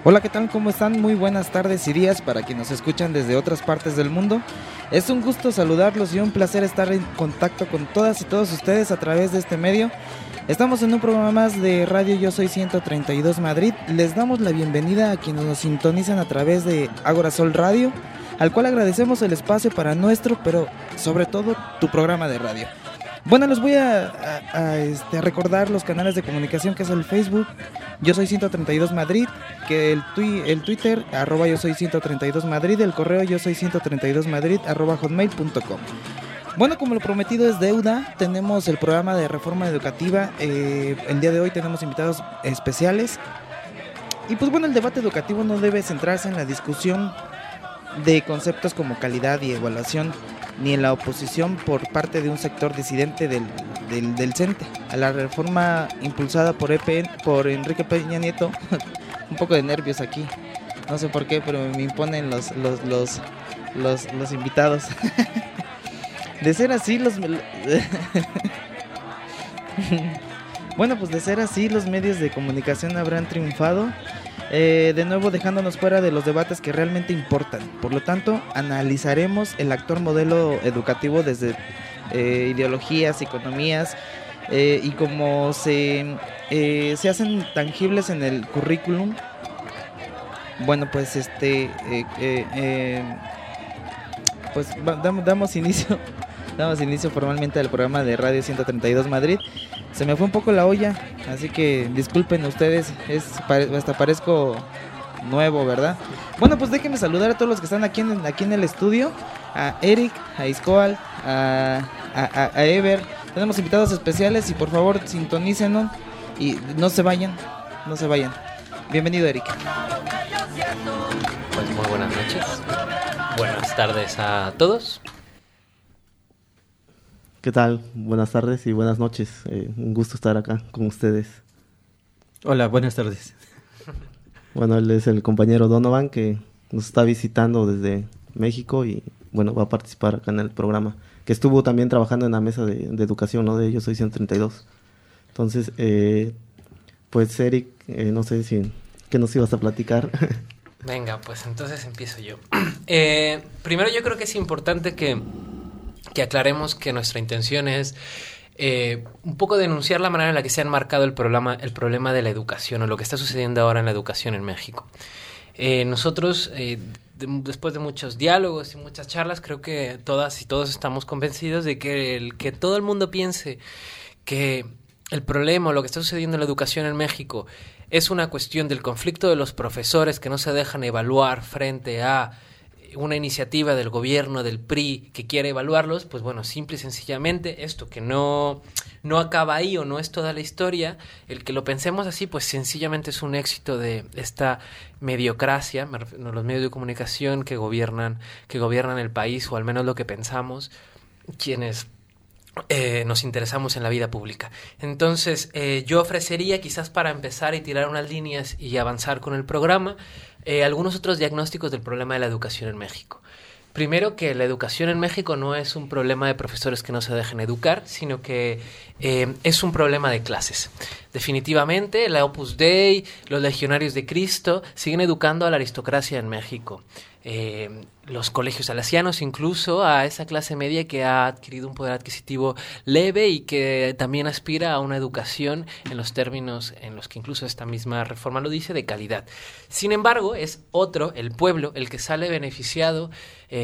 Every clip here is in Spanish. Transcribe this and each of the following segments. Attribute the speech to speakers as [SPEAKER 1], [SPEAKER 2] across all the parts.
[SPEAKER 1] Hola, ¿qué tal? ¿Cómo están? Muy buenas tardes y días para quienes nos escuchan desde otras partes del mundo. Es un gusto saludarlos y un placer estar en contacto con todas y todos ustedes a través de este medio. Estamos en un programa más de Radio Yo Soy 132 Madrid. Les damos la bienvenida a quienes nos sintonizan a través de Ágora Sol Radio, al cual agradecemos el espacio para nuestro, pero sobre todo tu programa de radio. Bueno, les voy a recordar los canales de comunicación, que es el Facebook Yo Soy 132 Madrid, que el Twitter @Yo Soy 132 Madrid, el correo Yo Soy 132 Madrid @hotmail.com. Bueno, como lo prometido es deuda, tenemos el programa de reforma educativa. El día de hoy tenemos invitados especiales. Y pues bueno, el debate educativo no debe centrarse en la discusión de conceptos como calidad y evaluación, ni en la oposición por parte de un sector disidente del CENTE a la reforma impulsada por Enrique Peña Nieto. Un poco de nervios aquí, no sé por qué, pero me imponen los invitados. De ser así, bueno, pues de ser así, los medios de comunicación habrán triunfado, de nuevo dejándonos fuera de los debates que realmente importan. Por lo tanto, analizaremos el actual modelo educativo desde ideologías, economías, y cómo se hacen tangibles en el currículum. Bueno, pues pues damos inicio formalmente al programa de Radio 132 Madrid. Se me fue un poco la olla, así que disculpen ustedes, hasta parezco nuevo, ¿verdad? Bueno, pues déjenme saludar a todos los que están aquí en el estudio, a Eric, a Iscoal, a Ever. Tenemos invitados especiales y por favor sintonícenos y no se vayan. Bienvenido, Eric.
[SPEAKER 2] Pues muy buenas noches, buenas tardes a todos.
[SPEAKER 3] ¿Qué tal? Buenas tardes y buenas noches. Un gusto estar acá con ustedes.
[SPEAKER 4] Hola, buenas tardes.
[SPEAKER 3] Bueno, él es el compañero Donovan que nos está visitando desde México y bueno, va a participar acá en el programa. Que estuvo también trabajando en la mesa de educación, ¿no? De Yo Soy 132. Entonces, pues Eric, no sé si ¿qué nos ibas a platicar?
[SPEAKER 2] Venga, pues entonces empiezo yo. Primero yo creo que es importante que aclaremos que nuestra intención es un poco denunciar la manera en la que se ha enmarcado el problema de la educación o lo que está sucediendo ahora en la educación en México. Nosotros, después de muchos diálogos y muchas charlas, creo que todas y todos estamos convencidos de que que todo el mundo piense que el problema o lo que está sucediendo en la educación en México es una cuestión del conflicto de los profesores que no se dejan evaluar frente a una iniciativa del gobierno, del PRI, que quiere evaluarlos, pues bueno, simple y sencillamente esto que no acaba ahí o no es toda la historia, el que lo pensemos así, pues sencillamente es un éxito de esta mediocracia, los medios de comunicación que gobiernan el país, o al menos lo que pensamos, quienes nos interesamos en la vida pública. Entonces, yo ofrecería, quizás para empezar y tirar unas líneas y avanzar con el programa, algunos otros diagnósticos del problema de la educación en México. Primero, que la educación en México no es un problema de profesores que no se dejen educar, sino que es un problema de clases. Definitivamente, la Opus Dei, los Legionarios de Cristo siguen educando a la aristocracia en México. Los colegios salesianos, incluso a esa clase media que ha adquirido un poder adquisitivo leve y que también aspira a una educación en los términos en los que incluso esta misma reforma lo dice, de calidad. Sin embargo, es otro, el pueblo, el que sale beneficiado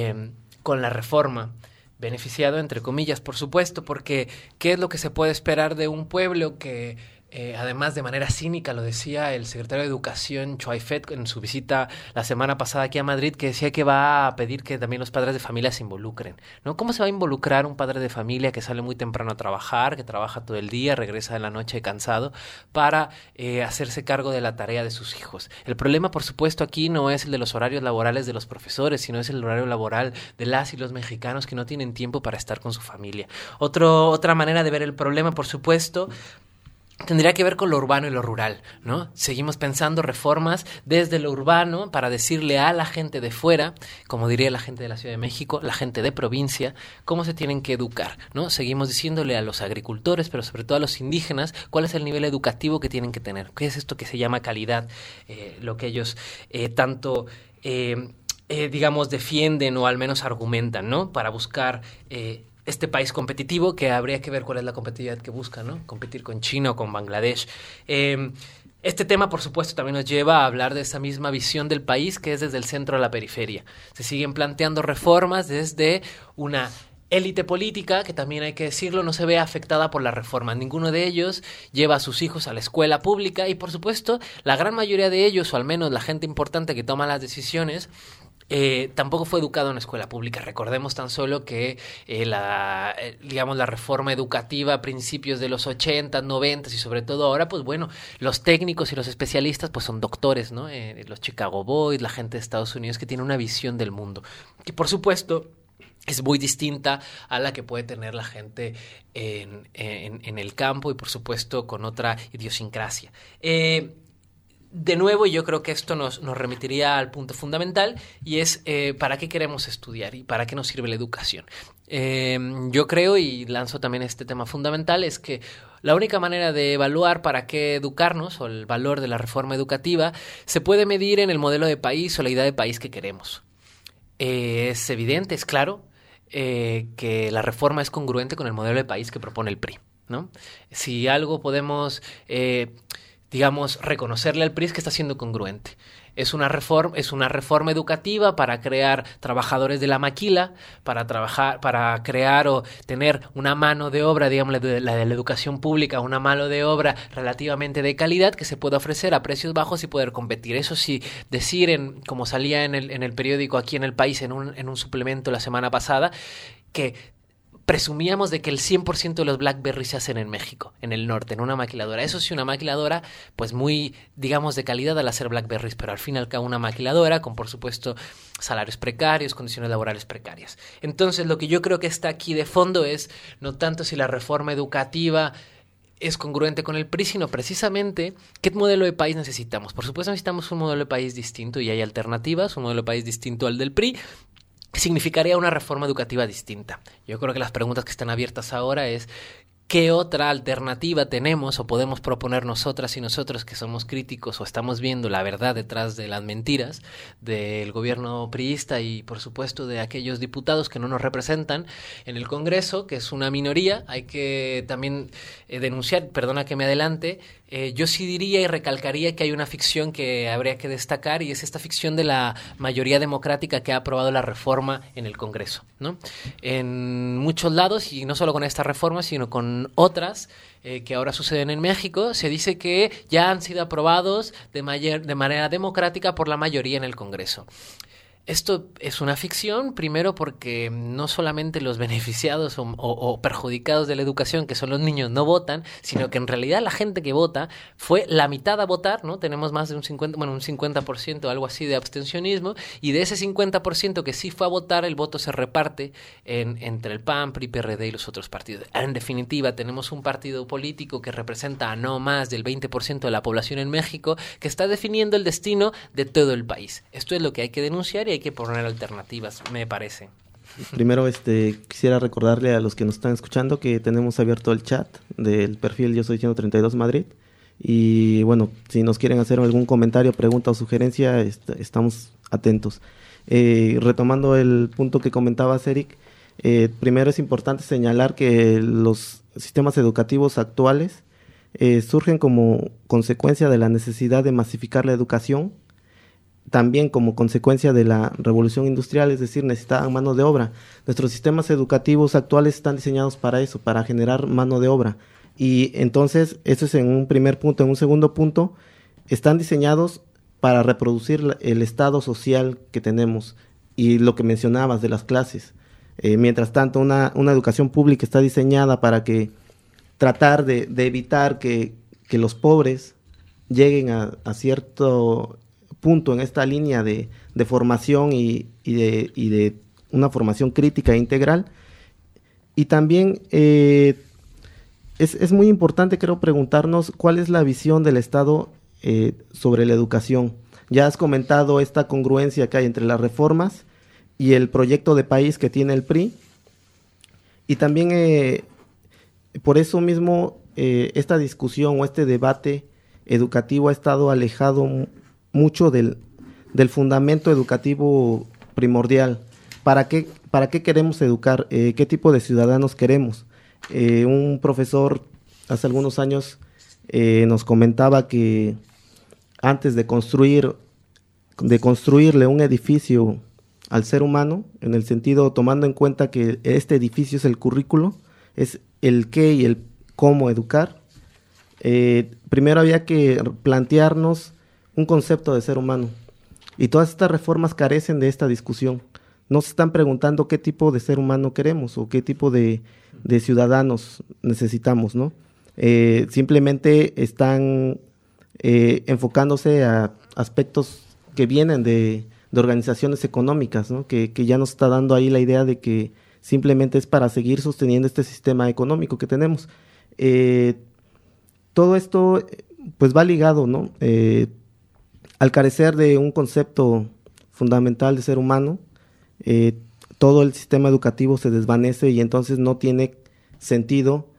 [SPEAKER 2] con la reforma. Beneficiado entre comillas, por supuesto, porque ¿qué es lo que se puede esperar de un pueblo que además de manera cínica, lo decía el secretario de Educación, Chuaifet, en su visita la semana pasada aquí a Madrid, que decía que va a pedir que también los padres de familia se involucren, ¿no? ¿Cómo se va a involucrar un padre de familia que sale muy temprano a trabajar, que trabaja todo el día, regresa en la noche cansado, para hacerse cargo de la tarea de sus hijos? El problema, por supuesto, aquí no es el de los horarios laborales de los profesores, sino es el horario laboral de las y los mexicanos que no tienen tiempo para estar con su familia. Otra manera de ver el problema, por supuesto, tendría que ver con lo urbano y lo rural, ¿no? Seguimos pensando reformas desde lo urbano para decirle a la gente de fuera, como diría la gente de la Ciudad de México, la gente de provincia, cómo se tienen que educar, ¿no? Seguimos diciéndole a los agricultores, pero sobre todo a los indígenas, cuál es el nivel educativo que tienen que tener, qué es esto que se llama calidad, lo que ellos tanto digamos, defienden o al menos argumentan, ¿no? Para buscar este país competitivo, que habría que ver cuál es la competitividad que busca, ¿no? Competir con China o con Bangladesh. Este tema, por supuesto, también nos lleva a hablar de esa misma visión del país, que es desde el centro a la periferia. Se siguen planteando reformas desde una élite política, que también hay que decirlo, no se ve afectada por la reforma. Ninguno de ellos lleva a sus hijos a la escuela pública y, por supuesto, la gran mayoría de ellos, o al menos la gente importante que toma las decisiones, tampoco fue educado en la escuela pública. Recordemos tan solo que la reforma educativa a principios de los 80, 90 y sobre todo ahora, pues bueno, los técnicos y los especialistas pues son doctores, ¿no? Los Chicago Boys, la gente de Estados Unidos que tiene una visión del mundo. Que por supuesto es muy distinta a la que puede tener la gente en el campo y por supuesto con otra idiosincrasia. De nuevo, yo creo que esto nos remitiría al punto fundamental y es ¿para qué queremos estudiar y para qué nos sirve la educación? Yo creo, y lanzo también este tema fundamental, es que la única manera de evaluar para qué educarnos o el valor de la reforma educativa se puede medir en el modelo de país o la idea de país que queremos. Es evidente, es claro, que la reforma es congruente con el modelo de país que propone el PRI, ¿no? Si algo podemos reconocerle al PRI es que está siendo congruente. Es una reforma educativa para crear trabajadores de la maquila, para crear o tener una mano de obra, digamos, la de la educación pública, una mano de obra relativamente de calidad que se pueda ofrecer a precios bajos y poder competir. Eso sí, decir, como salía en el periódico aquí en el país, en un suplemento la semana pasada, que presumíamos de que el 100% de los Blackberry se hacen en México, en el norte, en una maquiladora. Eso sí, una maquiladora pues muy, digamos, de calidad al hacer Blackberries, pero al fin y al cabo una maquiladora con, por supuesto, salarios precarios, condiciones laborales precarias. Entonces, lo que yo creo que está aquí de fondo es no tanto si la reforma educativa es congruente con el PRI, sino precisamente qué modelo de país necesitamos. Por supuesto, necesitamos un modelo de país distinto y hay alternativas, un modelo de país distinto al del PRI, significaría una reforma educativa distinta. Yo creo que las preguntas que están abiertas ahora es ¿qué otra alternativa tenemos o podemos proponer nosotras y nosotros que somos críticos o estamos viendo la verdad detrás de las mentiras del gobierno priista y por supuesto de aquellos diputados que no nos representan en el Congreso, que es una minoría? Hay que también denunciar, perdona que me adelante, yo sí diría y recalcaría que hay una ficción que habría que destacar y es esta ficción de la mayoría democrática que ha aprobado la reforma en el Congreso, ¿no? En muchos lados, y no solo con esta reforma, sino con otras que ahora suceden en México, se dice que ya han sido aprobados de manera democrática por la mayoría en el Congreso. Esto es una ficción, primero porque no solamente los beneficiados o perjudicados de la educación, que son los niños, no votan, sino que en realidad la gente que vota fue la mitad a votar, ¿no? Tenemos más de un 50%, algo así de abstencionismo, y de ese 50% que sí fue a votar, el voto se reparte entre el PAN, PRI, PRD y los otros partidos. En definitiva, tenemos un partido político que representa a no más del 20% de la población en México, que está definiendo el destino de todo el país. Esto es lo que hay que denunciar y hay que poner alternativas, me parece.
[SPEAKER 3] Primero, quisiera recordarle a los que nos están escuchando que tenemos abierto el chat del perfil Yo Soy 132 Madrid. Y bueno, si nos quieren hacer algún comentario, pregunta o sugerencia, estamos atentos. Retomando el punto que comentabas, Eric, primero es importante señalar que los sistemas educativos actuales surgen como consecuencia de la necesidad de masificar la educación, también como consecuencia de la revolución industrial, es decir, necesitaban mano de obra. Nuestros sistemas educativos actuales están diseñados para eso, para generar mano de obra. Y entonces, eso es en un primer punto. En un segundo punto, están diseñados para reproducir el estado social que tenemos y lo que mencionabas de las clases. Mientras tanto, una educación pública está diseñada para que tratar de evitar que los pobres lleguen a cierto punto en esta línea de formación y de una formación crítica e integral. Y también es muy importante, creo, preguntarnos cuál es la visión del Estado sobre la educación. Ya has comentado esta congruencia que hay entre las reformas y el proyecto de país que tiene el PRI. Y también por eso mismo esta discusión o este debate educativo ha estado alejado mucho del fundamento educativo primordial. ¿Para qué queremos educar? ¿Qué tipo de ciudadanos queremos? Un profesor hace algunos años nos comentaba que antes de construirle un edificio al ser humano, en el sentido tomando en cuenta que este edificio es el currículo, es el qué y el cómo educar, primero había que plantearnos un concepto de ser humano. Y todas estas reformas carecen de esta discusión. No se están preguntando qué tipo de ser humano queremos o qué tipo de ciudadanos necesitamos, ¿no? Simplemente están enfocándose a aspectos que vienen de organizaciones económicas, ¿no? Que ya nos está dando ahí la idea de que simplemente es para seguir sosteniendo este sistema económico que tenemos. Todo esto pues va ligado, ¿no? Al carecer de un concepto fundamental de ser humano, todo el sistema educativo se desvanece y entonces no tiene sentido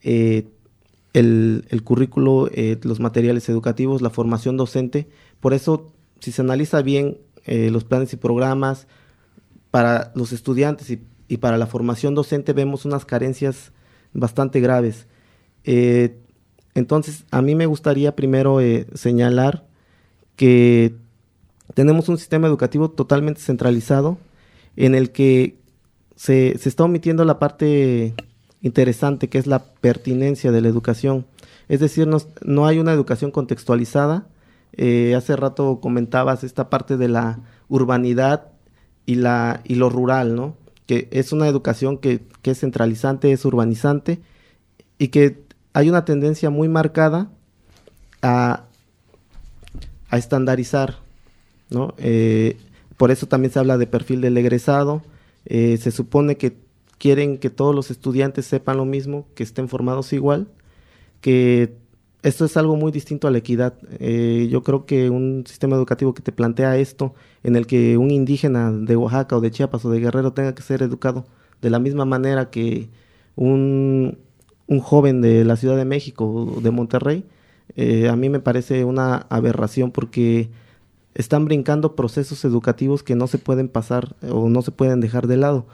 [SPEAKER 3] el currículo, los materiales educativos, la formación docente. Por eso, si se analiza bien los planes y programas para los estudiantes y para la formación docente, vemos unas carencias bastante graves. Entonces, a mí me gustaría primero señalar que tenemos un sistema educativo totalmente centralizado en el que se está omitiendo la parte interesante, que es la pertinencia de la educación. Es decir, no hay una educación contextualizada. Hace rato comentabas esta parte de la urbanidad y lo rural, ¿no? Que es una educación que es centralizante, es urbanizante, y que hay una tendencia muy marcada a estandarizar, ¿no? Por eso también se habla de perfil del egresado. Se supone que quieren que todos los estudiantes sepan lo mismo, que estén formados igual, que esto es algo muy distinto a la equidad. Yo creo que un sistema educativo que te plantea esto, en el que un indígena de Oaxaca o de Chiapas o de Guerrero tenga que ser educado de la misma manera que un joven de la Ciudad de México o de Monterrey, a mí me parece una aberración, porque están brincando procesos educativos que no se pueden pasar o no se pueden dejar de lado.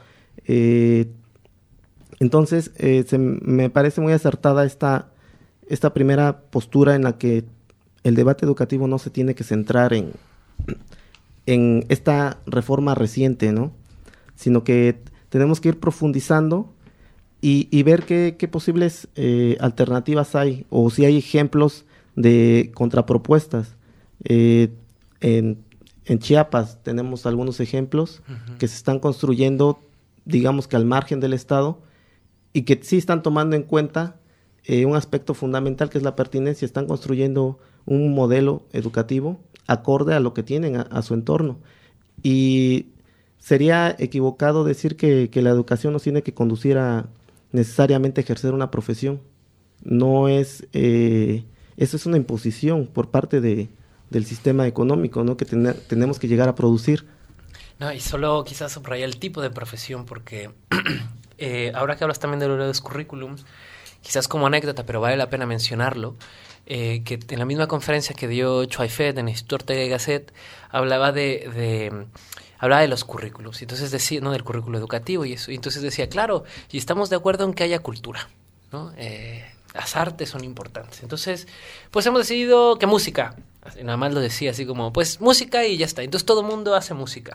[SPEAKER 3] Entonces, me parece muy acertada esta primera postura en la que el debate educativo no se tiene que centrar en esta reforma reciente, ¿no? Sino que tenemos que ir profundizando y ver qué posibles alternativas hay, o si hay ejemplos de contrapropuestas. En Chiapas tenemos algunos ejemplos que se están construyendo, digamos que al margen del Estado, y que sí están tomando en cuenta un aspecto fundamental, que es la pertinencia. Están construyendo un modelo educativo acorde a lo que tienen, a su entorno. Y sería equivocado decir que la educación nos tiene que conducir a necesariamente ejercer una profesión. No es... eso es una imposición por parte del sistema económico, ¿no? Que tenemos que llegar a producir.
[SPEAKER 2] No, y solo quizás subrayar el tipo de profesión, porque ahora que hablas también de los currículums, quizás como anécdota, pero vale la pena mencionarlo, que en la misma conferencia que dio Chuay Fet en el Instituto Ortega y Gasset, hablaba de los currículos, y entonces decía, ¿no?, del currículo educativo y eso, y entonces decía, claro, y estamos de acuerdo en que haya cultura, ¿no? Las artes son importantes. Entonces, pues hemos decidido que música, nada más lo decía así como, pues música y ya está. Entonces todo el mundo hace música.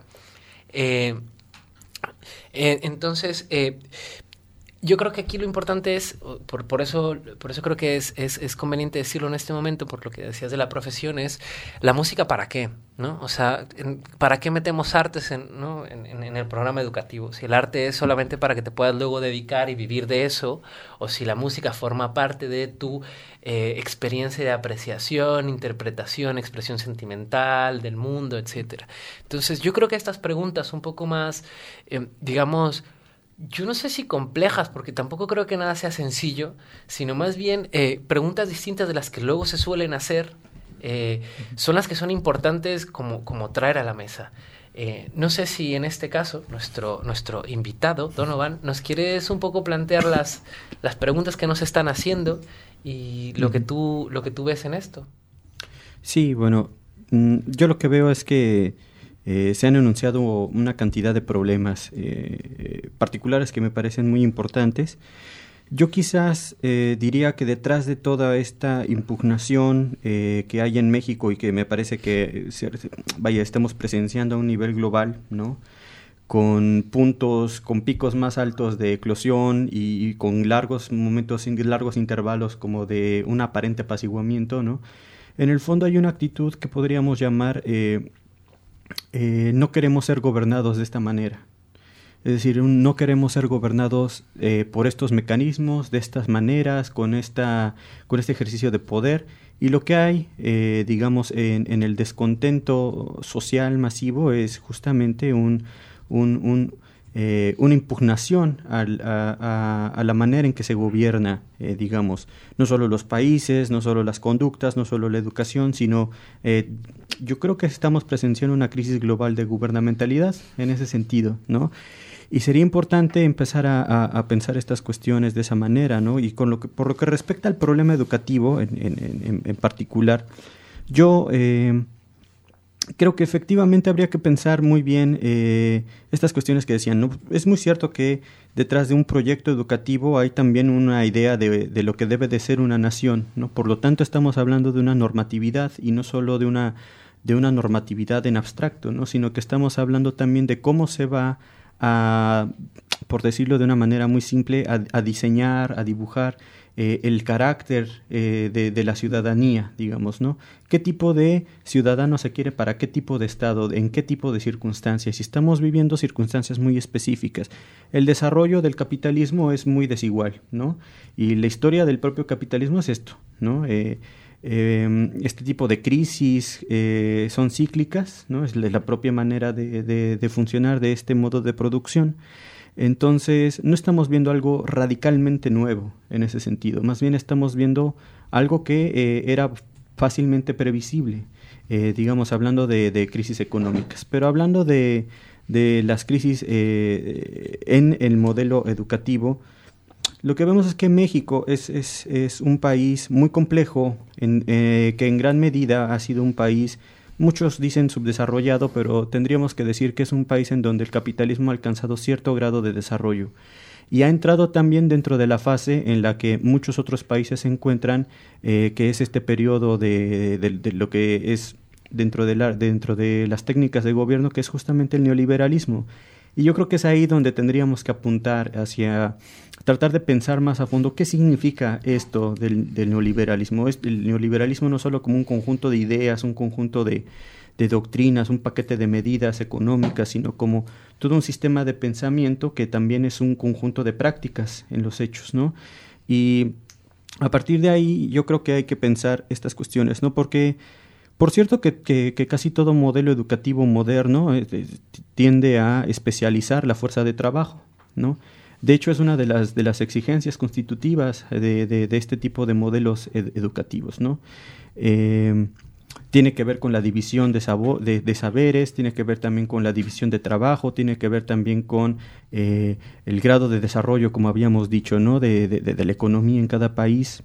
[SPEAKER 2] Entonces, yo creo que aquí lo importante es, por eso creo que es conveniente decirlo en este momento, por lo que decías de la profesión, es la música para qué, ¿no? O sea, ¿para qué metemos artes en el programa educativo? Si el arte es solamente para que te puedas luego dedicar y vivir de eso, o si la música forma parte de tu experiencia de apreciación, interpretación, expresión sentimental del mundo, etcétera. Entonces, yo creo que estas preguntas un poco más, digamos, Yo no sé si complejas, porque tampoco creo que nada sea sencillo, sino más bien preguntas distintas de las que luego se suelen hacer son las que son importantes como traer a la mesa. No sé si en este caso nuestro invitado, Donovan, nos quieres un poco plantear las preguntas que nos están haciendo y lo que tú ves en esto.
[SPEAKER 4] Sí, bueno, yo lo que veo es que se han enunciado una cantidad de problemas particulares que me parecen muy importantes. Yo quizás diría que detrás de toda esta impugnación que hay en México y que me parece que estamos presenciando a un nivel global, ¿no? Con picos más altos de eclosión y con largos intervalos como de un aparente apaciguamiento, ¿no? En el fondo hay una actitud que podríamos llamar no queremos ser gobernados de esta manera. Es decir, no queremos ser gobernados por estos mecanismos, de estas maneras, con este ejercicio de poder. Y lo que hay, digamos, en el descontento social masivo es justamente una impugnación a la manera en que se gobierna, digamos, no solo los países, no solo las conductas, no solo la educación, sino yo creo que estamos presenciando una crisis global de gubernamentalidad en ese sentido, ¿no? Y sería importante empezar a pensar estas cuestiones de esa manera, ¿no? Y por lo que respecta al problema educativo en particular, yo creo que efectivamente habría que pensar muy bien estas cuestiones que decían, ¿no? Es muy cierto que detrás de un proyecto educativo hay también una idea de lo que debe de ser una nación, ¿no? Por lo tanto, estamos hablando de una normatividad y no solo de una normatividad en abstracto, ¿no? Sino que estamos hablando también de cómo se va por decirlo de una manera muy simple, a diseñar, a dibujar el carácter de la ciudadanía, digamos, ¿no? ¿Qué tipo de ciudadano se quiere para qué tipo de Estado, en qué tipo de circunstancias? Y estamos viviendo circunstancias muy específicas. El desarrollo del capitalismo es muy desigual, ¿no? Y la historia del propio capitalismo es esto, ¿no? Este tipo de crisis son cíclicas, ¿no? Es la propia manera de funcionar de este modo de producción. Entonces, no estamos viendo algo radicalmente nuevo en ese sentido, más bien estamos viendo algo que era fácilmente previsible, digamos, hablando de crisis económicas, pero hablando de las crisis en el modelo educativo. Lo que vemos es que México es un país muy complejo, que en gran medida ha sido un país, muchos dicen subdesarrollado, pero tendríamos que decir que es un país en donde el capitalismo ha alcanzado cierto grado de desarrollo. Y ha entrado también dentro de la fase en la que muchos otros países se encuentran, que es este periodo de lo que es dentro de las técnicas de gobierno, que es justamente el neoliberalismo. Y yo creo que es ahí donde tendríamos que apuntar hacia tratar de pensar más a fondo qué significa esto del neoliberalismo. El neoliberalismo no solo como un conjunto de ideas, un conjunto de doctrinas, un paquete de medidas económicas, sino como todo un sistema de pensamiento que también es un conjunto de prácticas en los hechos, ¿no? Y a partir de ahí yo creo que hay que pensar estas cuestiones, ¿no? Porque por cierto que casi todo modelo educativo moderno tiende a especializar la fuerza de trabajo, ¿no? De hecho, es una de las exigencias constitutivas de este tipo de modelos educativos, ¿no? Tiene que ver con la división de saberes, tiene que ver también con la división de trabajo, tiene que ver también con el grado de desarrollo, como habíamos dicho, ¿no? de la economía en cada país.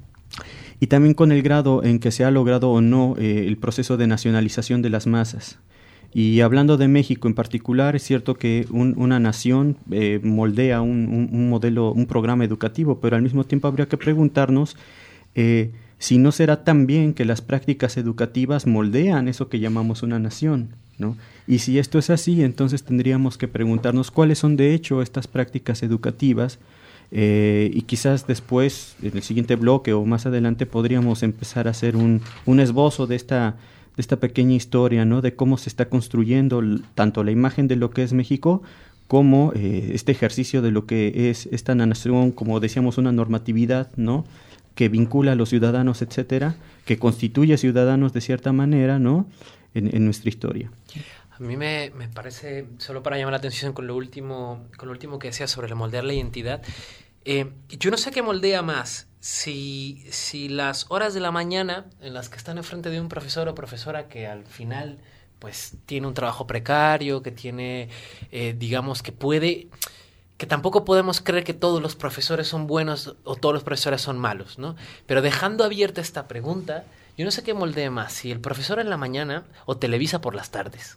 [SPEAKER 4] Y también con el grado en que se ha logrado o no el proceso de nacionalización de las masas. Y hablando de México en particular, es cierto que una nación moldea un modelo, un programa educativo, pero al mismo tiempo habría que preguntarnos si no será también que las prácticas educativas moldean eso que llamamos una nación, ¿no? Y si esto es así, entonces tendríamos que preguntarnos cuáles son de hecho estas prácticas educativas. Y quizás después, en el siguiente bloque o más adelante, podríamos empezar a hacer un esbozo de esta pequeña historia, ¿no? De cómo se está construyendo tanto la imagen de lo que es México como este ejercicio de lo que es esta nación, como decíamos, una normatividad, ¿no? Que vincula a los ciudadanos, etcétera, que constituye ciudadanos de cierta manera, ¿no? En nuestra historia.
[SPEAKER 2] A mí me parece, solo para llamar la atención con lo último que decía sobre el moldear la identidad, yo no sé qué moldea más, si las horas de la mañana en las que están enfrente de un profesor o profesora que al final pues tiene un trabajo precario, que tiene, digamos, que tampoco podemos creer que todos los profesores son buenos o todos los profesores son malos, ¿no? Pero dejando abierta esta pregunta, yo no sé qué moldea más, si el profesor en la mañana o Televisa por las tardes.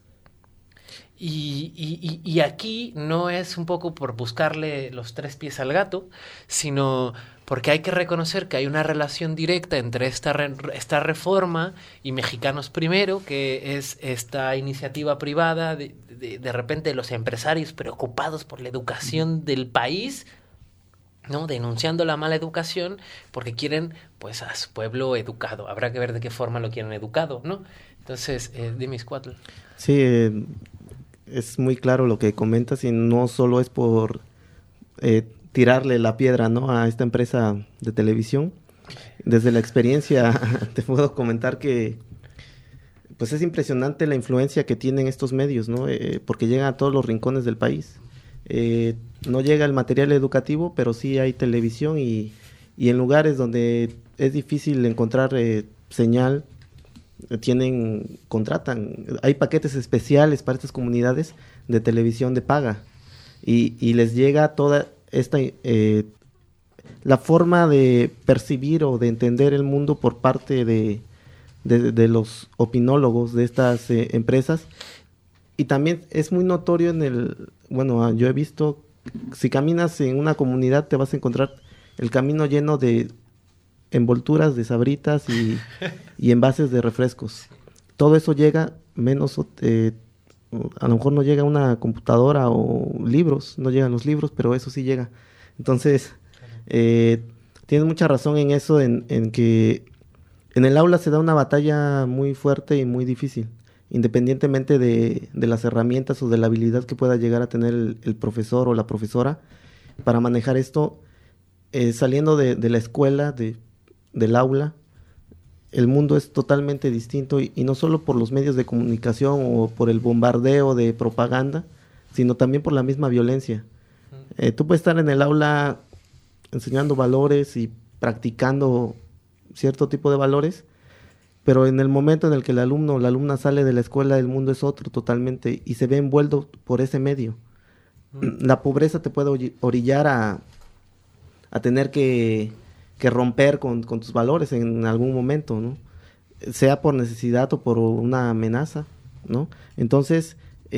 [SPEAKER 2] Y aquí no es un poco por buscarle los 3 pies al gato, sino porque hay que reconocer que hay una relación directa entre esta reforma y Mexicanos Primero, que es esta iniciativa privada de repente los empresarios preocupados por la educación del país, ¿no? Denunciando la mala educación porque quieren pues a su pueblo educado. Habrá que ver de qué forma lo quieren educado, ¿no? Entonces, dime, Iscuatl.
[SPEAKER 3] Sí, es muy claro lo que comentas y no solo es por tirarle la piedra, ¿no?, a esta empresa de televisión. Desde la experiencia te puedo comentar que pues es impresionante la influencia que tienen estos medios, ¿no? Porque llegan a todos los rincones del país. No llega el material educativo, pero sí hay televisión y en lugares donde es difícil encontrar señal, contratan, hay paquetes especiales para estas comunidades de televisión de paga y les llega toda esta la forma de percibir o de entender el mundo por parte de los opinólogos de estas empresas. Y también es muy notorio yo he visto, si caminas en una comunidad te vas a encontrar el camino lleno de envolturas de sabritas y envases de refrescos. Todo eso llega, menos, a lo mejor no llega una computadora o libros, no llegan los libros, pero eso sí llega. Entonces, tienes mucha razón en eso, en que en el aula se da una batalla muy fuerte y muy difícil, independientemente de las herramientas o de la habilidad que pueda llegar a tener el profesor o la profesora para manejar esto. Saliendo de la escuela, del aula, el mundo es totalmente distinto y no solo por los medios de comunicación o por el bombardeo de propaganda, sino también por la misma violencia. Tú puedes estar en el aula enseñando valores y practicando cierto tipo de valores, pero en el momento en el que el alumno o la alumna sale de la escuela, el mundo es otro totalmente y se ve envuelto por ese medio. La pobreza te puede orillar a tener que romper con tus valores en algún momento, ¿no? Sea por necesidad o por una amenaza, ¿no? Entonces,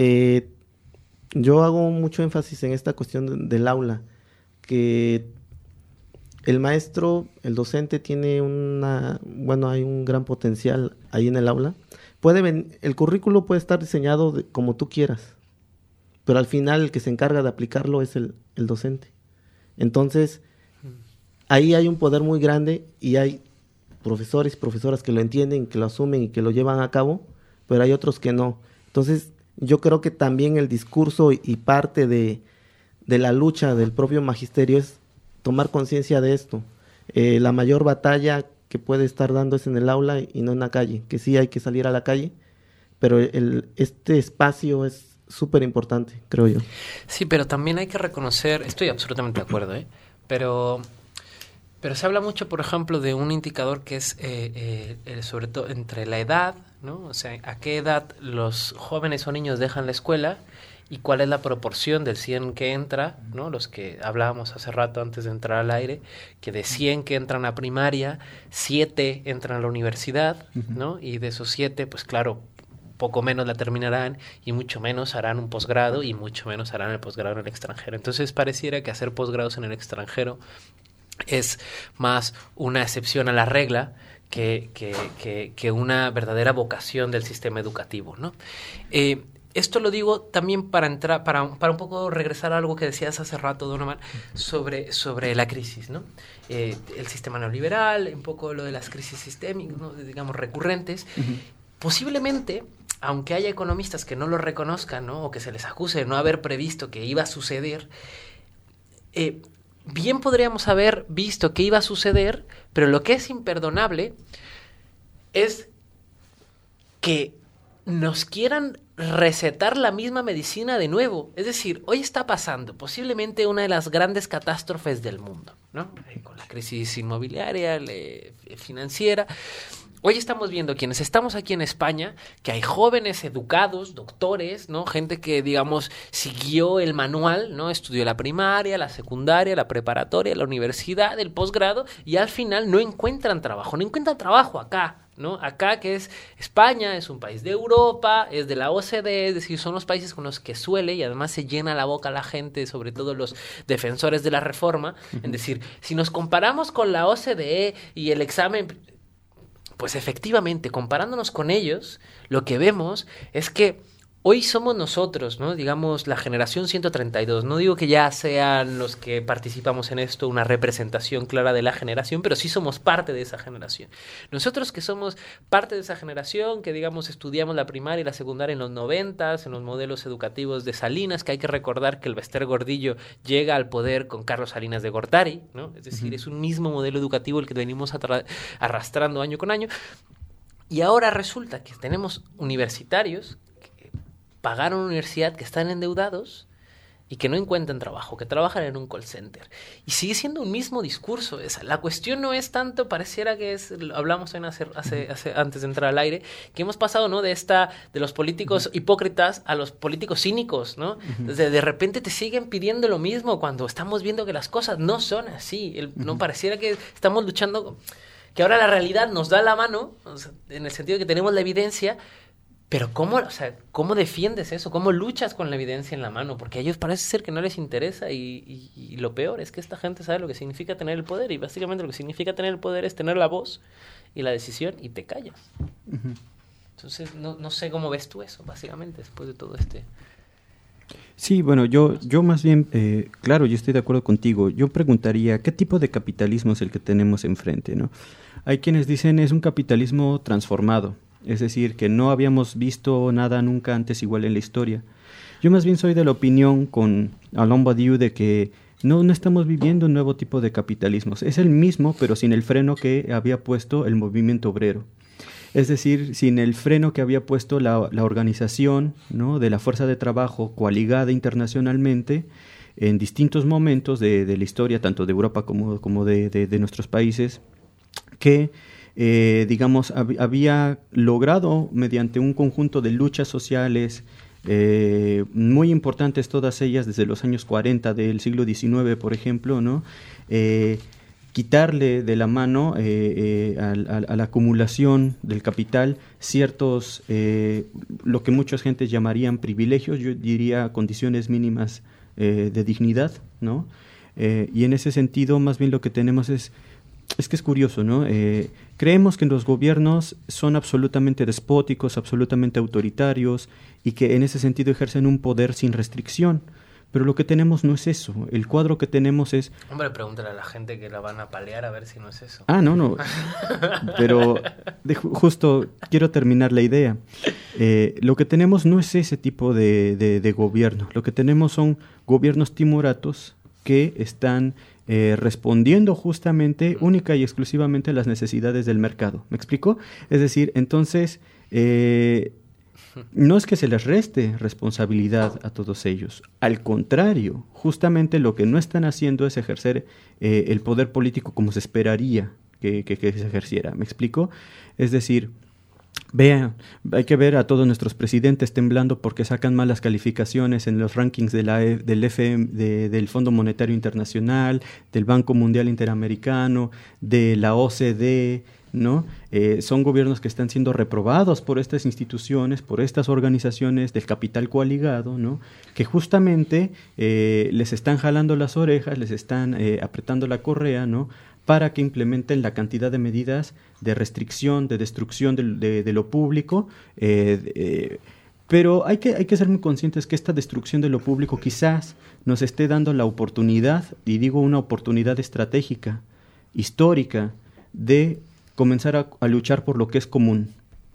[SPEAKER 3] yo hago mucho énfasis en esta cuestión del aula, que el maestro, el docente tiene hay un gran potencial ahí en el aula. El currículo puede estar diseñado como tú quieras, pero al final el que se encarga de aplicarlo es el docente. Entonces, ahí hay un poder muy grande y hay profesores y profesoras que lo entienden, que lo asumen y que lo llevan a cabo, pero hay otros que no. Entonces, yo creo que también el discurso y parte de la lucha del propio magisterio es tomar conciencia de esto. La mayor batalla que puede estar dando es en el aula y no en la calle, que sí hay que salir a la calle, pero este espacio es súper importante, creo yo.
[SPEAKER 2] Sí, pero también hay que reconocer, estoy absolutamente de acuerdo, pero se habla mucho, por ejemplo, de un indicador que es sobre todo entre la edad, ¿no? O sea, a qué edad los jóvenes o niños dejan la escuela y cuál es la proporción del 100 que entra, ¿no? Los que hablábamos hace rato antes de entrar al aire, que de 100 que entran a primaria, 7 entran a la universidad, ¿no? Y de esos 7, pues claro, poco menos la terminarán y mucho menos harán un posgrado y mucho menos harán el posgrado en el extranjero. Entonces pareciera que hacer posgrados en el extranjero es más una excepción a la regla que una verdadera vocación del sistema educativo, ¿no? Esto lo digo también para un poco regresar a algo que decías hace rato, Donovan, sobre la crisis, ¿no? El sistema neoliberal, un poco lo de las crisis sistémicas, ¿no? Digamos, recurrentes. Posiblemente, aunque haya economistas que no lo reconozcan, ¿no? O que se les acuse de no haber previsto que iba a suceder, bien podríamos haber visto que iba a suceder, pero lo que es imperdonable es que nos quieran recetar la misma medicina de nuevo. Es decir, hoy está pasando posiblemente una de las grandes catástrofes del mundo, ¿no? Con la crisis inmobiliaria, financiera. Hoy estamos viendo, quienes estamos aquí en España, que hay jóvenes educados, doctores, ¿no? Gente que, digamos, siguió el manual, ¿no? Estudió la primaria, la secundaria, la preparatoria, la universidad, el posgrado, y al final no encuentran trabajo. No encuentran trabajo acá, ¿no? Acá, que es España, es un país de Europa, es de la OCDE, es decir, son los países con los que suele, y además se llena la boca la gente, sobre todo los defensores de la reforma. Es decir, si nos comparamos con la OCDE y el examen... Pues efectivamente, comparándonos con ellos, lo que vemos es que hoy somos nosotros, ¿no? Digamos, la generación 132. No digo que ya sean los que participamos en esto una representación clara de la generación, pero sí somos parte de esa generación. Nosotros que somos parte de esa generación, que digamos estudiamos la primaria y la secundaria en los 90s, en los modelos educativos de Salinas, que hay que recordar que el Bester Gordillo llega al poder con Carlos Salinas de Gortari, ¿no? Es decir, es un mismo modelo educativo el que venimos arrastrando año con año. Y ahora resulta que tenemos universitarios pagaron una universidad, que están endeudados y que no encuentran trabajo, que trabajan en un call center. Y sigue siendo un mismo discurso. La cuestión no es tanto, pareciera que es, hablamos antes de entrar al aire, que hemos pasado, ¿no? de los políticos hipócritas a los políticos cínicos, ¿no? De repente te siguen pidiendo lo mismo cuando estamos viendo que las cosas no son así. No pareciera que estamos luchando, que ahora la realidad nos da la mano, o sea, en el sentido de que tenemos la evidencia. Pero ¿cómo defiendes eso? ¿Cómo luchas con la evidencia en la mano? Porque a ellos parece ser que no les interesa y lo peor es que esta gente sabe lo que significa tener el poder, y básicamente lo que significa tener el poder es tener la voz y la decisión, y te callas. Entonces no sé cómo ves tú eso, básicamente, después de todo este...
[SPEAKER 4] Sí, bueno, yo más bien, claro, yo estoy de acuerdo contigo. Yo preguntaría, ¿qué tipo de capitalismo es el que tenemos enfrente, ¿no? Hay quienes dicen es un capitalismo transformado. Es decir, que no habíamos visto nada nunca antes igual en la historia. Yo más bien soy de la opinión con Alain Badiou de que no estamos viviendo un nuevo tipo de capitalismo. Es el mismo, pero sin el freno que había puesto el movimiento obrero. Es decir, sin el freno que había puesto la organización, ¿no? de la fuerza de trabajo coaligada internacionalmente en distintos momentos de la historia, tanto de Europa como de nuestros países, que... digamos, había logrado mediante un conjunto de luchas sociales muy importantes, todas ellas desde los años 40 del siglo XIX, por ejemplo, ¿no? Quitarle de la mano a la acumulación del capital ciertos, lo que muchas gentes llamarían privilegios, yo diría condiciones mínimas de dignidad, ¿no? Y en ese sentido, más bien lo que tenemos es que es curioso, ¿no? Creemos que los gobiernos son absolutamente despóticos, absolutamente autoritarios, y que en ese sentido ejercen un poder sin restricción. Pero lo que tenemos no es eso. El cuadro que tenemos es...
[SPEAKER 2] Hombre, pregúntale a la gente que la van a palear a ver si no es eso.
[SPEAKER 4] No. Pero justo quiero terminar la idea. Lo que tenemos no es ese tipo de gobierno. Lo que tenemos son gobiernos timoratos que están... respondiendo justamente única y exclusivamente a las necesidades del mercado. ¿Me explico? Es decir, entonces, no es que se les reste responsabilidad a todos ellos. Al contrario, justamente lo que no están haciendo es ejercer el poder político como se esperaría que se ejerciera. ¿Me explico? Es decir... Vean, hay que ver a todos nuestros presidentes temblando porque sacan malas calificaciones en los rankings del FM, del Fondo Monetario Internacional, del Banco Mundial Interamericano, de la OCDE, ¿no? Son gobiernos que están siendo reprobados por estas instituciones, por estas organizaciones del capital coaligado, ¿no? Que justamente les están jalando las orejas, les están apretando la correa, ¿no? Para que implementen la cantidad de medidas de restricción, de destrucción de lo público, pero hay que ser muy conscientes que esta destrucción de lo público quizás nos esté dando la oportunidad, y digo una oportunidad estratégica, histórica, de comenzar a luchar por lo que es común.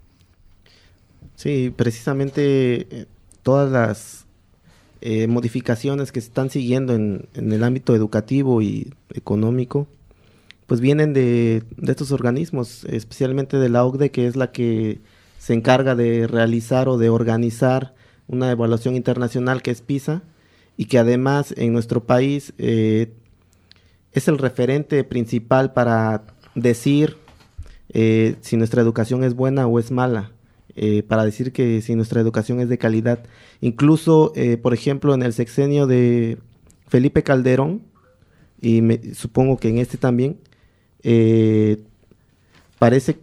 [SPEAKER 3] Sí, precisamente todas las modificaciones que se están siguiendo en el ámbito educativo y económico, pues vienen de estos organismos, especialmente de la OCDE, que es la que se encarga de realizar o de organizar una evaluación internacional que es PISA, y que además en nuestro país es el referente principal para decir si nuestra educación es buena o es mala, para decir que si nuestra educación es de calidad. Incluso, por ejemplo, en el sexenio de Felipe Calderón, y supongo que en este también, parece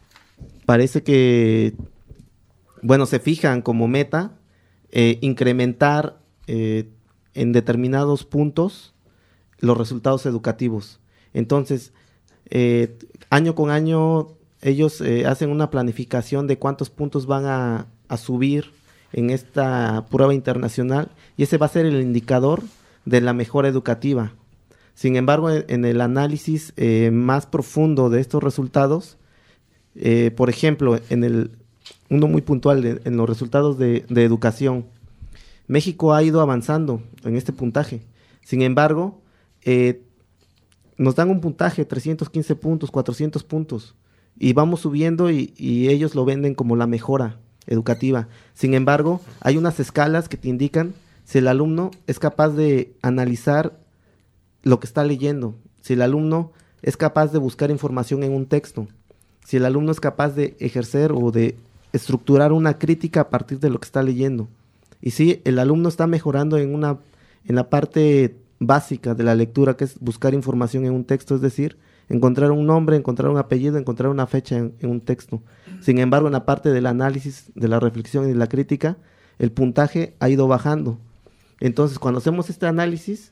[SPEAKER 3] que, bueno, se fijan como meta incrementar en determinados puntos los resultados educativos. Entonces, año con año ellos hacen una planificación de cuántos puntos van a subir en esta prueba internacional, y ese va a ser el indicador de la mejora educativa. Sin embargo, en el análisis más profundo de estos resultados, por ejemplo, uno muy puntual en los resultados de educación, México ha ido avanzando en este puntaje. Sin embargo, nos dan un puntaje, 315 puntos, 400 puntos, y vamos subiendo y ellos lo venden como la mejora educativa. Sin embargo, hay unas escalas que te indican si el alumno es capaz de analizar lo que está leyendo, si el alumno es capaz de buscar información en un texto, si el alumno es capaz de ejercer o de estructurar una crítica a partir de lo que está leyendo. Y si el alumno está mejorando en la parte básica de la lectura, que es buscar información en un texto, es decir, encontrar un nombre, encontrar un apellido, encontrar una fecha en un texto. Sin embargo, en la parte del análisis, de la reflexión y de la crítica, el puntaje ha ido bajando. Entonces, cuando hacemos este análisis,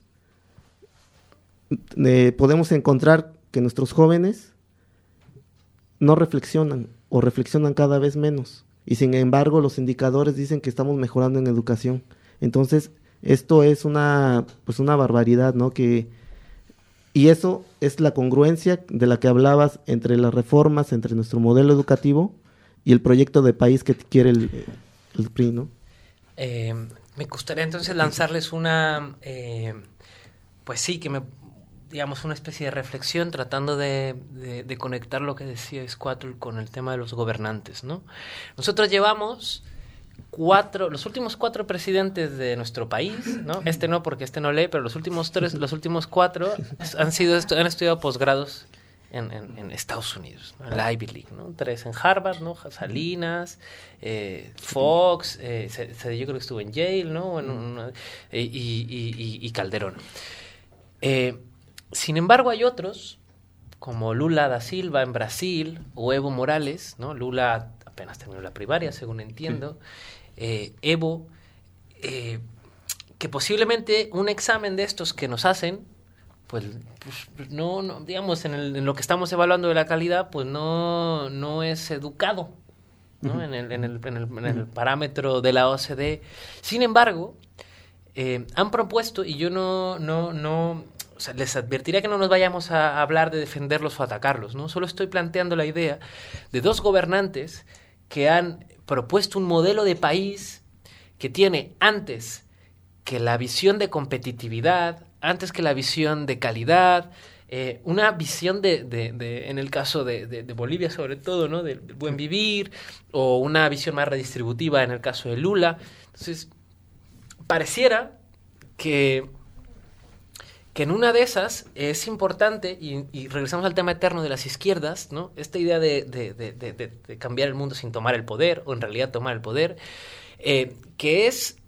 [SPEAKER 3] podemos encontrar que nuestros jóvenes no reflexionan o reflexionan cada vez menos. Y sin embargo, los indicadores dicen que estamos mejorando en educación. Entonces, esto es una barbaridad, ¿no? Y eso es la congruencia de la que hablabas entre las reformas, entre nuestro modelo educativo y el proyecto de país que quiere el PRI, ¿no?
[SPEAKER 2] Me gustaría entonces lanzarles una, digamos, una especie de reflexión tratando de conectar lo que decía Izcuatl con el tema de los gobernantes, ¿no? Nosotros llevamos los últimos 4 presidentes de nuestro país, ¿no? Este no, porque este no lee, pero los últimos 4 han estudiado posgrados en Estados Unidos, ¿no? En la Ivy League, ¿no? 3 en Harvard, ¿no? Salinas, Fox, yo creo que estuvo en Yale, ¿no? Y Calderón. Sin embargo, hay otros, como Lula da Silva en Brasil, o Evo Morales, ¿no? Lula apenas terminó la primaria, según entiendo. Evo, que posiblemente un examen de estos que nos hacen, pues no digamos, en lo que estamos evaluando de la calidad, pues no es educado, ¿no? En el parámetro de la OCDE. Sin embargo, han propuesto, y yo o sea, les advertiría que no nos vayamos a hablar de defenderlos o atacarlos, ¿no? Solo estoy planteando la idea de 2 gobernantes que han propuesto un modelo de país que tiene, antes que la visión de competitividad, antes que la visión de calidad, una visión en el caso de Bolivia sobre todo, ¿no? Del buen vivir, o una visión más redistributiva en el caso de Lula. Entonces, pareciera que en una de esas es importante, y regresamos al tema eterno de las izquierdas, ¿no? Esta idea de cambiar el mundo sin tomar el poder, o en realidad tomar el poder, que es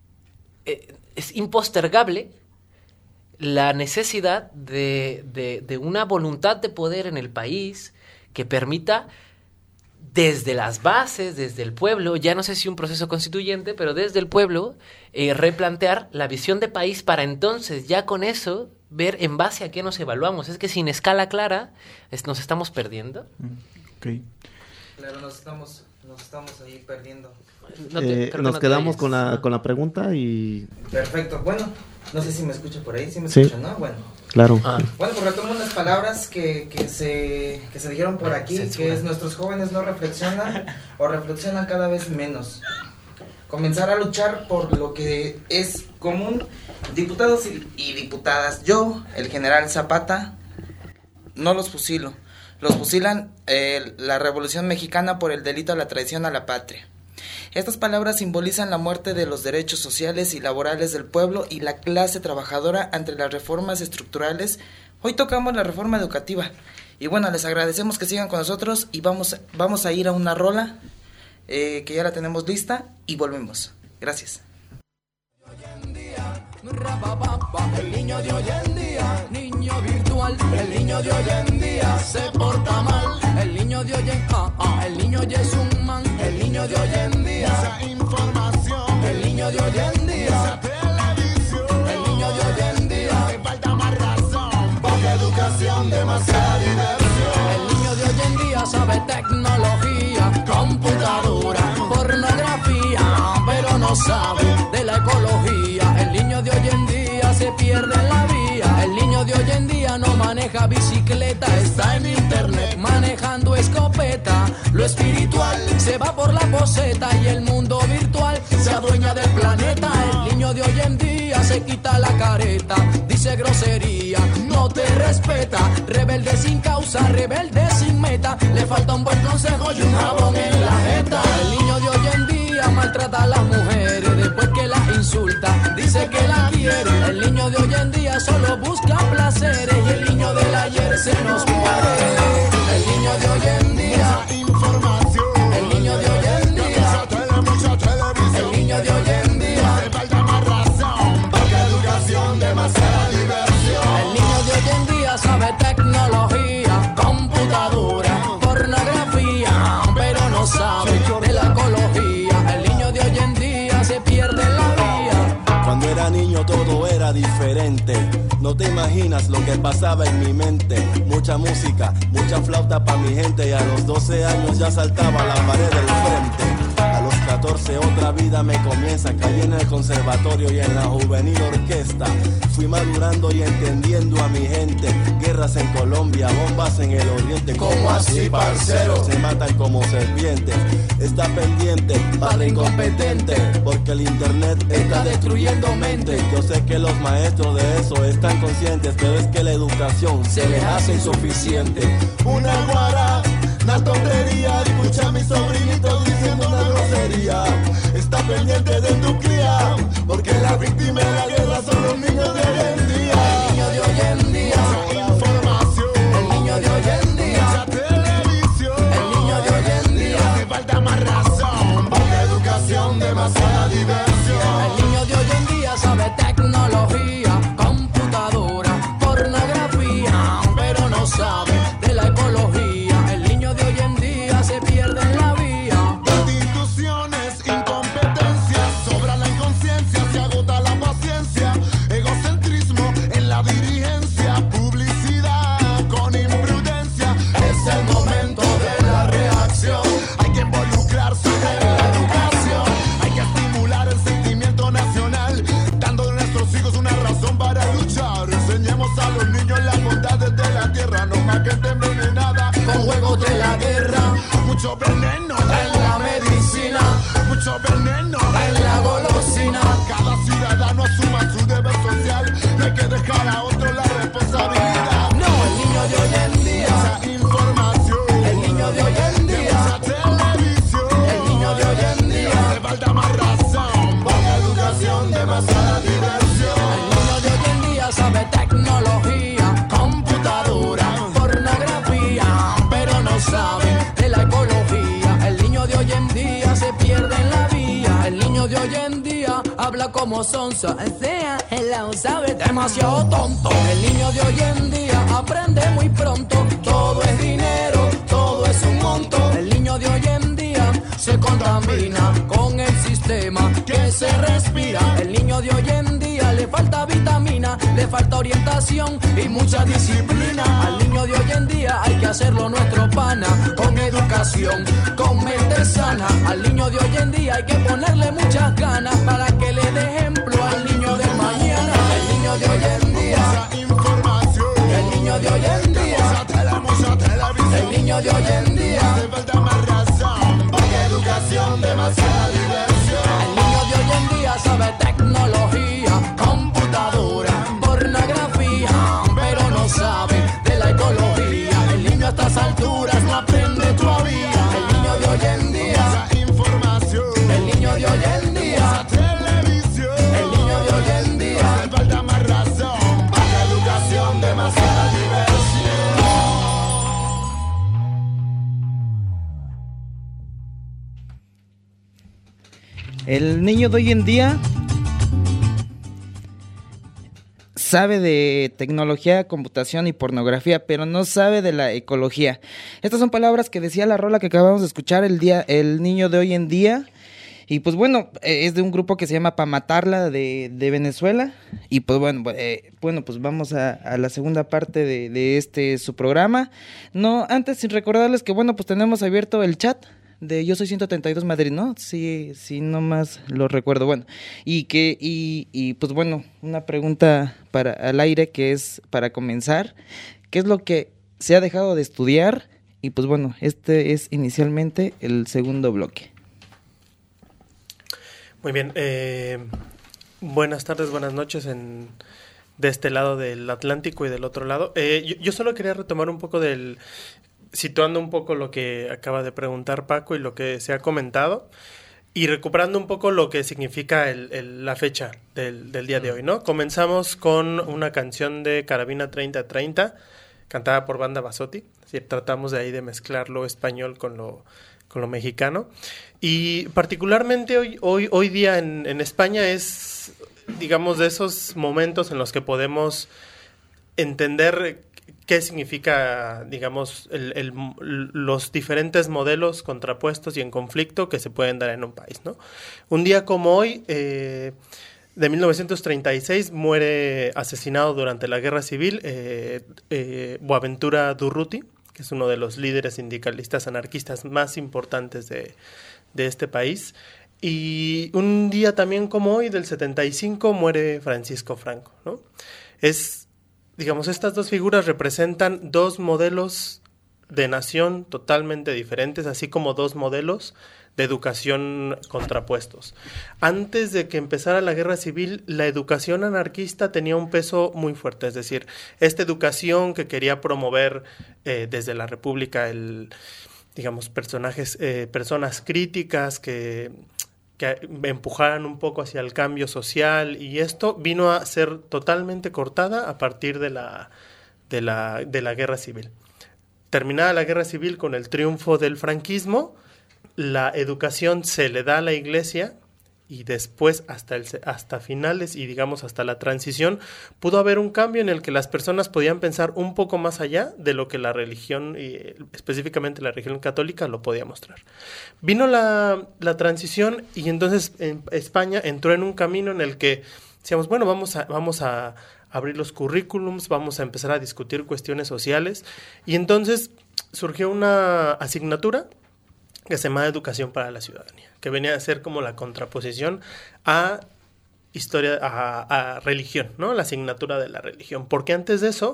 [SPEAKER 2] impostergable la necesidad de una voluntad de poder en el país que permita, desde las bases, desde el pueblo, ya no sé si un proceso constituyente, pero desde el pueblo, replantear la visión de país para entonces, ya con eso, ver en base a qué nos evaluamos. Es que sin escala clara nos estamos perdiendo.
[SPEAKER 3] Okay.
[SPEAKER 1] Claro, nos estamos ahí perdiendo.
[SPEAKER 3] Nos quedamos con la pregunta y...
[SPEAKER 1] Perfecto. Bueno, no sé si me escucha por ahí. ¿Sí me escuchan, no? Bueno.
[SPEAKER 3] Claro.
[SPEAKER 1] Bueno, pues retomo unas palabras que se dijeron por aquí, que es: nuestros jóvenes no reflexionan o reflexionan cada vez menos. Comenzar a luchar por lo que es común. Diputados y diputadas, yo, el general Zapata, no los fusilo. Los fusilan la Revolución Mexicana por el delito a la traición a la patria. Estas palabras simbolizan la muerte de los derechos sociales y laborales del pueblo y la clase trabajadora ante las reformas estructurales. Hoy tocamos la reforma educativa. Y bueno, les agradecemos que sigan con nosotros y vamos a ir a una rola que ya la tenemos lista y volvemos. Gracias.
[SPEAKER 5] El niño de hoy en día, niño virtual, el niño de hoy en día se porta mal, el niño de hoy el niño ya es un man, el niño de hoy en día, esa información, el niño de hoy en día, esa televisión, el niño de hoy en día, le falta más razón, poca educación, demasiada diversión, el niño de hoy en día sabe tecnología, computadora, pornografía, pero no sabe de la ecología, el niño de hoy en día se pierde en la vía, el niño de hoy en día no maneja bicicleta, está en internet manejando escopeta, lo espiritual se va por la poseta y el mundo virtual se adueña del planeta, el niño de hoy en día se quita la careta, dice grosería, no te respeta, rebelde sin causa, rebelde sin meta, le falta un buen consejo y un jabón en la jeta, el niño de hoy en día maltrata a las mujeres después que las insulta, dice que la quiere, el niño de hoy en día solo busca placeres y el niño del ayer se nos muere, el niño de hoy en día, información, el niño de hoy en día, el niño de hoy en día, le falta más razón, poca educación, demasiada diversión, el niño de hoy en día sabe tecnología, computadora, pornografía, pero no sabe de la ecología, el niño de hoy en día se pierde en la vía.
[SPEAKER 6] Cuando era niño todo era diferente, no te imaginas lo que pasaba en mi mente, mucha música, mucha flauta pa' mi gente y a los 12 años ya saltaba la pared del frente, a los 14 otra vida me comienza, caí en el conservatorio y en la juvenil orquesta, fui madurando y entendiendo a mi gente, guerras en Colombia, bombas en el oriente,
[SPEAKER 5] ¿Cómo así, parcero?
[SPEAKER 6] Se matan como serpientes, está pendiente, padre incompetente, porque el internet está destruyendo mente, yo sé que los maestros de eso están conscientes, pero es que la educación se les hace insuficiente,
[SPEAKER 5] Una guara, una tontería, escucha a mi sobrinito diciendo una grosería, está pendiente de tu cría, porque la víctima de la guerra son los niños de hoy en día, el niño de hoy en día, información, el niño de hoy en día, televisión, el niño de hoy en día, le falta más razón, poca educación, demasiada diversión, el niño de hoy en día sabe tecnología, computadora, pornografía, pero no sabe de la ecología, el niño de hoy en día se pierde en la vía, instituciones, incompetencia, sobra la inconsciencia, se agota la paciencia, egocentrismo en la dirigencia, publicidad con imprudencia, es el momento de la reacción, hay que involucrarse en la educación, hay que estimular el sentimiento nacional, dando a nuestros hijos una razón para luchar, enseñemos a los niños las bondades de la tierra, no más que envenenada con juegos de la guerra, mucho veneno en la medicina, mucho veneno en la golosina, cada ciudadano asuma su deber social, no hay que dejar a otro la responsabilidad, no, el niño de hoy en día, esa información, el niño de hoy en día, esa televisión, el niño de hoy en día, le falta más razón, poca educación, demasiada diversión, el niño de hoy en día sabe tecnología, computadora, pornografía, pero no sabe de la ecología, el niño de hoy en día se pierde en la vía, el niño de hoy en día habla como sonso, sea, hello, sabe demasiado tonto, el niño de hoy en día aprende muy pronto, todo es dinero, todo es un monto, el niño de hoy en día se contamina con el sistema que se respira, el niño de hoy en día le falta vitamina, le falta orientación y mucha disciplina, al niño de hoy en día hay que hacerlo nuestro pana, con educación, con mente sana, al niño de hoy en día hay que ponerle muchas ganas para que le dé ejemplo al niño del mañana, el niño de hoy en día, el niño de hoy en día, el niño de hoy en día, le falta más razón, poca educación, demasiada diversión, el niño de hoy en día sabe tecnología, computadora, pornografía, pero no sabe de la ecología, el niño a estas alturas no aprende
[SPEAKER 1] El niño de hoy en día sabe de tecnología, computación y pornografía, pero no sabe de la ecología. Estas son palabras que decía la rola que acabamos de escuchar, el niño de hoy en día. Y pues bueno, es de un grupo que se llama Pa' Matarla de Venezuela. Y pues bueno, pues vamos a la segunda parte de su programa. No, antes sin recordarles que bueno, pues tenemos abierto el chat de Yo Soy 132 Madrid, ¿no? Sí, no más lo recuerdo. Bueno, y pues bueno, una pregunta al aire que es para comenzar. ¿Qué es lo que se ha dejado de estudiar? Y pues bueno, este es inicialmente el segundo bloque.
[SPEAKER 7] Muy bien, buenas tardes, buenas noches de este lado del Atlántico y del otro lado. Yo solo quería retomar un poco situando un poco lo que acaba de preguntar Paco y lo que se ha comentado, y recuperando un poco lo que significa la fecha del día de hoy, ¿no? Comenzamos con una canción de Carabina 3030, cantada por Banda Basotti. Sí, tratamos de ahí de mezclar lo español con lo mexicano, y particularmente hoy día en España es, digamos, de esos momentos en los que podemos entender qué significa, digamos, los diferentes modelos contrapuestos y en conflicto que se pueden dar en un país, ¿no? Un día como hoy, de 1936, muere asesinado durante la Guerra Civil Boaventura Durruti, que es uno de los líderes sindicalistas anarquistas más importantes de este país. Y un día también como hoy, del 75, muere Francisco Franco, ¿no? Digamos, estas dos figuras representan dos modelos de nación totalmente diferentes, así como dos modelos de educación contrapuestos. Antes de que empezara la Guerra Civil, la educación anarquista tenía un peso muy fuerte, es decir, esta educación que quería promover desde la República digamos, personas críticas que empujaran un poco hacia el cambio social, y esto vino a ser totalmente cortada a partir de la Guerra Civil. Terminada la Guerra Civil, con el triunfo del franquismo, la educación se le da a la Iglesia, y después hasta finales y digamos hasta la transición pudo haber un cambio en el que las personas podían pensar un poco más allá de lo que la religión, y específicamente la religión católica, lo podía mostrar. Vino la transición, y entonces España entró en un camino en el que decíamos, bueno, vamos a abrir los currículums, vamos a empezar a discutir cuestiones sociales, y entonces surgió una asignatura que se llama Educación para la Ciudadanía, que venía a ser como la contraposición a religión, ¿no? La asignatura de la religión. Porque antes de eso,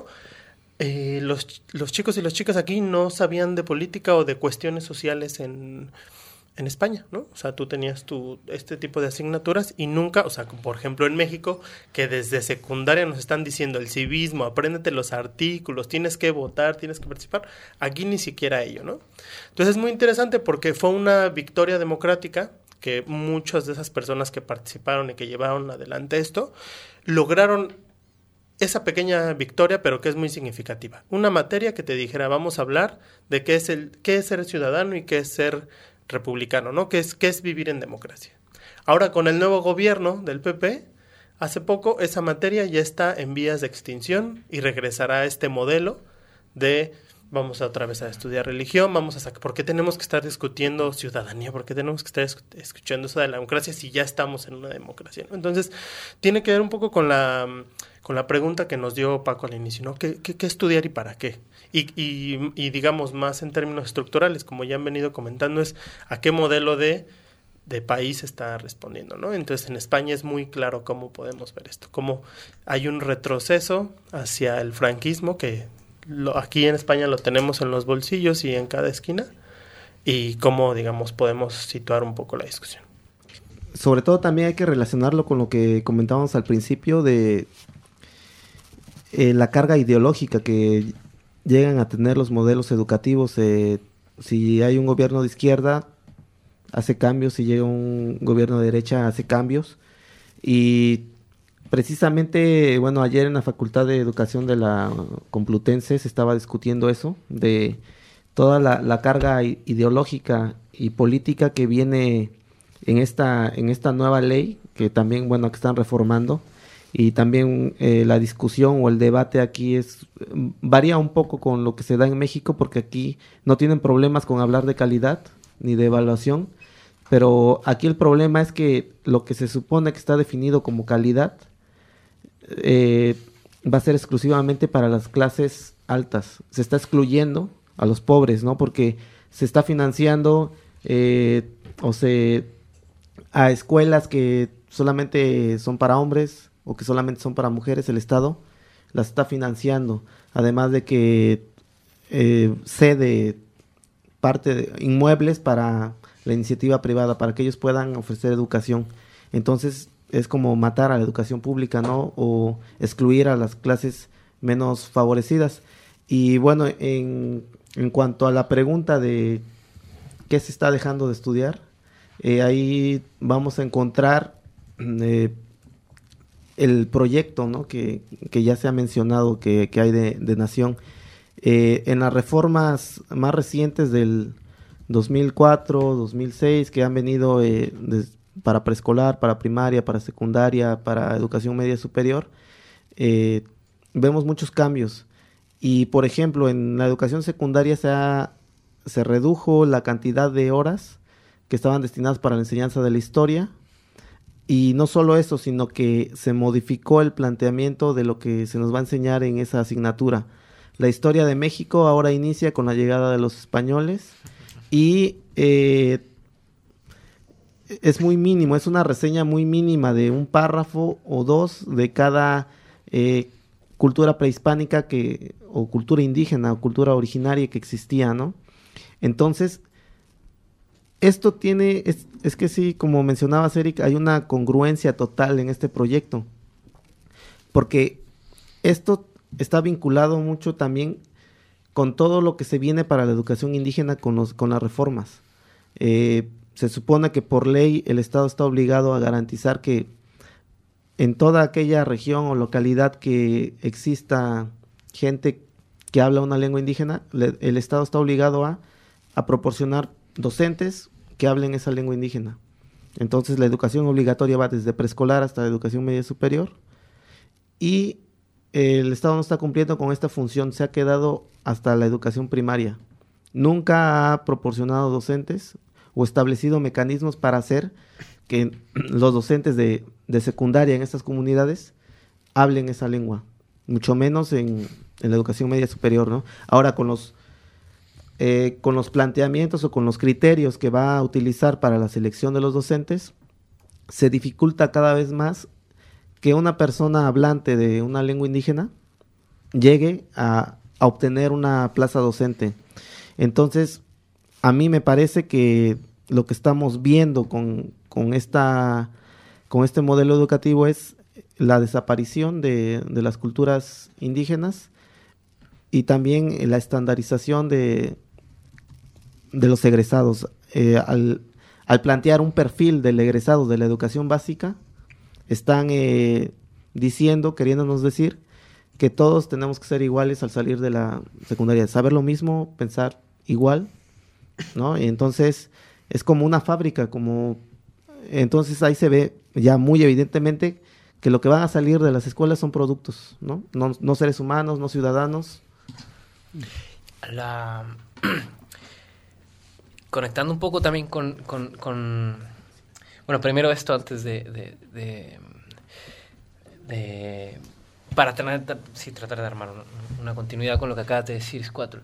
[SPEAKER 7] los chicos y las chicas aquí no sabían de política o de cuestiones sociales en España, ¿no? O sea, tú tenías este tipo de asignaturas y nunca, o sea, por ejemplo en México, que desde secundaria nos están diciendo el civismo, apréndete los artículos, tienes que votar, tienes que participar. Aquí ni siquiera ello, ¿no? Entonces es muy interesante porque fue una victoria democrática que muchas de esas personas que participaron y que llevaron adelante esto, lograron esa pequeña victoria, pero que es muy significativa. Una materia que te dijera, vamos a hablar de qué es ser ciudadano y qué es ser republicano, ¿no? ¿Qué es vivir en democracia? Ahora, con el nuevo gobierno del PP, hace poco esa materia ya está en vías de extinción y regresará a este modelo de vamos otra vez a estudiar religión, ¿por qué tenemos que estar discutiendo ciudadanía? ¿Por qué tenemos que estar escuchando eso de la democracia si ya estamos en una democracia, ¿no? Entonces, tiene que ver un poco con la pregunta que nos dio Paco al inicio, ¿no? ¿Qué estudiar y para qué? Y digamos, más en términos estructurales, como ya han venido comentando, es a qué modelo de país está respondiendo, ¿no? Entonces, en España es muy claro cómo podemos ver esto, cómo hay un retroceso hacia el franquismo que aquí en España lo tenemos en los bolsillos y en cada esquina, y cómo, digamos, podemos situar un poco la discusión.
[SPEAKER 3] Sobre todo también hay que relacionarlo con lo que comentábamos al principio de la carga ideológica que llegan a tener los modelos educativos. Si hay un gobierno de izquierda, hace cambios; si llega un gobierno de derecha, hace cambios. Y precisamente, bueno, ayer en la Facultad de Educación de la Complutense se estaba discutiendo eso, de toda la carga ideológica y política que viene en esta nueva ley que también, bueno, que están reformando. Y también la discusión o el debate aquí varía un poco con lo que se da en México, porque aquí no tienen problemas con hablar de calidad ni de evaluación, pero aquí el problema es que lo que se supone que está definido como calidad va a ser exclusivamente para las clases altas. Se está excluyendo a los pobres, ¿no? Porque se está financiando a escuelas que solamente son para hombres o que solamente son para mujeres. El Estado las está financiando, además de que cede parte de inmuebles para la iniciativa privada, para que ellos puedan ofrecer educación. Entonces es como matar a la educación pública, ¿no? O excluir a las clases menos favorecidas. Y bueno, en cuanto a la pregunta de qué se está dejando de estudiar, ahí vamos a encontrar el proyecto, ¿no? que ya se ha mencionado que hay de Nación. En las reformas más recientes del 2004, 2006, que han venido para preescolar, para primaria, para secundaria, para educación media superior, vemos muchos cambios. Y, por ejemplo, en la educación secundaria se redujo la cantidad de horas que estaban destinadas para la enseñanza de la historia. Y no solo eso, sino que se modificó el planteamiento de lo que se nos va a enseñar en esa asignatura. La historia de México ahora inicia con la llegada de los españoles y es muy mínimo, es una reseña muy mínima de un párrafo o dos de cada cultura prehispánica o cultura indígena o cultura originaria que existía, ¿no? Entonces, esto tiene, es que sí, como mencionabas, Eric, hay una congruencia total en este proyecto, porque esto está vinculado mucho también con todo lo que se viene para la educación indígena con las reformas. Se supone que por ley el Estado está obligado a garantizar que en toda aquella región o localidad que exista gente que habla una lengua indígena, el Estado está obligado a proporcionar docentes que hablen esa lengua indígena. Entonces la educación obligatoria va desde preescolar hasta la educación media superior y el Estado no está cumpliendo con esta función, se ha quedado hasta la educación primaria. Nunca ha proporcionado docentes o establecido mecanismos para hacer que los docentes de secundaria en estas comunidades hablen esa lengua, mucho menos en la educación media superior, ¿no? Ahora con los planteamientos o con los criterios que va a utilizar para la selección de los docentes, se dificulta cada vez más que una persona hablante de una lengua indígena llegue a obtener una plaza docente. Entonces, a mí me parece que lo que estamos viendo con este modelo educativo es la desaparición de las culturas indígenas y también la estandarización de los egresados. Al plantear un perfil del egresado de la educación básica, están queriéndonos decir que todos tenemos que ser iguales al salir de la secundaria, saber lo mismo, pensar igual, ¿no? Y entonces es como una fábrica, entonces ahí se ve ya muy evidentemente que lo que van a salir de las escuelas son productos, ¿no? No seres humanos, no ciudadanos.
[SPEAKER 2] Conectando un poco también con bueno, primero esto antes para tratar de armar una continuidad con lo que acabas de decir, Squattle.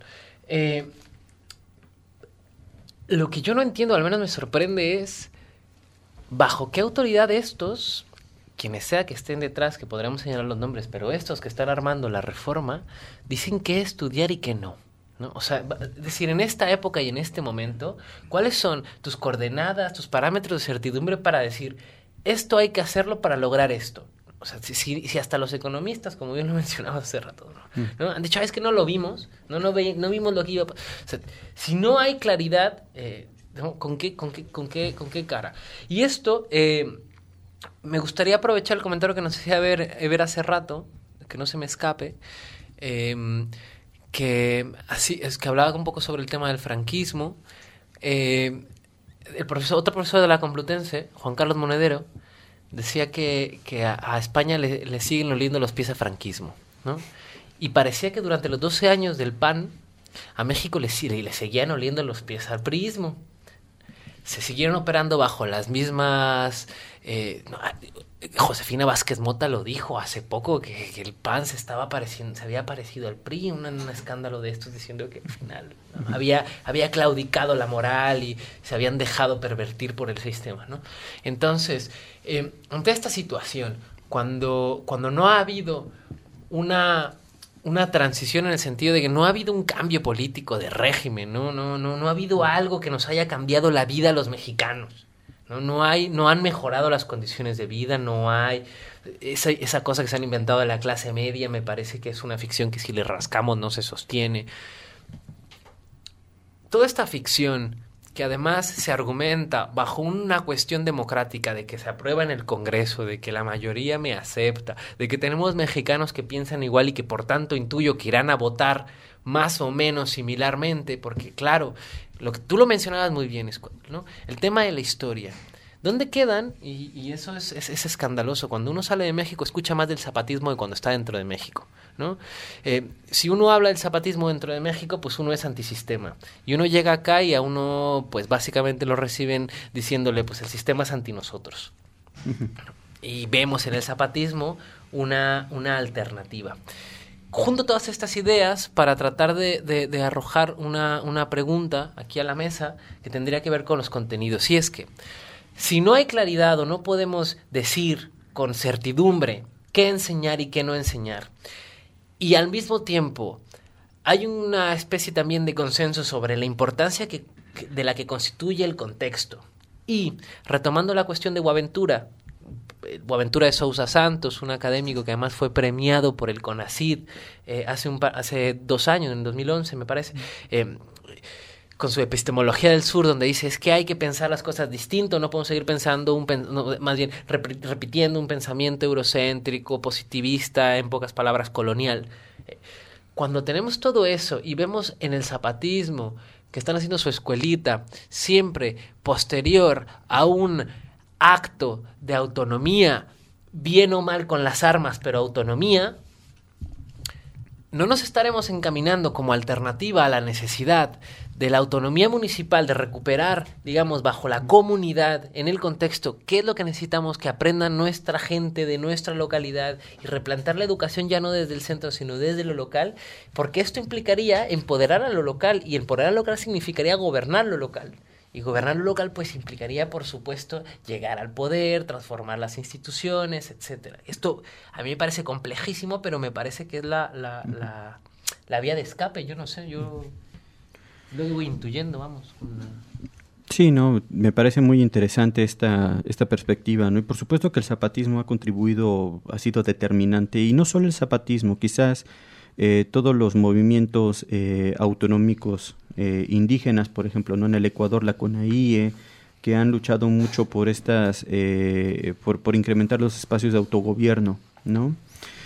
[SPEAKER 2] Lo que yo no entiendo, al menos me sorprende, es bajo qué autoridad estos, quienes sea que estén detrás, que podremos señalar los nombres, pero estos que están armando la reforma, dicen qué estudiar y qué no, ¿no? O sea, es decir, en esta época y en este momento, ¿cuáles son tus coordenadas, tus parámetros de certidumbre para decir, esto hay que hacerlo para lograr esto? O sea, si hasta los economistas, como bien lo mencionaba hace rato, ¿no? Han dicho, es que no lo vimos, no vimos lo que iba a pasar. O sea, si no hay claridad, ¿no? ¿Con qué cara? Y esto, me gustaría aprovechar el comentario que nos hacía ver hace rato, que no se me escape, que hablaba un poco sobre el tema del franquismo. otro profesor de la Complutense, Juan Carlos Monedero, decía que a España le siguen oliendo los pies al franquismo, ¿no? Y parecía que durante los 12 años del PAN, a México le seguían oliendo los pies al priismo. Se siguieron operando bajo las mismas... Josefina Vázquez Mota lo dijo hace poco, que el PAN se había parecido al PRI, un escándalo de estos diciendo que al final, ¿no?, había claudicado la moral y se habían dejado pervertir por el sistema, ¿no? Entonces, ante esta situación, cuando no ha habido una transición en el sentido de que no ha habido un cambio político de régimen, no ha habido algo que nos haya cambiado la vida a los mexicanos. No han mejorado las condiciones de vida, no hay esa cosa que se han inventado de la clase media, me parece que es una ficción que si le rascamos no se sostiene. Toda esta ficción, que además se argumenta bajo una cuestión democrática de que se aprueba en el Congreso, de que la mayoría me acepta, de que tenemos mexicanos que piensan igual y que por tanto intuyo que irán a votar más o menos similarmente, porque claro, tú lo mencionabas muy bien, ¿no? El tema de la historia. ¿Dónde quedan? Y eso es escandaloso. Cuando uno sale de México escucha más del zapatismo que cuando está dentro de México, ¿no? Si uno habla del zapatismo dentro de México, pues uno es antisistema. Y uno llega acá y a uno, pues básicamente lo reciben diciéndole, pues el sistema es anti nosotros. Y vemos en el zapatismo una alternativa. Junto todas estas ideas para tratar de arrojar una pregunta aquí a la mesa que tendría que ver con los contenidos. Y es que, si no hay claridad o no podemos decir con certidumbre qué enseñar y qué no enseñar, y al mismo tiempo hay una especie también de consenso sobre la importancia de la que constituye el contexto, y retomando la cuestión de Boaventura de Sousa Santos, un académico que además fue premiado por el CONACYT hace 2 años, en 2011 me parece, con su epistemología del sur, donde dice es que hay que pensar las cosas distinto, no podemos seguir pensando, más bien repitiendo un pensamiento eurocéntrico, positivista, en pocas palabras colonial. Cuando tenemos todo eso y vemos en el zapatismo que están haciendo su escuelita siempre posterior a un acto de autonomía, bien o mal con las armas, pero autonomía, no nos estaremos encaminando como alternativa a la necesidad de la autonomía municipal, de recuperar, digamos, bajo la comunidad, en el contexto, qué es lo que necesitamos que aprendan nuestra gente de nuestra localidad y replantear la educación ya no desde el centro, sino desde lo local, porque esto implicaría empoderar a lo local, y empoderar a lo local significaría gobernar lo local. Y gobernar lo local pues implicaría, por supuesto, llegar al poder, transformar las instituciones, etcétera. Esto a mí me parece complejísimo, pero me parece que es la vía de escape. Yo no sé, yo lo voy intuyendo, vamos.
[SPEAKER 4] Sí, no, me parece muy interesante esta perspectiva, ¿no? Y por supuesto que el zapatismo ha sido determinante, y no solo el zapatismo, quizás todos los movimientos autonómicos indígenas, por ejemplo, ¿no? En el Ecuador, la CONAIE, que han luchado mucho por por incrementar los espacios de autogobierno, ¿no?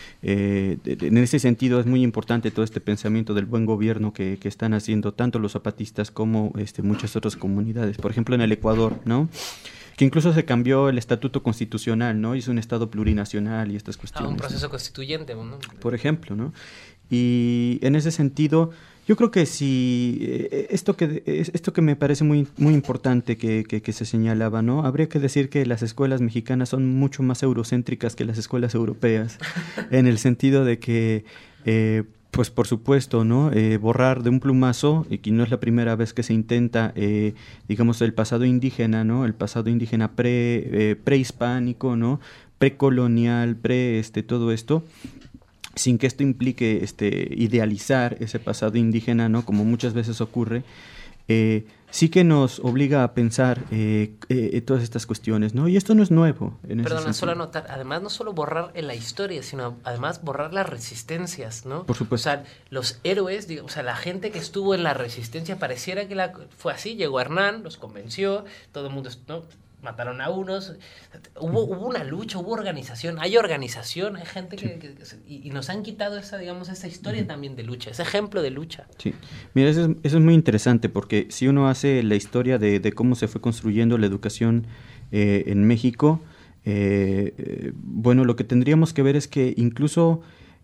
[SPEAKER 4] En ese sentido es muy importante todo este pensamiento del buen gobierno que están haciendo tanto los zapatistas como muchas otras comunidades. Por ejemplo, en el Ecuador, ¿no? Que incluso se cambió el estatuto constitucional, ¿no? Hizo un estado plurinacional y estas cuestiones.
[SPEAKER 2] Un proceso constituyente, ¿no?
[SPEAKER 4] Por ejemplo, ¿no? Y en ese sentido, yo creo que si esto que me parece muy importante que se señalaba, ¿no? Habría que decir que las escuelas mexicanas son mucho más eurocéntricas que las escuelas europeas, en el sentido de que pues por supuesto, ¿no? Borrar de un plumazo, y que no es la primera vez que se intenta, digamos, el pasado indígena, ¿no? El pasado indígena prehispánico, ¿no? Precolonial, todo esto, sin que esto implique idealizar ese pasado indígena, ¿no? Como muchas veces ocurre, sí que nos obliga a pensar todas estas cuestiones, ¿no? Y esto no es nuevo.
[SPEAKER 2] Perdona, solo anotar, además no solo borrar en la historia, sino además borrar las resistencias, ¿no?
[SPEAKER 4] Por supuesto.
[SPEAKER 2] O sea, los héroes, o sea, la gente que estuvo en la resistencia, pareciera que fue así, llegó Hernán, los convenció, todo el mundo, ¿no? mataron a unos. Hubo una lucha, hubo organización, hay gente y nos han quitado esa historia también de lucha, ese ejemplo de lucha.
[SPEAKER 4] Sí, mira, eso es muy interesante, porque si uno hace la historia de cómo se fue construyendo la educación en México, bueno, lo que tendríamos que ver es que incluso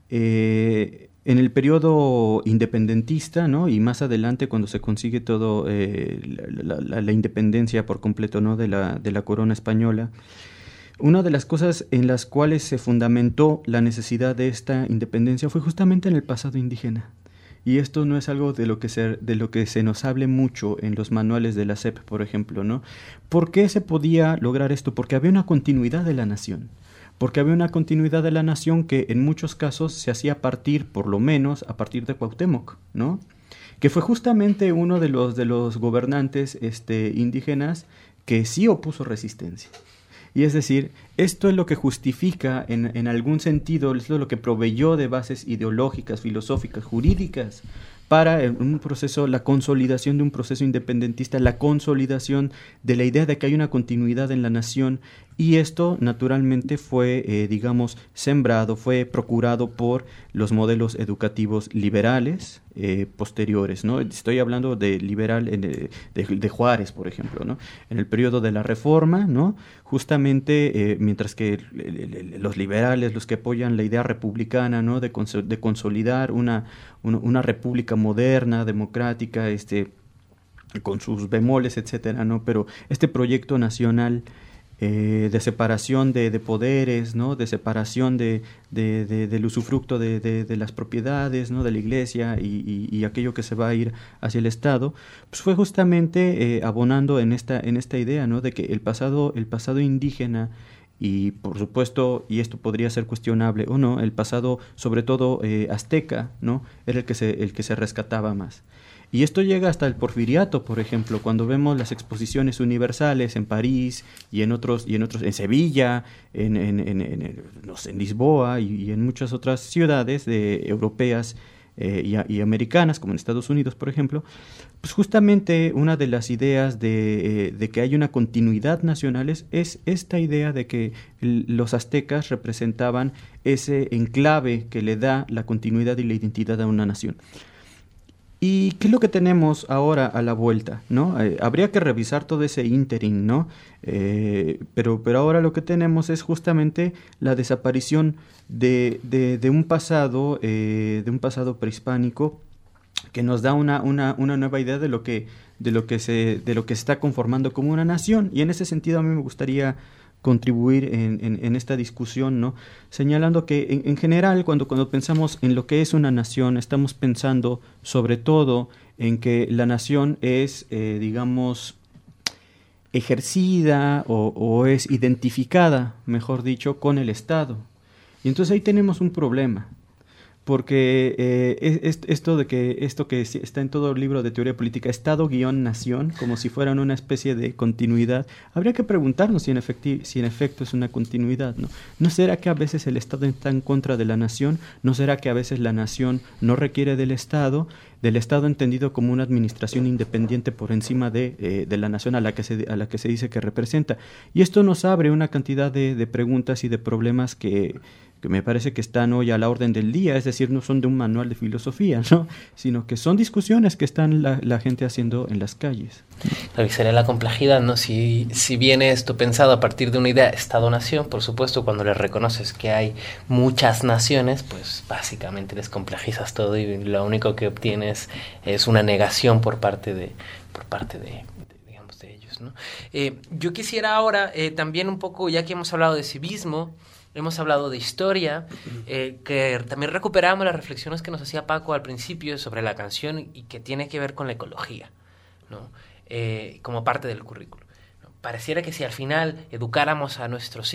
[SPEAKER 4] en el periodo independentista, ¿no? Y más adelante, cuando se consigue todo la independencia por completo, ¿no? de la corona española, una de las cosas en las cuales se fundamentó la necesidad de esta independencia fue justamente en el pasado indígena. Y esto no es algo de lo que se nos hable mucho en los manuales de la SEP, por ejemplo, ¿no? ¿Por qué se podía lograr esto? Porque había una continuidad de la nación. Porque había una continuidad de la nación que en muchos casos se hacía por lo menos a partir de Cuauhtémoc, ¿no? Que fue justamente uno de los gobernantes indígenas que sí opuso resistencia. Y es decir, esto es lo que justifica en algún sentido, esto es lo que proveyó de bases ideológicas, filosóficas, jurídicas, para un proceso, la consolidación de un proceso independentista, la consolidación de la idea de que hay una continuidad en la nación, y esto naturalmente fue, sembrado, fue procurado por los modelos educativos liberales posteriores, ¿no? Estoy hablando de liberal de Juárez, por ejemplo, ¿no? En el periodo de la Reforma, ¿no? Justamente, mientras que los liberales, los que apoyan la idea republicana, ¿no? de consolidar una república moderna, democrática, con sus bemoles, etcétera, ¿no? Pero este proyecto nacional de separación de poderes, ¿no? De separación del usufructo de las propiedades, ¿no? De la iglesia y aquello que se va a ir hacia el Estado, pues fue justamente abonando en esta idea, ¿no? De que el pasado indígena, y por supuesto, y esto podría ser cuestionable o no, el pasado sobre todo azteca, ¿no? Era el que se rescataba más. Y esto llega hasta el Porfiriato, por ejemplo, cuando vemos las exposiciones universales en París y en otros, en Sevilla, en Lisboa y en muchas otras ciudades europeas y americanas, como en Estados Unidos, por ejemplo, pues justamente una de las ideas de que hay una continuidad nacional es esta idea de que los aztecas representaban ese enclave que le da la continuidad y la identidad a una nación. ¿Y qué es lo que tenemos ahora a la vuelta, ¿no? Habría que revisar todo ese ínterin, ¿no? Pero ahora lo que tenemos es justamente la desaparición de un pasado prehispánico que nos da una nueva idea de lo que se está conformando como una nación. Y en ese sentido a mí me gustaría contribuir en esta discusión, ¿no? Señalando que en general cuando pensamos en lo que es una nación, estamos pensando sobre todo en que la nación es, ejercida o es identificada, mejor dicho, con el Estado. Y entonces ahí tenemos un problema. Porque esto que está en todo el libro de teoría política, Estado-nación, como si fueran una especie de continuidad, habría que preguntarnos si en efecto es una continuidad, ¿no? ¿No será que a veces el Estado está en contra de la nación? ¿No será que a veces la nación no requiere del Estado entendido como una administración independiente por encima de la nación a la que se dice que representa? Y esto nos abre una cantidad de preguntas y de problemas que me parece que están hoy a la orden del día, es decir, no son de un manual de filosofía, ¿no? Sino que son discusiones que están la gente haciendo en las calles.
[SPEAKER 2] Claro, y sería la complejidad, ¿no? Si viene esto pensado a partir de una idea Estado-nación, por supuesto, cuando le reconoces que hay muchas naciones, pues básicamente les complejizas todo y lo único que obtienes es una negación por parte de ellos, ¿no? Yo quisiera ahora también un poco, ya que hemos hablado de civismo, hemos hablado de historia, que también recuperamos las reflexiones que nos hacía Paco al principio sobre la canción y que tiene que ver con la ecología, ¿no? Como parte del currículo. Pareciera que si al final educáramos a nuestros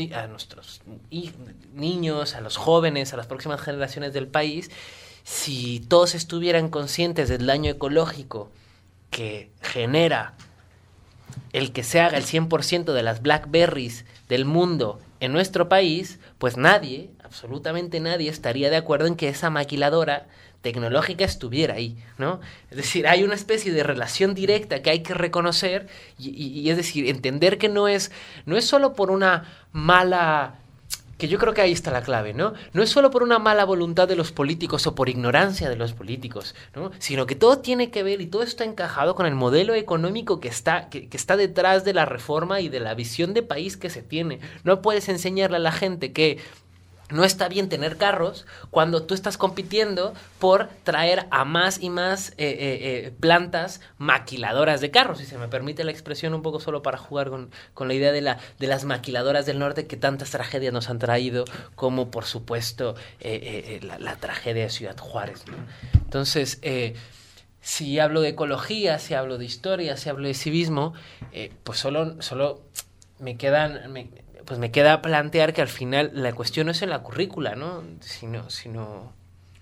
[SPEAKER 2] niños, a los jóvenes, a las próximas generaciones del país, si todos estuvieran conscientes del daño ecológico que genera el que se haga el 100% de las Blackberries del mundo en nuestro país, pues nadie, absolutamente nadie estaría de acuerdo en que esa maquiladora tecnológica estuviera ahí, ¿no? Es decir, hay una especie de relación directa que hay que reconocer y es decir, entender que no es solo por una mala... Que yo creo que ahí está la clave, ¿no? No es solo por una mala voluntad de los políticos o por ignorancia de los políticos, ¿no? Sino que todo tiene que ver y todo está encajado con el modelo económico que está detrás de la reforma y de la visión de país que se tiene. No puedes enseñarle a la gente que no está bien tener carros cuando tú estás compitiendo por traer a más y más plantas maquiladoras de carros, si se me permite la expresión, un poco solo para jugar con la idea de las maquiladoras del norte que tantas tragedias nos han traído, como por supuesto la tragedia de Ciudad Juárez, ¿no? Entonces, si hablo de ecología, si hablo de historia, si hablo de civismo, pues solo me queda plantear que al final la cuestión no es en la currícula, ¿no? Sino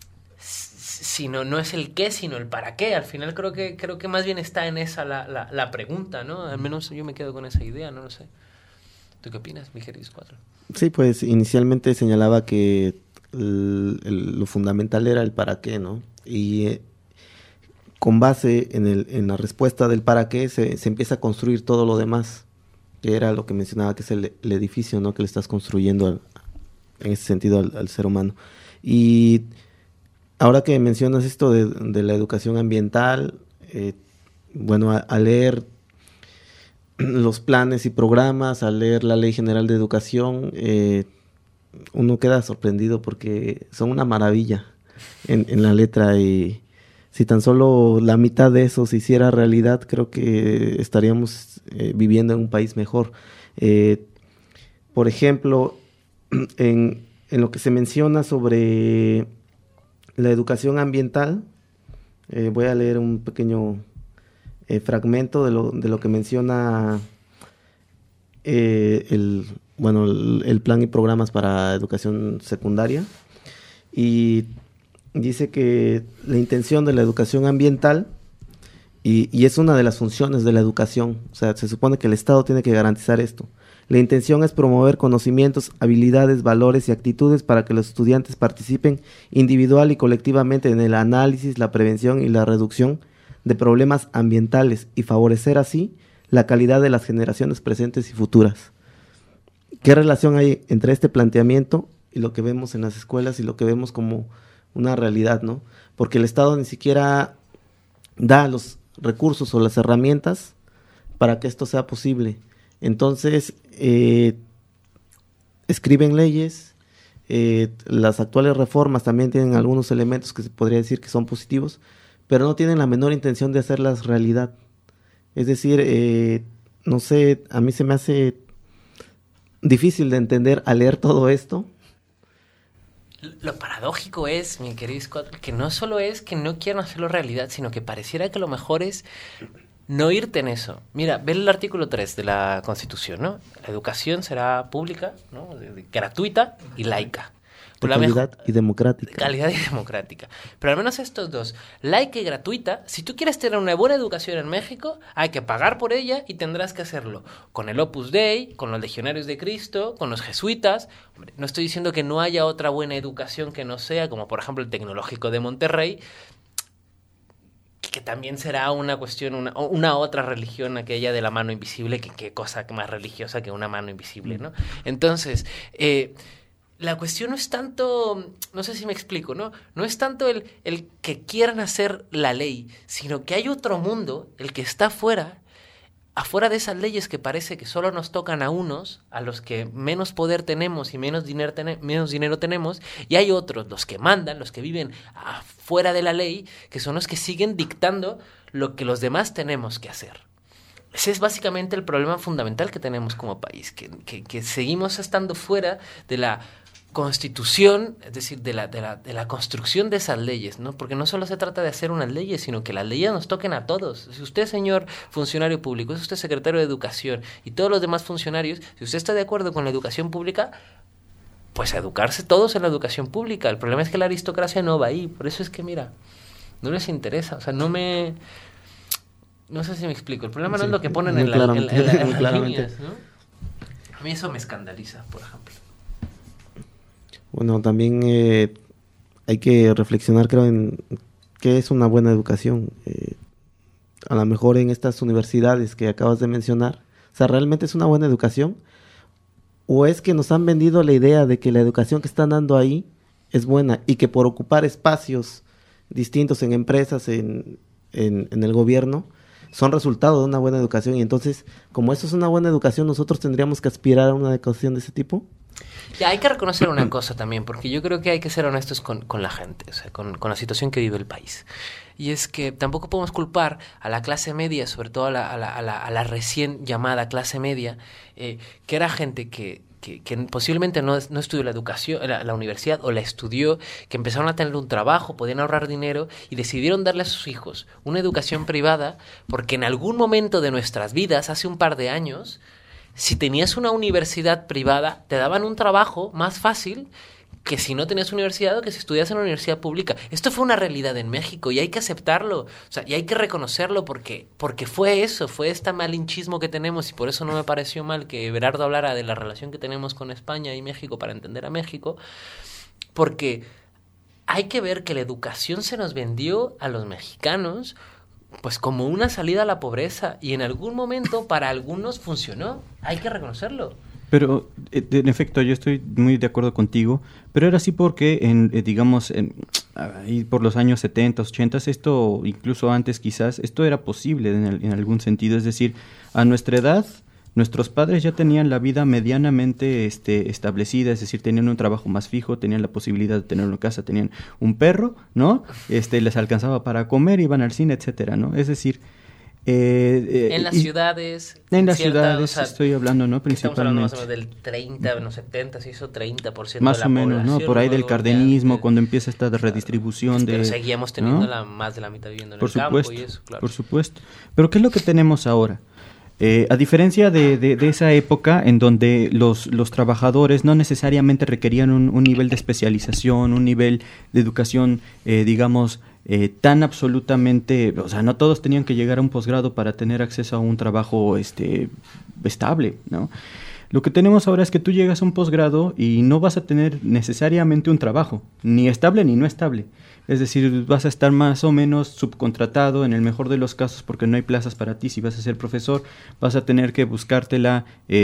[SPEAKER 2] no es el qué, sino el para qué. Al final creo que más bien está en esa la pregunta, ¿no? Al menos yo me quedo con esa idea, no lo sé. ¿Tú qué opinas, mi querido Cuatro?
[SPEAKER 3] Sí, pues inicialmente señalaba que lo fundamental era el para qué, ¿no? Y con base en la respuesta del para qué se empieza a construir todo lo demás, que era lo que mencionaba, que es el edificio, ¿no? Que le estás construyendo en ese sentido al ser humano. Y ahora que mencionas esto de la educación ambiental, bueno, al leer los planes y programas, al leer la Ley General de Educación, uno queda sorprendido porque son una maravilla en la letra, y si tan solo la mitad de eso se hiciera realidad, creo que estaríamos viviendo en un país mejor. Por ejemplo, en lo que se menciona sobre la educación ambiental, voy a leer un pequeño fragmento de lo que menciona el plan y programas para educación secundaria, y dice que la intención de la educación ambiental, y es una de las funciones de la educación, o sea, se supone que el Estado tiene que garantizar esto. La intención es promover conocimientos, habilidades, valores y actitudes para que los estudiantes participen individual y colectivamente en el análisis, la prevención y la reducción de problemas ambientales, y favorecer así la calidad de las generaciones presentes y futuras. ¿Qué relación hay entre este planteamiento y lo que vemos en las escuelas y lo que vemos como una realidad, ¿no? Porque el Estado ni siquiera da los recursos o las herramientas para que esto sea posible. Entonces, escriben leyes, las actuales reformas también tienen algunos elementos que se podría decir que son positivos, pero no tienen la menor intención de hacerlas realidad. Es decir, no sé, a mí se me hace difícil de entender al leer todo esto.
[SPEAKER 2] Lo paradójico es, mi querido Scott, que no solo es que no quieran hacerlo realidad, sino que pareciera que lo mejor es no irte en eso. Mira, ve el artículo 3 de la Constitución, ¿no? La educación será pública, ¿no? Gratuita y laica.
[SPEAKER 3] De calidad y democrática.
[SPEAKER 2] Calidad y democrática. Pero al menos estos dos, laica y gratuita, si tú quieres tener una buena educación en México, hay que pagar por ella y tendrás que hacerlo con el Opus Dei, con los Legionarios de Cristo, con los jesuitas. Hombre, no estoy diciendo que no haya otra buena educación que no sea, como por ejemplo el Tecnológico de Monterrey, que también será una cuestión, una otra religión, aquella de la mano invisible, que qué cosa más religiosa que una mano invisible, ¿no? Entonces, la cuestión no es tanto, no sé si me explico, ¿no? No es tanto el que quieran hacer la ley, sino que hay otro mundo, el que está afuera de esas leyes que parece que solo nos tocan a unos, a los que menos poder tenemos y menos dinero tenemos, y hay otros, los que mandan, los que viven afuera de la ley, que son los que siguen dictando lo que los demás tenemos que hacer. Ese es básicamente el problema fundamental que tenemos como país, que seguimos estando fuera de la Constitución, es decir, de la construcción de esas leyes, ¿no? Porque no solo se trata de hacer unas leyes, sino que las leyes nos toquen a todos. Si usted, señor funcionario público, si usted es secretario de Educación y todos los demás funcionarios, si usted está de acuerdo con la educación pública, pues a educarse todos en la educación pública. El problema es que la aristocracia no va ahí. Por eso es que, mira, no les interesa. O sea, no sé si me explico. El problema no es lo que ponen en las líneas, ¿no? A mí eso me escandaliza, por ejemplo.
[SPEAKER 3] Bueno, también hay que reflexionar, creo, en qué es una buena educación. A lo mejor en estas universidades que acabas de mencionar, o sea, ¿realmente es una buena educación? ¿O es que nos han vendido la idea de que la educación que están dando ahí es buena y que por ocupar espacios distintos en empresas, en el gobierno, son resultado de una buena educación? Y entonces, como eso es una buena educación, ¿nosotros tendríamos que aspirar a una educación de ese tipo?
[SPEAKER 2] Ya, hay que reconocer una cosa también, porque yo creo que hay que ser honestos con la gente, o sea, con la situación que vive el país. Y es que tampoco podemos culpar a la clase media, sobre todo a la recién llamada clase media, que era gente que posiblemente no estudió la educación, la universidad, o la estudió, que empezaron a tener un trabajo, podían ahorrar dinero y decidieron darle a sus hijos una educación privada, porque en algún momento de nuestras vidas, hace un par de años, si tenías una universidad privada, te daban un trabajo más fácil que si no tenías universidad o que si estudias en una universidad pública. Esto fue una realidad en México y hay que aceptarlo, o sea, y hay que reconocerlo porque fue eso, fue este malinchismo que tenemos, y por eso no me pareció mal que Everardo hablara de la relación que tenemos con España y México para entender a México, porque hay que ver que la educación se nos vendió a los mexicanos pues como una salida a la pobreza, y en algún momento para algunos funcionó, hay que reconocerlo.
[SPEAKER 4] Pero, en efecto, yo estoy muy de acuerdo contigo, pero era así porque, ahí por los años 70, 80, esto, incluso antes quizás, esto era posible en algún sentido. Es decir, a nuestra edad, nuestros padres ya tenían la vida medianamente establecida, es decir, tenían un trabajo más fijo, tenían la posibilidad de tener una casa, tenían un perro, ¿no? Les alcanzaba para comer, iban al cine, etcétera, ¿no? Es decir,
[SPEAKER 2] en las ciudades...
[SPEAKER 4] En las ciudades, o sea, estoy hablando, ¿no? Principalmente.
[SPEAKER 2] Estamos hablando más o menos del 30, en los 70 se hizo 30%
[SPEAKER 4] más
[SPEAKER 2] de la
[SPEAKER 4] o menos,
[SPEAKER 2] población,
[SPEAKER 4] ¿no? Por ahí del cardenismo, cuando empieza esta redistribución
[SPEAKER 2] pero
[SPEAKER 4] de...
[SPEAKER 2] seguíamos teniendo
[SPEAKER 4] ¿no?
[SPEAKER 2] Más de la mitad viviendo en
[SPEAKER 4] por
[SPEAKER 2] el
[SPEAKER 4] supuesto,
[SPEAKER 2] campo y eso, claro.
[SPEAKER 4] Por supuesto. Pero ¿qué es lo que tenemos ahora? A diferencia de esa época en donde los trabajadores no necesariamente requerían un nivel de especialización, un nivel de educación, digamos, tan absolutamente, o sea, no todos tenían que llegar a un posgrado para tener acceso a un trabajo estable, ¿no? Lo que tenemos ahora es que tú llegas a un posgrado y no vas a tener necesariamente un trabajo, ni estable ni no estable. Es decir, vas a estar más o menos subcontratado en el mejor de los casos porque no hay plazas para ti. Si vas a ser profesor, vas a tener que buscártela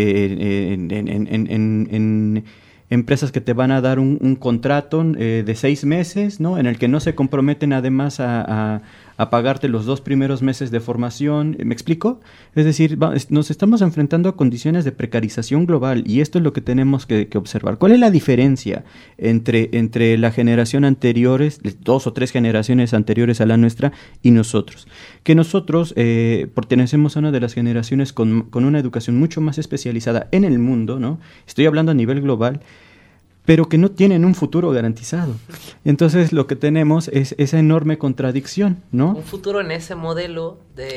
[SPEAKER 4] en empresas que te van a dar un contrato de 6 meses, ¿no? En el que no se comprometen además a pagarte los 2 primeros meses de formación. ¿Me explico? Es decir, nos estamos enfrentando a condiciones de precarización global y esto es lo que tenemos que observar. ¿Cuál es la diferencia entre la generación anteriores, 2 o 3 generaciones anteriores a la nuestra, y nosotros? Que nosotros pertenecemos a una de las generaciones con una educación mucho más especializada en el mundo, ¿no? Estoy hablando a nivel global, pero que no tienen un futuro garantizado. Entonces lo que tenemos es esa enorme contradicción, ¿no?
[SPEAKER 2] Un futuro en ese modelo de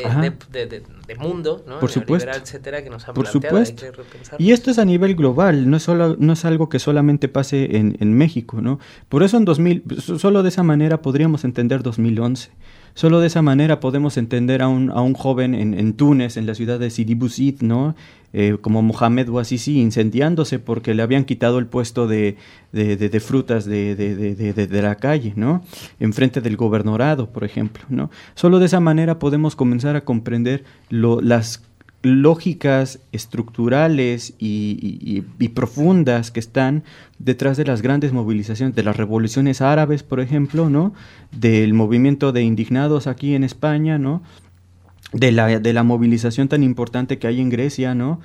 [SPEAKER 2] mundo, ¿no?
[SPEAKER 4] Por supuesto.
[SPEAKER 2] Neoliberal, etcétera, que nos han
[SPEAKER 4] Por
[SPEAKER 2] planteado.
[SPEAKER 4] supuesto.
[SPEAKER 2] Hay que repensarlo.
[SPEAKER 4] Y esto es a nivel global, no es algo que solamente pase en México, ¿no? Por eso solo de esa manera podríamos entender 2011. Solo de esa manera podemos entender a un joven en Túnez, en la ciudad de Sidi Bouzid, ¿no? Como Mohamed Bouazizi, incendiándose porque le habían quitado el puesto de frutas de la calle, ¿no? Enfrente del gobernador, por ejemplo, ¿no? Solo de esa manera podemos comenzar a comprender las lógicas estructurales y profundas que están detrás de las grandes movilizaciones, de las revoluciones árabes, por ejemplo, ¿no? Del movimiento de indignados aquí en España, ¿no? De la movilización tan importante que hay en Grecia, ¿no?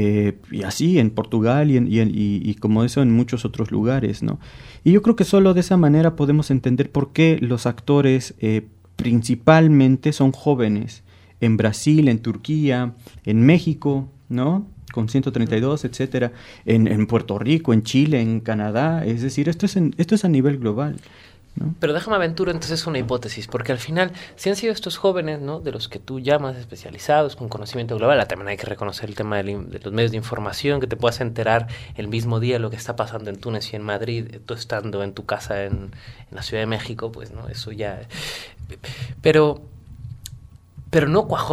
[SPEAKER 4] Y así en Portugal y como eso en muchos otros lugares, ¿no? Y yo creo que solo de esa manera podemos entender por qué los actores principalmente son jóvenes. En Brasil, en Turquía, en México, ¿no? Con 132, etcétera, en Puerto Rico, en Chile, en Canadá. Es decir, esto es a nivel global, ¿no?
[SPEAKER 2] Pero déjame aventuro entonces una hipótesis, porque al final, si han sido estos jóvenes, ¿no? De los que tú llamas especializados, con conocimiento global, también hay que reconocer el tema de los medios de información, que te puedas enterar el mismo día lo que está pasando en Túnez y en Madrid, tú estando en tu casa en la Ciudad de México, pues, ¿no? Eso ya... Pero no cuajó.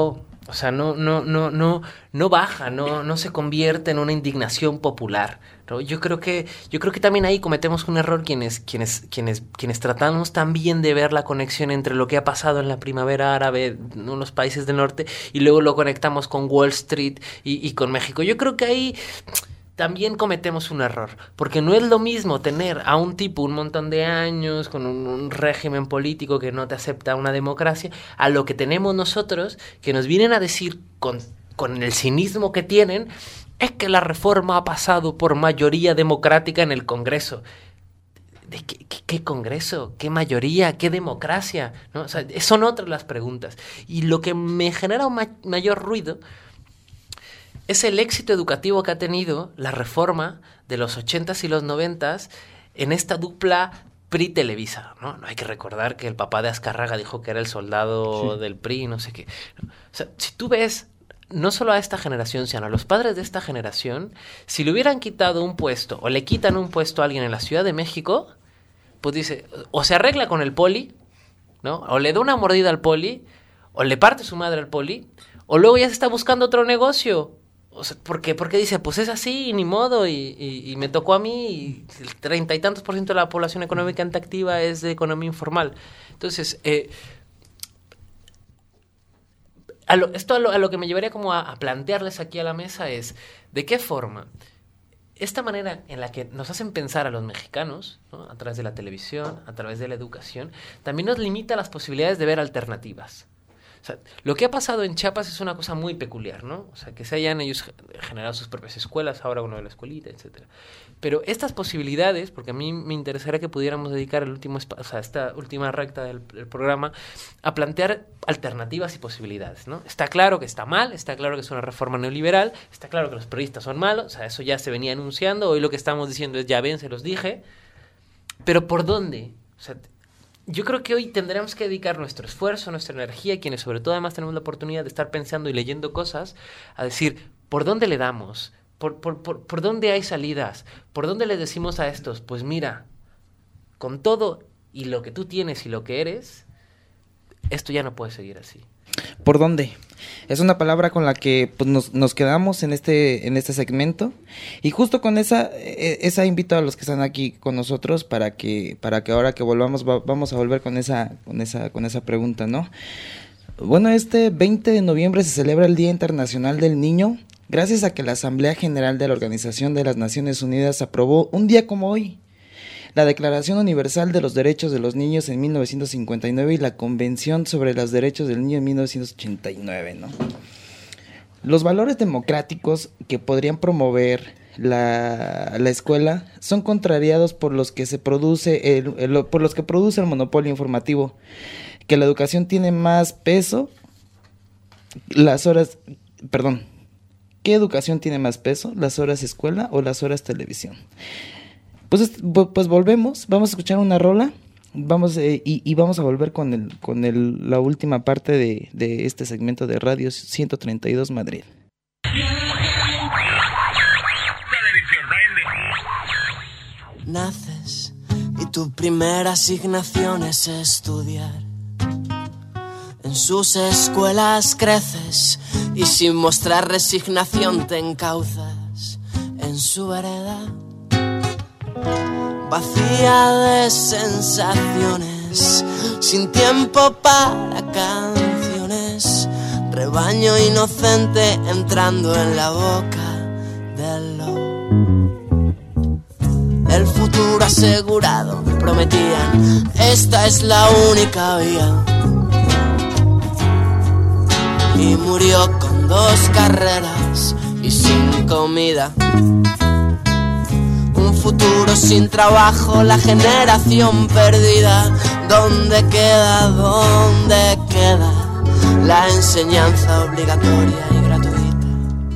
[SPEAKER 2] O sea, no baja, no se convierte en una indignación popular, ¿no? Yo creo que también ahí cometemos un error quienes tratamos también de ver la conexión entre lo que ha pasado en la primavera árabe en unos países del norte y luego lo conectamos con Wall Street y con México. Yo creo que ahí también cometemos un error, porque no es lo mismo tener a un tipo un montón de años con un régimen político que no te acepta una democracia, a lo que tenemos nosotros, que nos vienen a decir con el cinismo que tienen, es que la reforma ha pasado por mayoría democrática en el Congreso. ¿De qué Congreso? ¿Qué mayoría? ¿Qué democracia? ¿No? O sea, son otras las preguntas. Y lo que me genera un mayor ruido es el éxito educativo que ha tenido la reforma de los 80s y los 90s en esta dupla PRI-Televisa, ¿no? No hay que recordar que el papá de Azcárraga dijo que era el soldado del PRI, no sé qué. O sea, si tú ves no solo a esta generación, sino a los padres de esta generación, si le hubieran quitado un puesto o le quitan un puesto a alguien en la Ciudad de México, pues dice, o se arregla con el poli, ¿no? O le da una mordida al poli, o le parte su madre al poli, o luego ya se está buscando otro negocio. O sea, porque dice, pues es así, ni modo, y me tocó a mí, y el 30 y tantos % de la población económicamente activa es de economía informal. Entonces, a lo que me llevaría como a plantearles aquí a la mesa es, ¿de qué forma esta manera en la que nos hacen pensar a los mexicanos, ¿no? A través de la televisión, a través de la educación, también nos limita las posibilidades de ver alternativas? O sea, lo que ha pasado en Chiapas es una cosa muy peculiar, ¿no? O sea, que se hayan ellos generado sus propias escuelas, ahora uno de la escuelita, etcétera. Pero estas posibilidades, porque a mí me interesaría que pudiéramos dedicar esta última recta del programa a plantear alternativas y posibilidades, ¿no? Está claro que está mal, está claro que es una reforma neoliberal, está claro que los periodistas son malos, o sea, eso ya se venía anunciando, hoy lo que estamos diciendo es, ya ven, se los dije, pero ¿por dónde? O sea, yo creo que hoy tendremos que dedicar nuestro esfuerzo, nuestra energía, quienes sobre todo además tenemos la oportunidad de estar pensando y leyendo cosas, a decir, ¿por dónde le damos? ¿Por dónde hay salidas? ¿Por dónde les decimos a estos? Pues mira, con todo y lo que tú tienes y lo que eres, esto ya no puede seguir así.
[SPEAKER 1] ¿Por dónde? Es una palabra con la que pues, nos quedamos en este segmento, y justo con esa invito a los que están aquí con nosotros para que ahora que volvamos vamos a volver con esa pregunta, ¿no? Bueno, este 20 de noviembre se celebra el Día Internacional del Niño, gracias a que la Asamblea General de la Organización de las Naciones Unidas aprobó un día como hoy la Declaración Universal de los Derechos de los Niños en 1959 y la Convención sobre los Derechos del Niño en 1989, ¿no? Los valores democráticos que podrían promover la escuela son contrariados por los que produce el monopolio informativo, que la educación tiene más peso, ¿qué educación tiene más peso? ¿Las horas escuela o las horas televisión? Pues volvemos, vamos a escuchar una rola, vamos a volver con la última parte de este segmento de Radio 132 Madrid.
[SPEAKER 8] Naces y tu primera asignación es estudiar. En sus escuelas creces y sin mostrar resignación te encauzas en su vereda. Vacía de sensaciones, sin tiempo para canciones, rebaño inocente entrando en la boca del lobo. El futuro asegurado, prometían, esta es la única vía. Y murió con 2 carreras y sin comida. Un futuro sin trabajo, la generación perdida. ¿Dónde queda la enseñanza obligatoria y gratuita?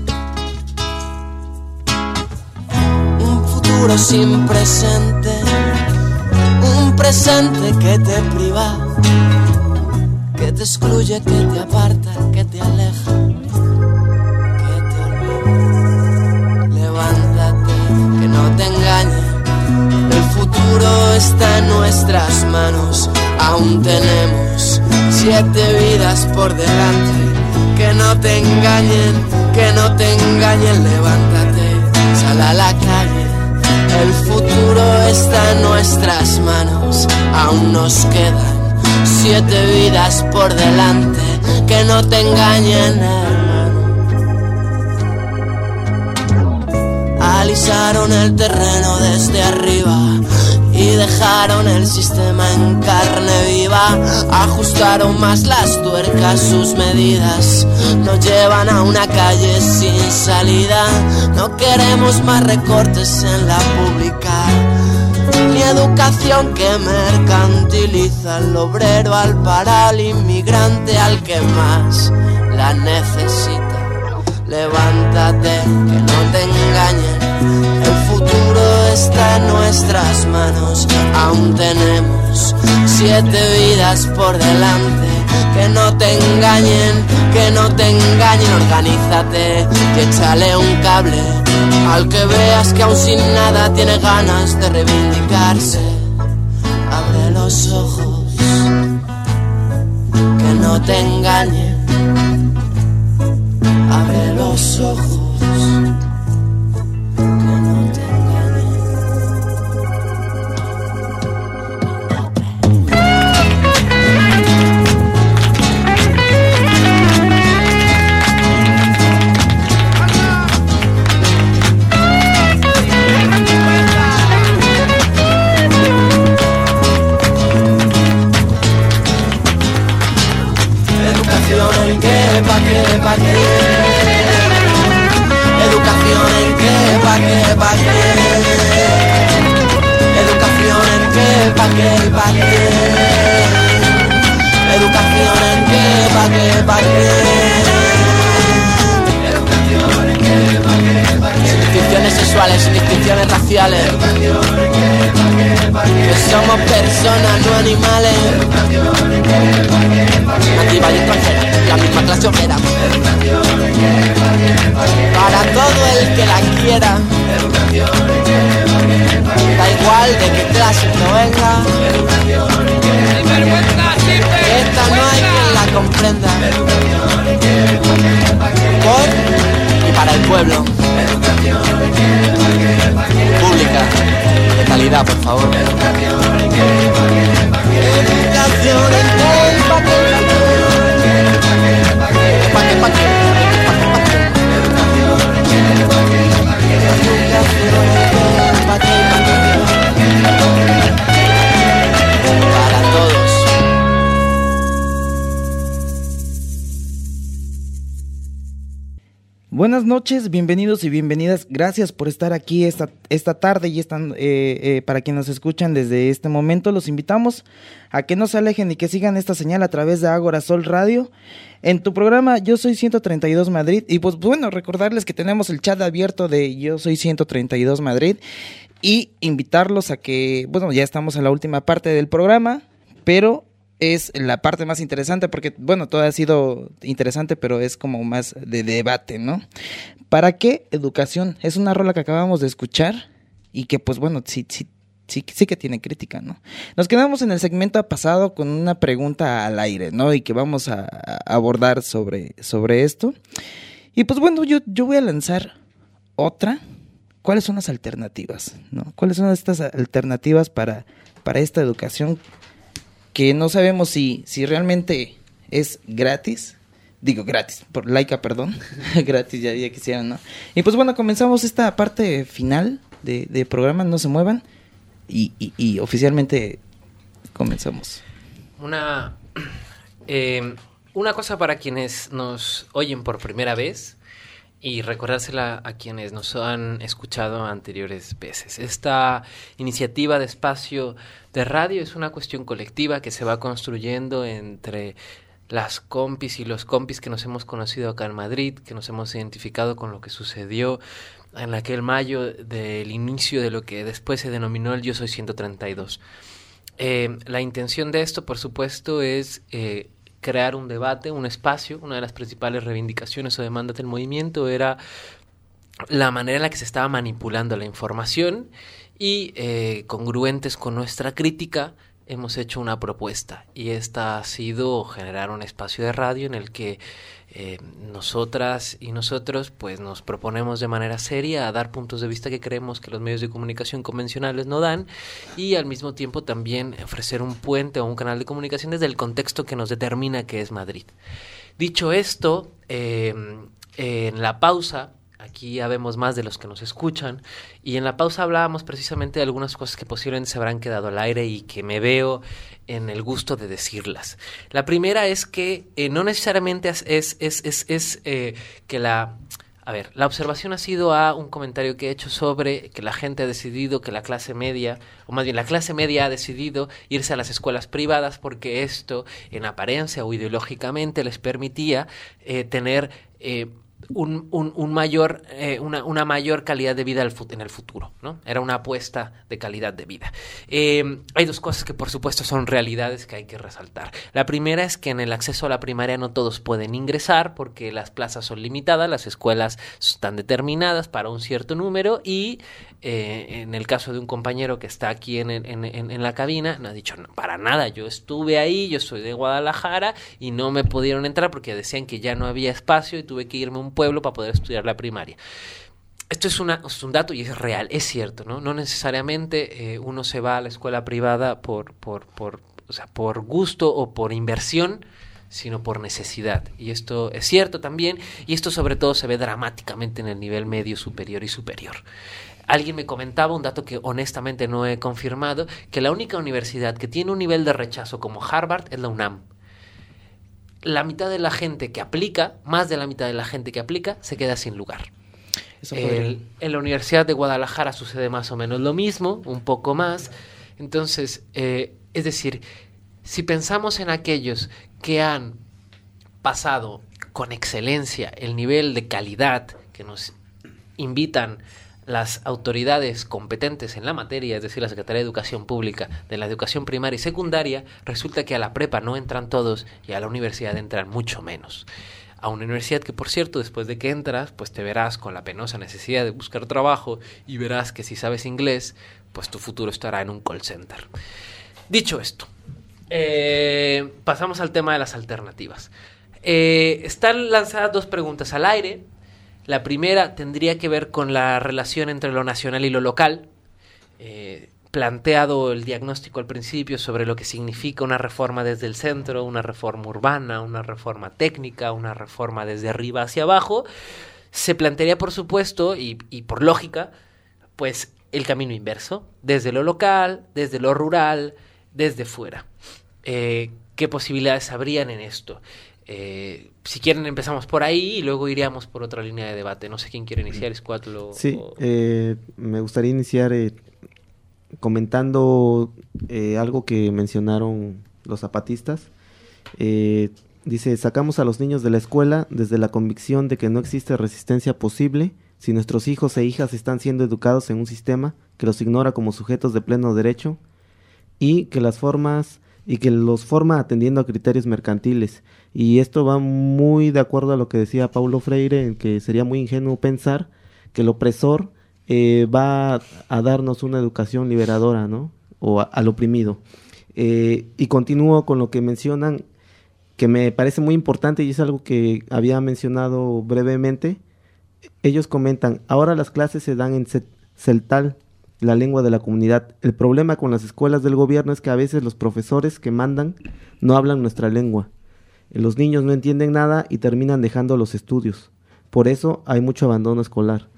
[SPEAKER 8] Un futuro sin presente, un presente que te priva, que te excluye, que te aparta, que te aleja, que te olvida. Levántate, que no te engañe, el futuro está en nuestras manos. Aún tenemos 7 vidas por delante, que no te engañen, levántate, sal a la calle. El futuro está en nuestras manos, aún nos quedan 7 vidas por delante. Que no te engañen, hermano. Alisaron el terreno desde arriba y dejaron el sistema en carne viva. Ajustaron más las tuercas, sus medidas nos llevan a una calle sin salida. No queremos más recortes en la pública, ni educación que mercantiliza al obrero, al paro, al inmigrante, al que más la necesita. Levántate, que no te engañen, el futuro está en nuestras manos, aún tenemos 7 vidas por delante. Que no te engañen, organízate y échale un cable al que veas que aún sin nada tiene ganas de reivindicarse. Abre los ojos, que no te engañen. Abre los ojos, que no te engañen. Educación en qué, pa' qué, pa' qué. Educación en qué, pa' qué, pa' qué. Educación en qué, pa' qué, pa' qué. Educación en qué, pa' qué, pa' qué. Educación en qué, pa' qué, pa' qué. Sin distinciones sexuales, sin distinciones raciales. Educación en qué, pa' qué, pa' qué. Que somos personas, no animales. Educación en qué, pa' qué, pa' qué. Nativa y extranjera, la misma clase obrera. Educación en qué, pa' qué, pa' qué. Para todo el que la quiera. Educación en qué, pa' qué, pa' qué. Da igual de qué clase provenga. Educación en qué, pa' qué, pa' qué. Esta no hay quien la comprenda. Educación en qué, pa' qué, pa' qué. Por y para el pueblo. Educación en qué, pa' qué, pa' qué. Pública, de calidad, por favor. Educación en qué, pa' qué, pa' qué. Educación en qué, pa' qué, pa' qué. Pa' qué, pa' qué. Para todos.
[SPEAKER 1] Buenas noches, bienvenidos y bienvenidas. Gracias por estar aquí esta tarde y para quienes nos escuchan desde este momento, los invitamos a que no se alejen y que sigan esta señal a través de Ágora Sol Radio. En tu programa Yo Soy 132 Madrid. Y pues bueno, recordarles que tenemos el chat abierto de Yo Soy 132 Madrid y invitarlos a que, bueno, ya estamos en la última parte del programa, pero es la parte más interesante porque, bueno, todo ha sido interesante, pero es como más de debate, ¿no? ¿Para qué educación? Es una rola que acabamos de escuchar y que, pues bueno, sí que tiene crítica, ¿no? Nos quedamos en el segmento pasado con una pregunta al aire, ¿no? Y que vamos a abordar sobre esto. Y pues bueno, yo voy a lanzar otra. ¿Cuáles son las alternativas, no? ¿Cuáles son estas alternativas para esta educación que no sabemos si realmente es gratis? Digo gratis, por laica, perdón. Gratis, ya quisieran, ¿no? Y pues bueno, comenzamos esta parte final de programa, no se muevan. Y oficialmente comenzamos.
[SPEAKER 2] Una cosa para quienes nos oyen por primera vez y recordársela a quienes nos han escuchado anteriores veces. Esta iniciativa de espacio de radio es una cuestión colectiva que se va construyendo entre las compis y los compis que nos hemos conocido acá en Madrid, que nos hemos identificado con lo que sucedió en aquel mayo del inicio de lo que después se denominó el Yo Soy 132. La intención de esto, por supuesto, es crear un debate, un espacio. Una de las principales reivindicaciones o demandas del movimiento era la manera en la que se estaba manipulando la información y, congruentes con nuestra crítica, hemos hecho una propuesta, y esta ha sido generar un espacio de radio en el que nosotras y nosotros pues nos proponemos de manera seria a dar puntos de vista que creemos que los medios de comunicación convencionales no dan, y al mismo tiempo también ofrecer un puente o un canal de comunicación desde el contexto que nos determina que es Madrid. Dicho esto, en la pausa, aquí habemos más de los que nos escuchan, y en la pausa hablábamos precisamente de algunas cosas que posiblemente se habrán quedado al aire y que me veo en el gusto de decirlas. La primera es que no necesariamente es que la observación ha sido a un comentario que he hecho sobre que la gente ha decidido que la clase media, o más bien la clase media ha decidido irse a las escuelas privadas porque esto, en apariencia o ideológicamente, les permitía tener una mayor calidad de vida en el futuro, ¿no? Era una apuesta de calidad de vida. Hay dos cosas que por supuesto son realidades que hay que resaltar. La primera es que en el acceso a la primaria no todos pueden ingresar porque las plazas son limitadas, las escuelas están determinadas para un cierto número, y en el caso de un compañero que está aquí en la cabina, no ha dicho no, para nada, yo estuve ahí, yo soy de Guadalajara y no me pudieron entrar porque decían que ya no había espacio y tuve que irme a un pueblo para poder estudiar la primaria. Esto es un dato y es real, es cierto, ¿no? No necesariamente uno se va a la escuela privada por gusto o por inversión, sino por necesidad. Y esto es cierto también, y esto sobre todo se ve dramáticamente en el nivel medio, superior y superior. Alguien me comentaba, un dato que honestamente no he confirmado, que la única universidad que tiene un nivel de rechazo como Harvard es la UNAM. La mitad de la gente que aplica, más de la mitad de la gente que aplica, se queda sin lugar. En la Universidad de Guadalajara sucede más o menos lo mismo, un poco más. Entonces, es decir, si pensamos en aquellos que han pasado con excelencia el nivel de calidad que nos invitan las autoridades competentes en la materia, es decir, la Secretaría de Educación Pública de la educación primaria y secundaria, resulta que a la prepa no entran todos y a la universidad entran mucho menos. A una universidad que, por cierto, después de que entras, pues te verás con la penosa necesidad de buscar trabajo y verás que si sabes inglés, pues tu futuro estará en un call center. Dicho esto, pasamos al tema de las alternativas. Están lanzadas dos preguntas al aire. La primera tendría que ver con la relación entre lo nacional y lo local. Planteado el diagnóstico al principio sobre lo que significa una reforma desde el centro, una reforma urbana, una reforma técnica, una reforma desde arriba hacia abajo, se plantearía, por supuesto, y por lógica, pues el camino inverso, desde lo local, desde lo rural, desde fuera. ¿Qué posibilidades habrían en esto? Si quieren empezamos por ahí y luego iríamos por otra línea de debate. No sé quién quiere iniciar, Squatlo.
[SPEAKER 3] Sí, me gustaría iniciar comentando algo que mencionaron los zapatistas. Dice, sacamos a los niños de la escuela desde la convicción de que no existe resistencia posible si nuestros hijos e hijas están siendo educados en un sistema que los ignora como sujetos de pleno derecho y que los forma atendiendo a criterios mercantiles. Y esto va muy de acuerdo a lo que decía Paulo Freire, en que sería muy ingenuo pensar que el opresor va a darnos una educación liberadora, ¿no? O al oprimido. Y continúo con lo que mencionan, que me parece muy importante y es algo que había mencionado brevemente. Ellos comentan, ahora las clases se dan en celtal, la lengua de la comunidad. El problema con las escuelas del gobierno es que a veces los profesores que mandan no hablan nuestra lengua. Los niños no entienden nada y terminan dejando los estudios. Por eso hay mucho abandono escolar.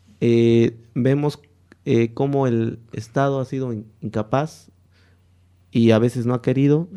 [SPEAKER 3] Vemos cómo el Estado ha sido incapaz y a veces no ha querido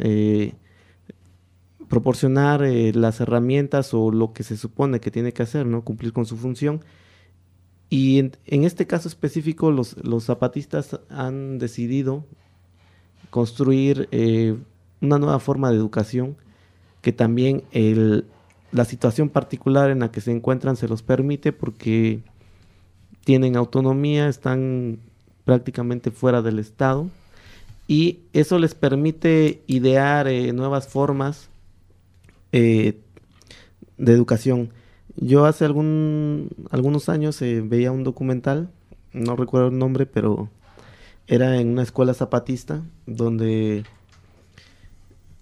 [SPEAKER 3] proporcionar las herramientas o lo que se supone que tiene que hacer, ¿no? Cumplir con su función. Y en este caso específico los zapatistas han decidido construir una nueva forma de educación que también la situación particular en la que se encuentran se los permite porque tienen autonomía, están prácticamente fuera del Estado y eso les permite idear nuevas formas de educación. Yo hace algunos años veía un documental, no recuerdo el nombre, pero era en una escuela zapatista donde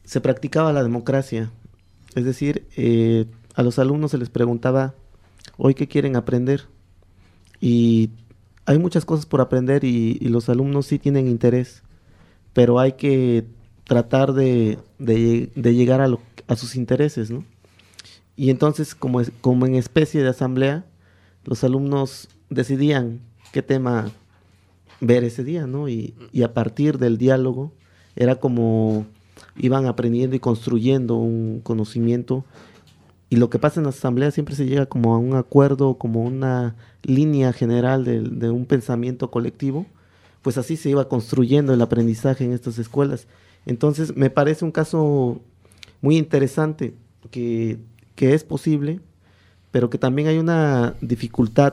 [SPEAKER 3] se practicaba la democracia. Es decir, a los alumnos se les preguntaba, ¿hoy qué quieren aprender? Y hay muchas cosas por aprender y los alumnos sí tienen interés, pero hay que tratar de llegar a sus intereses, ¿no? Y entonces, como en especie de asamblea, los alumnos decidían qué tema ver ese día, ¿no? Y a partir del diálogo era como iban aprendiendo y construyendo un conocimiento. Y lo que pasa en la asamblea siempre se llega como a un acuerdo, como una línea general de un pensamiento colectivo. Pues así se iba construyendo el aprendizaje en estas escuelas. Entonces me parece un caso muy interesante que es posible, pero que también hay una dificultad.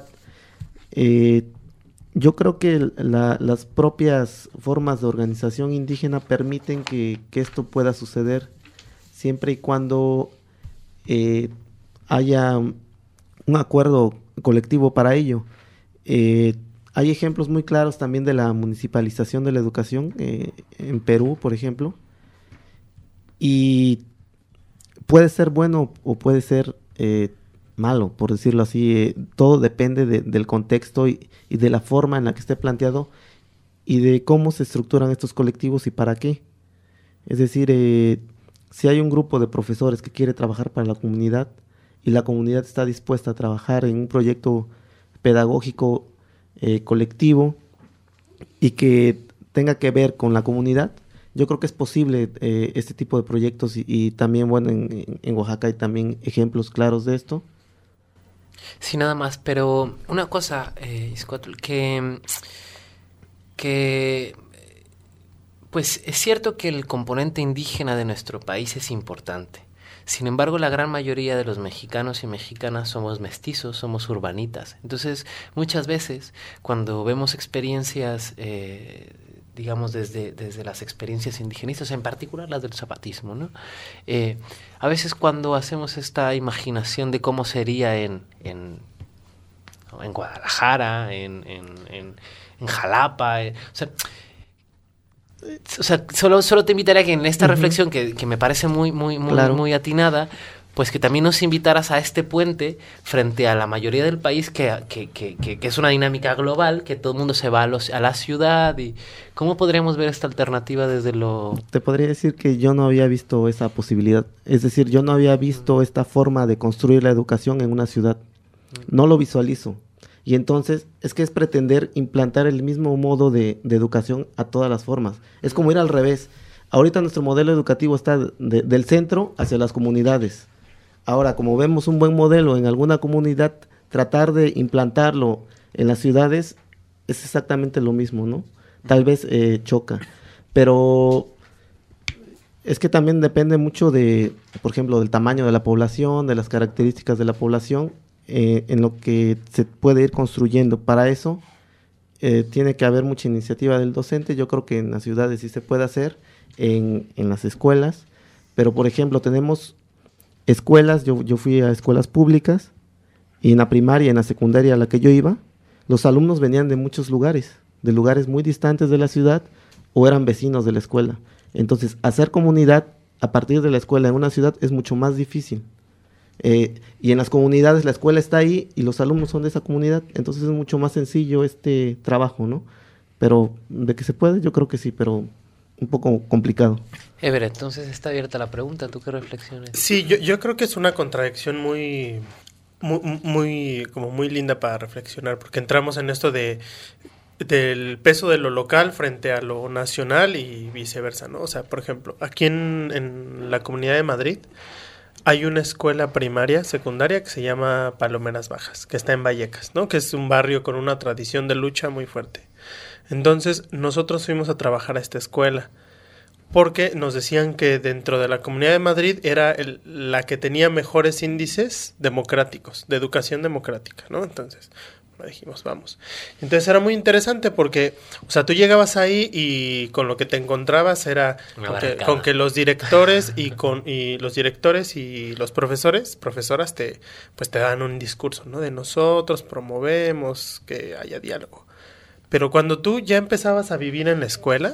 [SPEAKER 3] Yo creo que las propias formas de organización indígena permiten que esto pueda suceder siempre y cuando haya un acuerdo colectivo para ello. Hay ejemplos muy claros también de la municipalización de la educación en Perú, por ejemplo, y puede ser bueno o puede ser malo, por decirlo así. Todo depende del contexto y de la forma en la que esté planteado y de cómo se estructuran estos colectivos y para qué. Es decir, si hay un grupo de profesores que quiere trabajar para la comunidad y la comunidad está dispuesta a trabajar en un proyecto pedagógico colectivo y que tenga que ver con la comunidad, yo creo que es posible este tipo de proyectos y también, bueno, en Oaxaca hay también ejemplos claros de esto.
[SPEAKER 2] Sí, nada más, pero una cosa, Izcuatl, que pues es cierto que el componente indígena de nuestro país es importante. Sin embargo, la gran mayoría de los mexicanos y mexicanas somos mestizos, somos urbanitas. Entonces, muchas veces, cuando vemos experiencias, digamos, desde las experiencias indigenistas, en particular las del zapatismo, ¿no? A veces cuando hacemos esta imaginación de cómo sería en Guadalajara, en Jalapa, o sea, solo te invitaría que en esta reflexión que me parece muy atinada, pues que también nos invitaras a este puente frente a la mayoría del país que es una dinámica global, que todo el mundo se va a la ciudad. Y ¿cómo podríamos ver esta alternativa desde lo...?
[SPEAKER 3] Te podría decir que yo no había visto esa posibilidad. Es decir, yo no había visto esta forma de construir la educación en una ciudad. No lo visualizo. Y entonces es pretender implantar el mismo modo de educación a todas las formas. Es como ir al revés. Ahorita nuestro modelo educativo está del centro hacia las comunidades. Ahora, como vemos un buen modelo en alguna comunidad, tratar de implantarlo en las ciudades es exactamente lo mismo, ¿no? Tal vez choca. Pero es que también depende mucho por ejemplo, del tamaño de la población, de las características de la población, en lo que se puede ir construyendo. Para eso tiene que haber mucha iniciativa del docente. Yo creo que en las ciudades sí se puede hacer, en las escuelas, pero por ejemplo tenemos escuelas, yo fui a escuelas públicas y en la primaria y en la secundaria a la que yo iba, los alumnos venían de muchos lugares, de lugares muy distantes de la ciudad o eran vecinos de la escuela. Entonces, hacer comunidad a partir de la escuela en una ciudad es mucho más difícil. Y en las comunidades la escuela está ahí y los alumnos son de esa comunidad, entonces es mucho más sencillo este trabajo, ¿no? Pero de que se puede, yo creo que sí, pero un poco complicado.
[SPEAKER 2] Everett, entonces está abierta la pregunta, ¿tú qué reflexiones?
[SPEAKER 7] Sí, yo creo que es una contradicción muy linda para reflexionar, porque entramos en esto del peso de lo local frente a lo nacional y viceversa, ¿no? O sea, por ejemplo, aquí en la Comunidad de Madrid hay una escuela primaria, secundaria, que se llama Palomeras Bajas, que está en Vallecas, ¿no? Que es un barrio con una tradición de lucha muy fuerte. Entonces, nosotros fuimos a trabajar a esta escuela, porque nos decían que dentro de la Comunidad de Madrid era la que tenía mejores índices democráticos, de educación democrática, ¿no? Entonces, dijimos, vamos. Entonces era muy interesante porque, o sea, tú llegabas ahí y con lo que te encontrabas era con que los directores y los profesoras te dan un discurso, ¿no? De nosotros promovemos que haya diálogo. Pero cuando tú ya empezabas a vivir en la escuela,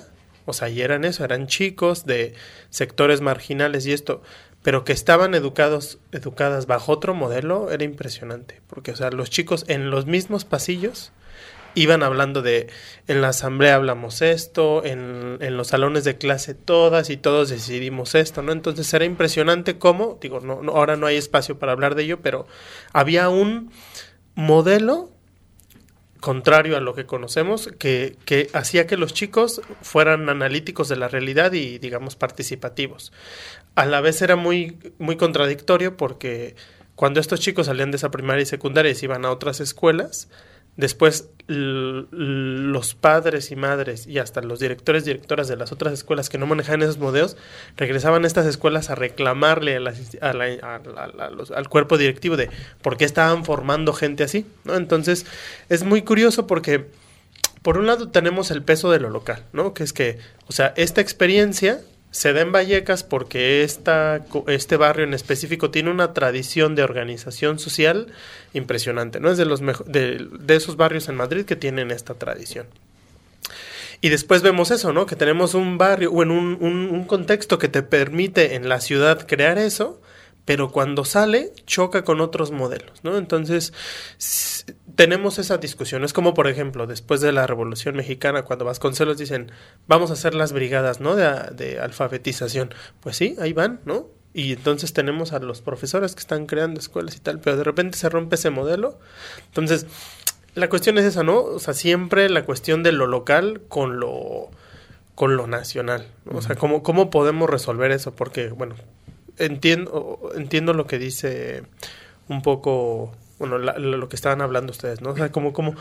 [SPEAKER 7] O sea, y eran chicos de sectores marginales y esto, pero que estaban educadas bajo otro modelo, era impresionante. Porque, o sea, los chicos en los mismos pasillos iban hablando de, en la asamblea hablamos esto, en los salones de clase todas y todos decidimos esto, ¿no? Entonces era impresionante cómo, digo, no, ahora no hay espacio para hablar de ello, pero había un modelo contrario a lo que conocemos, que hacía que los chicos fueran analíticos de la realidad y, digamos, participativos. A la vez era muy, muy contradictorio porque cuando estos chicos salían de esa primaria y secundaria y se iban a otras escuelas, después los padres y madres y hasta los directores y directoras de las otras escuelas que no manejaban esos modelos regresaban a estas escuelas a reclamarle al cuerpo directivo de por qué estaban formando gente así, ¿no? Entonces es muy curioso porque por un lado tenemos el peso de lo local, ¿no? Que es que, o sea, esta experiencia se da en Vallecas porque este barrio en específico tiene una tradición de organización social impresionante, ¿no? Es de esos barrios en Madrid que tienen esta tradición. Y después vemos eso, ¿no? Que tenemos un barrio, o en un contexto que te permite en la ciudad crear eso, pero cuando sale choca con otros modelos, ¿no? Entonces tenemos esa discusión. Es como, por ejemplo, después de la Revolución Mexicana, cuando Vasconcelos dicen, vamos a hacer las brigadas, ¿no? De alfabetización. Pues sí, ahí van, ¿no? Y entonces tenemos a los profesores que están creando escuelas y tal, pero de repente se rompe ese modelo. Entonces, la cuestión es esa, ¿no? O sea, siempre la cuestión de lo local con lo nacional, ¿no? O sea, ¿cómo podemos resolver eso? Porque, bueno, entiendo lo que dice un poco, bueno, lo que estaban hablando ustedes, ¿no? O sea,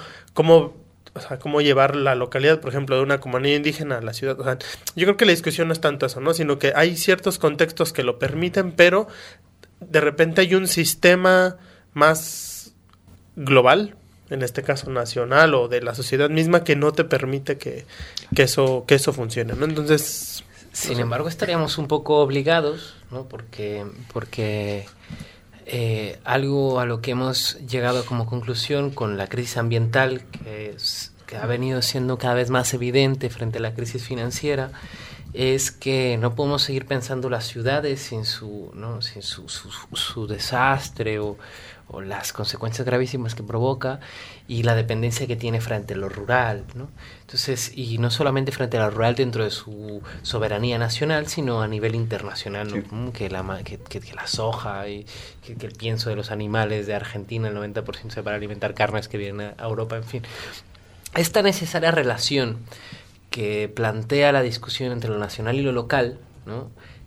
[SPEAKER 7] cómo llevar la localidad, por ejemplo, de una comunidad indígena a la ciudad. O sea, yo creo que la discusión no es tanto eso, ¿no? Sino que hay ciertos contextos que lo permiten, pero de repente hay un sistema más global, en este caso nacional o de la sociedad misma, que no te permite que eso funcione, ¿no? Entonces,
[SPEAKER 2] sin embargo, estaríamos un poco obligados, ¿no? Porque algo a lo que hemos llegado como conclusión con la crisis ambiental, que ha venido siendo cada vez más evidente frente a la crisis financiera, es que no podemos seguir pensando las ciudades sin su desastre o las consecuencias gravísimas que provoca y la dependencia que tiene frente a lo rural, ¿no? Entonces, y no solamente frente a lo rural dentro de su soberanía nacional, sino a nivel internacional, ¿no? Sí. Que la soja y que el pienso de los animales de Argentina, el 90% es para alimentar carnes que vienen a Europa, en fin. Esta necesaria relación que plantea la discusión entre lo nacional y lo local, ¿no?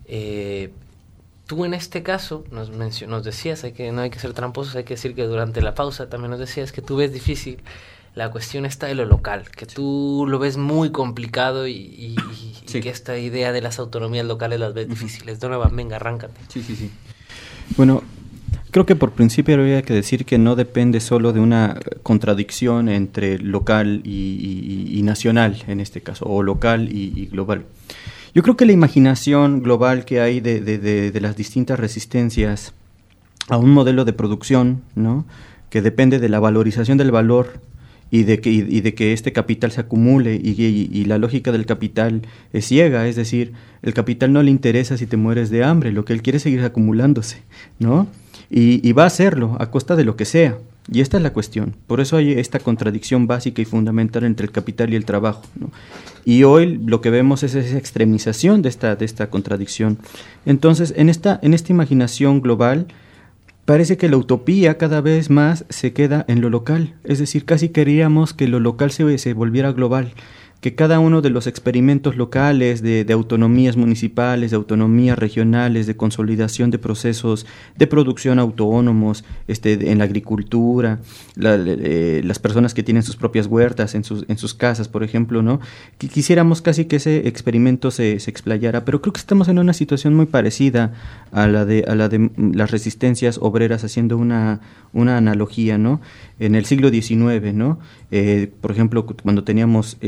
[SPEAKER 2] Tú en este caso nos decías, no hay que ser tramposos, hay que decir que durante la pausa también nos decías que tú ves difícil la cuestión esta de lo local, que tú lo ves muy complicado y sí, que esta idea de las autonomías locales las ves difíciles. Donovan, venga, arráncate.
[SPEAKER 4] Sí. Bueno, creo que por principio habría que decir que no depende solo de una contradicción entre local y nacional, en este caso, o local y global. Yo creo que la imaginación global que hay de las distintas resistencias a un modelo de producción, ¿no? Que depende de la valorización del valor y de que este capital se acumule y la lógica del capital es ciega, es decir, el capital no le interesa si te mueres de hambre, lo que él quiere es seguir acumulándose, ¿no? Y va a hacerlo a costa de lo que sea. Y esta es la cuestión. Por eso hay esta contradicción básica y fundamental entre el capital y el trabajo, ¿no? Y hoy lo que vemos es esa extremización de esta contradicción. Entonces, en esta imaginación global, parece que la utopía cada vez más se queda en lo local. Es decir, casi queríamos que lo local se volviera global, que cada uno de los experimentos locales de autonomías municipales, de autonomías regionales, de consolidación de procesos de producción autónomos en la agricultura, las personas que tienen sus propias huertas en sus casas, por ejemplo, ¿no? Quisiéramos casi que ese experimento se explayara, pero creo que estamos en una situación muy parecida a la de las resistencias obreras, haciendo una analogía, ¿no? En el siglo XIX, ¿no? Por ejemplo, cuando teníamos estos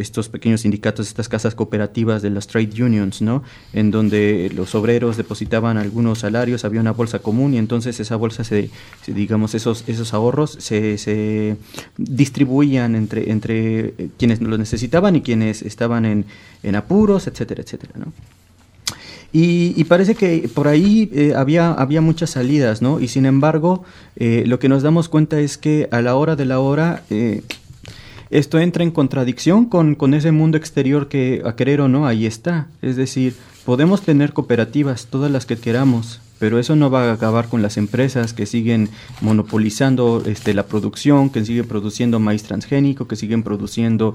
[SPEAKER 4] estos pequeños sindicatos, estas casas cooperativas de las trade unions, ¿no? En donde los obreros depositaban algunos salarios, había una bolsa común y entonces esa bolsa digamos, esos ahorros se distribuían entre quienes lo necesitaban y quienes estaban en apuros, etcétera, etcétera, ¿no? Y parece que por ahí había muchas salidas, ¿no? Y sin embargo, lo que nos damos cuenta es que a la hora de la hora, esto entra en contradicción con ese mundo exterior que, a querer o no, ahí está. Es decir, podemos tener cooperativas, todas las que queramos, pero eso no va a acabar con las empresas que siguen monopolizando la producción, que siguen produciendo maíz transgénico, que siguen produciendo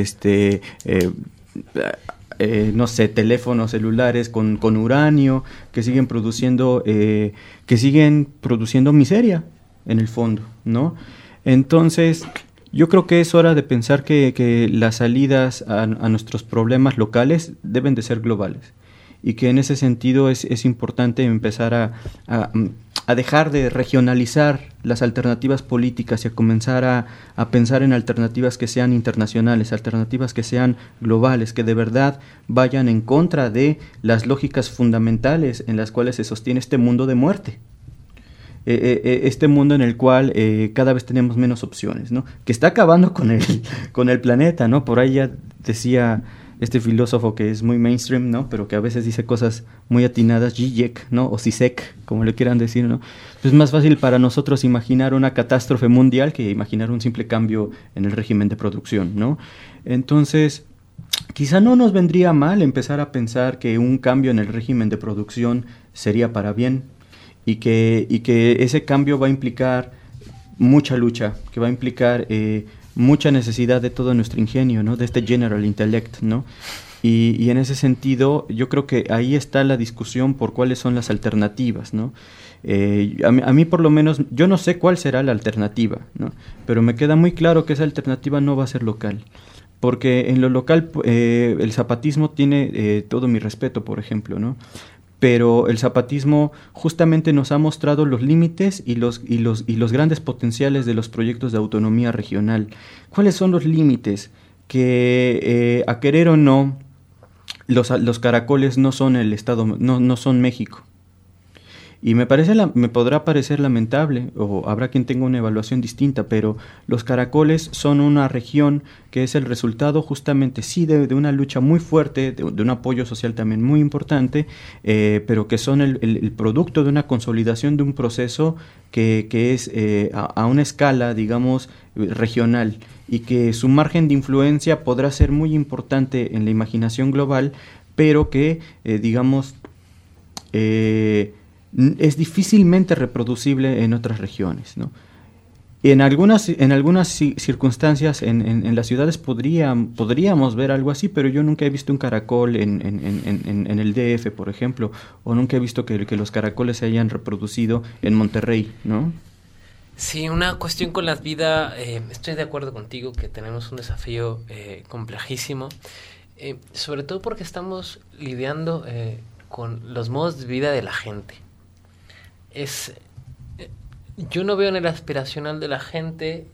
[SPEAKER 4] no sé, teléfonos celulares con uranio, que siguen produciendo miseria en el fondo, ¿no? Entonces, yo creo que es hora de pensar que las salidas a nuestros problemas locales deben de ser globales y que en ese sentido es importante empezar a dejar de regionalizar las alternativas políticas y a comenzar a pensar en alternativas que sean internacionales, alternativas que sean globales, que de verdad vayan en contra de las lógicas fundamentales en las cuales se sostiene este mundo de muerte. Este mundo en el cual cada vez tenemos menos opciones, ¿no? Que está acabando con el planeta, ¿no? Por ahí ya decía este filósofo que es muy mainstream, ¿no? Pero que a veces dice cosas muy atinadas, Zizek, ¿no? O Zizek, como le quieran decir, ¿no? Es más fácil para nosotros imaginar una catástrofe mundial que imaginar un simple cambio en el régimen de producción, ¿no? Entonces, quizá no nos vendría mal empezar a pensar que un cambio en el régimen de producción sería para bien y que ese cambio va a implicar mucha lucha, que va a implicar mucha necesidad de todo nuestro ingenio, ¿no? De este general intellect, ¿no? Y en ese sentido, yo creo que ahí está la discusión por cuáles son las alternativas, ¿no? A mí por lo menos, yo no sé cuál será la alternativa, ¿no? Pero me queda muy claro que esa alternativa no va a ser local. Porque en lo local el zapatismo tiene todo mi respeto, por ejemplo, ¿no? Pero el zapatismo justamente nos ha mostrado los límites y los grandes potenciales de los proyectos de autonomía regional. ¿Cuáles son los límites? Que a querer o no, los caracoles no son el Estado, no son México. Y me podrá parecer lamentable, o habrá quien tenga una evaluación distinta, pero los caracoles son una región que es el resultado justamente, sí, de una lucha muy fuerte, de un apoyo social también muy importante, pero que son el producto de una consolidación de un proceso que es a una escala, digamos, regional, y que su margen de influencia podrá ser muy importante en la imaginación global, pero que, digamos, es difícilmente reproducible en otras regiones, ¿no? En algunas circunstancias en las ciudades podríamos ver algo así, pero yo nunca he visto un caracol en el DF, por ejemplo, o nunca he visto que los caracoles se hayan reproducido en Monterrey, ¿no?
[SPEAKER 2] Sí, una cuestión con la vida, estoy de acuerdo contigo que tenemos un desafío complejísimo, sobre todo porque estamos lidiando con los modos de vida de la gente. Yo no veo en el aspiracional de la gente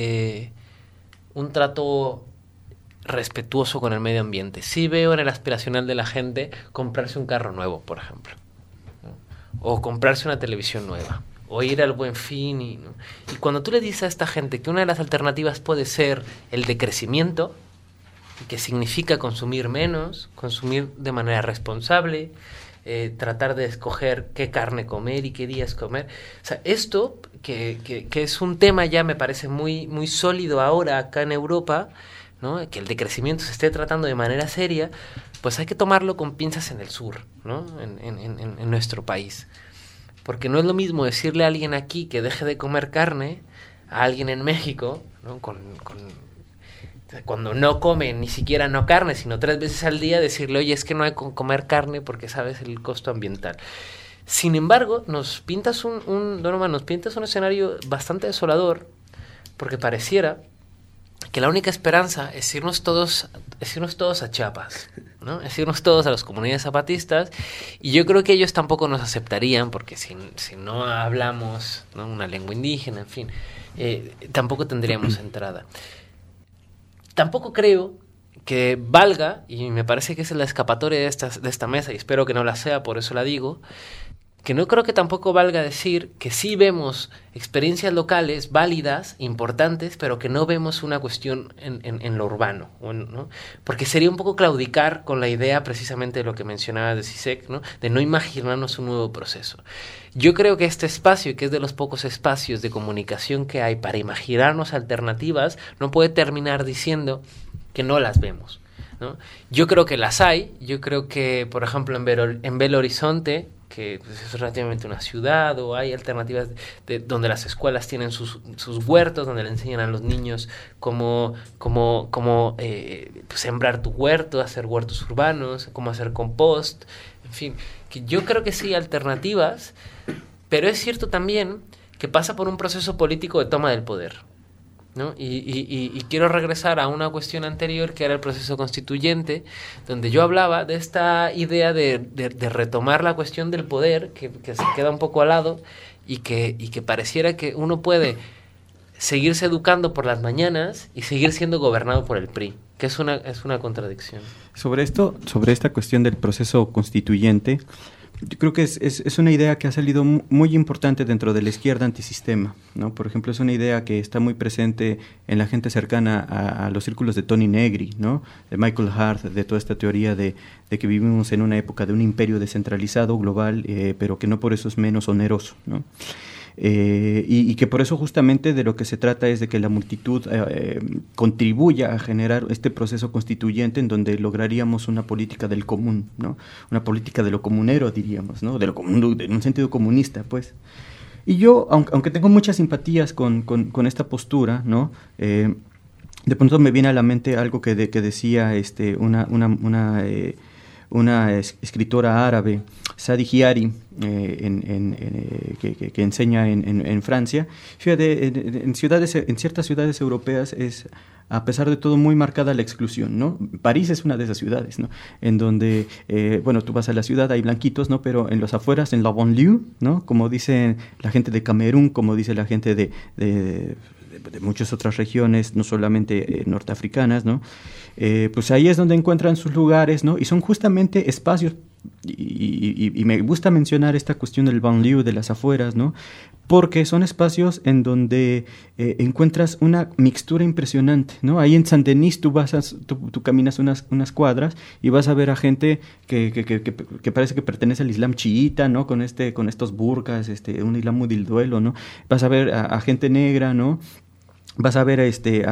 [SPEAKER 2] un trato respetuoso con el medio ambiente. Sí veo en el aspiracional de la gente comprarse un carro nuevo, por ejemplo, ¿no? O comprarse una televisión nueva, o ir al Buen Fin. Y cuando tú le dices a esta gente que una de las alternativas puede ser el decrecimiento, que significa consumir menos, consumir de manera responsable, tratar de escoger qué carne comer y qué días comer. O sea, esto, que es un tema ya me parece muy, muy sólido ahora acá en Europa, ¿no? Que el decrecimiento se esté tratando de manera seria, pues hay que tomarlo con pinzas en el sur, ¿no? En nuestro país. Porque no es lo mismo decirle a alguien aquí que deje de comer carne a alguien en México, ¿no? Cuando no come ni siquiera no carne, sino 3 veces al día, decirle, oye, es que no hay que comer carne porque sabes el costo ambiental. Sin embargo, nos pintas nos pintas un escenario bastante desolador, porque pareciera que la única esperanza es irnos todos a Chiapas, ¿no? Es irnos todos a las comunidades zapatistas, y yo creo que ellos tampoco nos aceptarían, porque si no hablamos, ¿no?, una lengua indígena, en fin, tampoco tendríamos entrada. Tampoco creo que valga, y me parece que esa es la escapatoria de esta mesa, y espero que no la sea, por eso la digo, que no creo que tampoco valga decir que sí vemos experiencias locales válidas, importantes, pero que no vemos una cuestión en lo urbano, ¿no? Porque sería un poco claudicar con la idea precisamente de lo que mencionaba de Zizek, ¿no? De no imaginarnos un nuevo proceso. Yo creo que este espacio, que es de los pocos espacios de comunicación que hay para imaginarnos alternativas, no puede terminar diciendo que no las vemos, ¿no? Yo creo que las hay. Yo creo que, por ejemplo, en Belo Horizonte, que pues, es relativamente una ciudad, o hay alternativas donde las escuelas tienen sus huertos, donde le enseñan a los niños cómo sembrar tu huerto, hacer huertos urbanos, cómo hacer compost, en fin, que yo creo que sí hay alternativas, pero es cierto también que pasa por un proceso político de toma del poder, ¿no? Y quiero regresar a una cuestión anterior, que era el proceso constituyente, donde yo hablaba de esta idea de retomar la cuestión del poder, que se queda un poco al lado, y que pareciera que uno puede seguirse educando por las mañanas y seguir siendo gobernado por el PRI, que es una contradicción.
[SPEAKER 4] Sobre esta cuestión del proceso constituyente, yo creo que es una idea que ha salido muy importante dentro de la izquierda antisistema, ¿no? Por ejemplo, es una idea que está muy presente en la gente cercana a los círculos de Tony Negri, ¿no? De Michael Hart, de toda esta teoría de que vivimos en una época de un imperio descentralizado, global, pero que no por eso es menos oneroso, ¿no? Y que por eso justamente de lo que se trata es de que la multitud contribuya a generar este proceso constituyente en donde lograríamos una política del común, ¿no? Una política de lo comunero, diríamos, ¿no? De lo común, en un sentido comunista, pues. Y yo, aunque tengo muchas simpatías con esta postura, ¿no? De pronto me viene a la mente algo que decía una escritora árabe, Sadi Hiari, que enseña en Francia. Fíjate, en ciertas ciudades europeas es, a pesar de todo, muy marcada la exclusión, ¿no? París es una de esas ciudades, ¿no? En donde, tú vas a la ciudad, hay blanquitos, ¿no? Pero en los afueras, en la banlieue, ¿no? Como dicen la gente de Camerún, como dice la gente de muchas otras regiones, no solamente norteafricanas, ¿no? Pues ahí es donde encuentran sus lugares, ¿no? Y son justamente espacios, y me gusta mencionar esta cuestión del banlieue, de las afueras, ¿no? Porque son espacios en donde encuentras una mixtura impresionante, ¿no? Ahí en Saint-Denis tú caminas unas cuadras y vas a ver a gente que parece que pertenece al Islam chiita, ¿no? Con estos burkas, un Islam muy del duelo, ¿no? Vas a ver a gente negra, ¿no? Vas a ver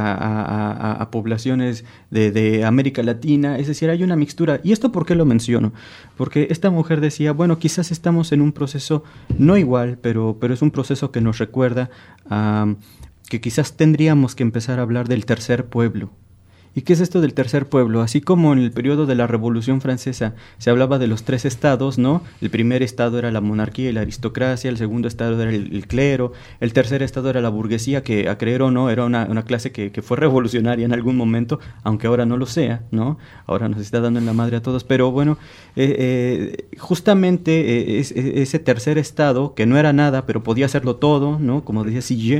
[SPEAKER 4] a poblaciones de América Latina, es decir, hay una mixtura. ¿Y esto por qué lo menciono? Porque esta mujer decía, bueno, quizás estamos en un proceso no igual, pero es un proceso que nos recuerda que quizás tendríamos que empezar a hablar del tercer pueblo. ¿Y qué es esto del tercer pueblo? Así como en el periodo de la Revolución Francesa se hablaba de los 3 estados, ¿no? El primer estado era la monarquía y la aristocracia, el segundo estado era el clero, el tercer estado era la burguesía, que a creer o no era una clase que fue revolucionaria en algún momento, aunque ahora no lo sea, ¿no? Ahora nos está dando en la madre a todos, pero bueno, justamente ese tercer estado, que no era nada, pero podía hacerlo todo, ¿no? Como decía Sigue,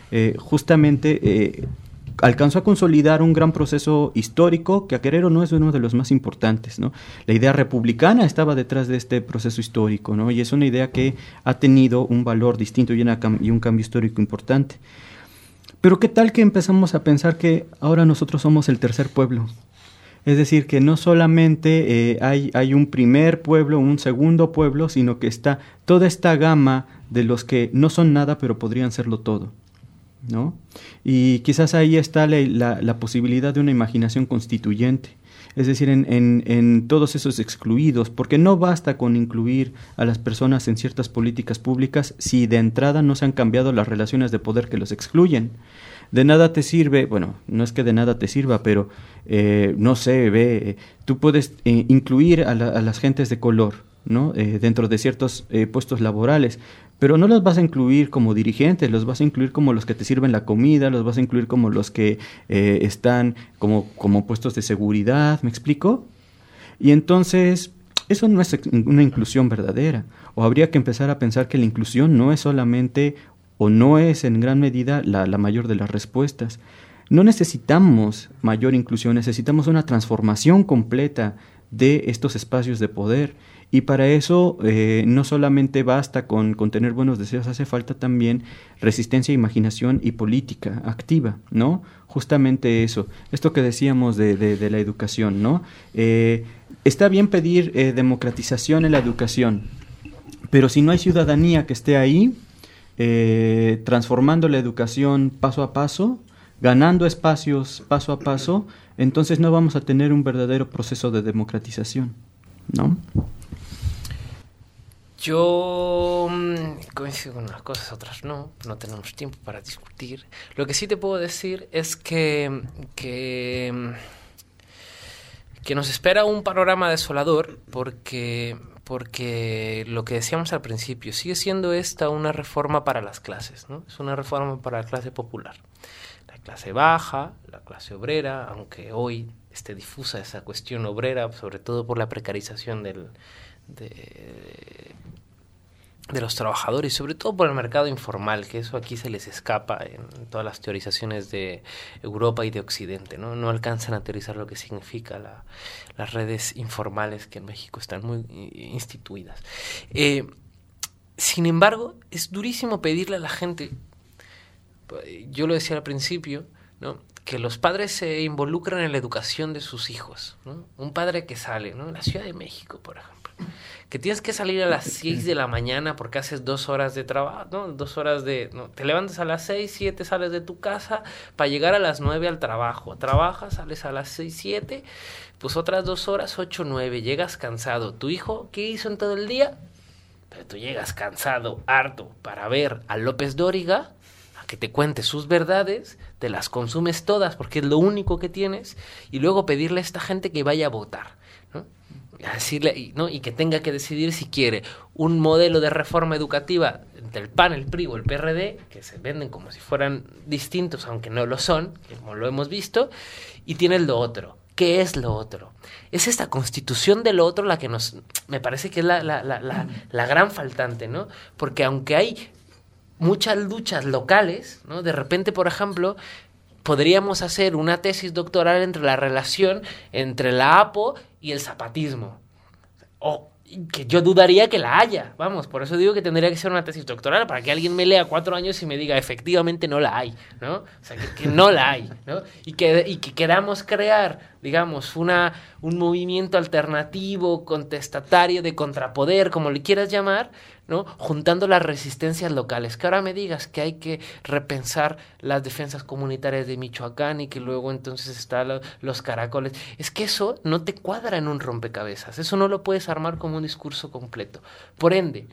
[SPEAKER 4] justamente alcanzó a consolidar un gran proceso histórico que a querer o no es uno de los más importantes, ¿no? La idea republicana estaba detrás de este proceso histórico, ¿no? Y es una idea que ha tenido un valor distinto y un cambio histórico importante. Pero ¿qué tal que empezamos a pensar que ahora nosotros somos el tercer pueblo? Es decir, que no solamente hay un primer pueblo, un segundo pueblo, sino que está toda esta gama de los que no son nada pero podrían serlo todo, ¿no? Y quizás ahí está la posibilidad de una imaginación constituyente, es decir, en todos esos excluidos, porque no basta con incluir a las personas en ciertas políticas públicas si de entrada no se han cambiado las relaciones de poder que los excluyen. De nada te sirve, bueno, no es que de nada te sirva, pero no sé, tú puedes incluir a las gentes de color, ¿no? Dentro de ciertos puestos laborales, pero no los vas a incluir como dirigentes, los vas a incluir como los que te sirven la comida, los vas a incluir como los que están como puestos de seguridad, ¿me explico? Y entonces eso no es una inclusión verdadera, o habría que empezar a pensar que la inclusión no es solamente, o no es en gran medida la mayor de las respuestas. no necesitamos mayor inclusión, necesitamos una transformación completa de estos espacios de poder. Y para eso no solamente basta con tener buenos deseos, hace falta también resistencia, imaginación y política activa, ¿no? Justamente eso, esto que decíamos de la educación, ¿no? Está bien pedir democratización en la educación, pero si no hay ciudadanía que esté ahí, transformando la educación paso a paso, ganando espacios paso a paso, entonces no vamos a tener un verdadero proceso de democratización, ¿no?
[SPEAKER 2] Yo coincido con unas cosas, otras no tenemos tiempo para discutir. Lo que sí te puedo decir es que nos espera un panorama desolador porque lo que decíamos al principio, sigue siendo esta una reforma para las clases, ¿no? Es una reforma para la clase popular. La clase baja, la clase obrera, aunque hoy esté difusa esa cuestión obrera, sobre todo por la precarización de los trabajadores, sobre todo por el mercado informal, que eso aquí se les escapa en todas las teorizaciones de Europa y de Occidente, ¿no? No alcanzan a teorizar lo que significa las redes informales que en México están muy instituidas. Sin embargo, es durísimo pedirle a la gente, yo lo decía al principio, ¿no?, que los padres se involucren en la educación de sus hijos, ¿no? Un padre que sale, ¿no?, en la Ciudad de México, por ejemplo, que tienes que salir a las 6 de la mañana porque haces 2 horas de trabajo, ¿no? 2 horas te levantas a las 6, 7, sales de tu casa para llegar a las 9 al trabajo. Trabajas, sales a las 6, 7, pues otras 2 horas, 8, 9, llegas cansado. ¿Tu hijo qué hizo en todo el día? Pero tú llegas cansado, harto, para ver a López Dóriga, a que te cuente sus verdades, te las consumes todas porque es lo único que tienes, y luego pedirle a esta gente que vaya a votar, ¿no? A decirle, ¿no?, y que tenga que decidir si quiere un modelo de reforma educativa entre el PAN, el PRI o el PRD, que se venden como si fueran distintos, aunque no lo son, como lo hemos visto, y tienes lo otro. ¿Qué es lo otro? Es esta constitución de lo otro la que me parece que es la gran faltante, ¿no? Porque aunque hay muchas luchas locales, ¿no?, de repente, por ejemplo, podríamos hacer una tesis doctoral entre la relación entre la APO y el zapatismo. O que yo dudaría que la haya, vamos, por eso digo que tendría que ser una tesis doctoral, para que alguien me lea 4 años y me diga, efectivamente no la hay, ¿no? O sea, que no la hay, ¿no? Y que queramos crear, digamos, un movimiento alternativo, contestatario, de contrapoder, como le quieras llamar, ¿no?, juntando las resistencias locales. Que ahora me digas que hay que repensar las defensas comunitarias de Michoacán y que luego entonces están los caracoles. Es que eso no te cuadra en un rompecabezas. Eso no lo puedes armar como un discurso completo. Por ende,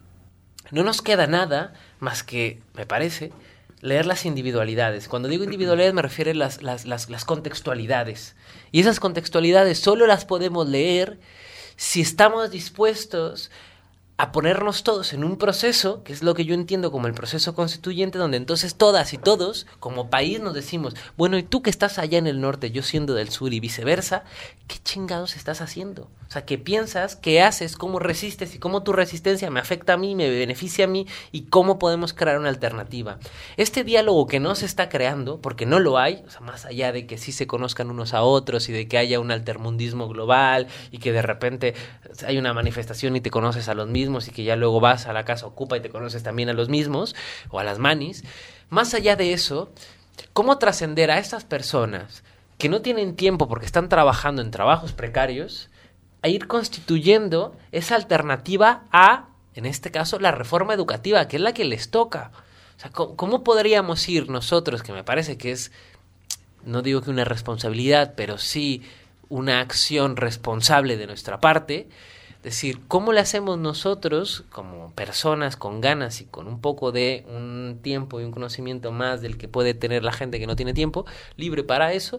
[SPEAKER 2] no nos queda nada más que, me parece, leer las individualidades. Cuando digo individualidades me refiero a las contextualidades. Y esas contextualidades solo las podemos leer si estamos dispuestos a ponernos todos en un proceso, que es lo que yo entiendo como el proceso constituyente, donde entonces todas y todos, como país, nos decimos, bueno, y tú que estás allá en el norte, yo siendo del sur y viceversa, ¿qué chingados estás haciendo? O sea, ¿qué piensas? ¿Qué haces? ¿Cómo resistes? ¿Y cómo tu resistencia me afecta a mí, me beneficia a mí? ¿Y cómo podemos crear una alternativa? Este diálogo que no se está creando, porque no lo hay, o sea, más allá de que sí se conozcan unos a otros y de que haya un altermundismo global y que de repente hay una manifestación y te conoces a los mismos, y que ya luego vas a la casa Ocupa y te conoces también a los mismos, o a las manis. Más allá de eso, ¿cómo trascender a estas personas que no tienen tiempo porque están trabajando en trabajos precarios, a ir constituyendo esa alternativa a, en este caso, la reforma educativa, que es la que les toca? O sea, ¿cómo podríamos ir nosotros, que me parece que es, no digo que una responsabilidad, pero sí una acción responsable de nuestra parte? Decir, ¿cómo le hacemos nosotros, como personas con ganas y con un poco de un tiempo y un conocimiento más del que puede tener la gente que no tiene tiempo libre para eso,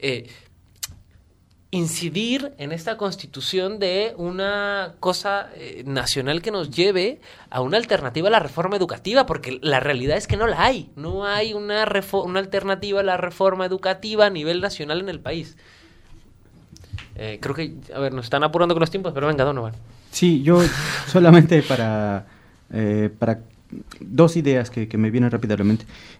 [SPEAKER 2] incidir en esta constitución de una cosa nacional que nos lleve a una alternativa a la reforma educativa? Porque la realidad es que no la hay. No hay una alternativa a la reforma educativa a nivel nacional en el país. Creo que, a ver, nos están apurando con los tiempos, pero venga, Donovan.
[SPEAKER 4] Sí, yo solamente para 2 ideas que me vienen rápidamente.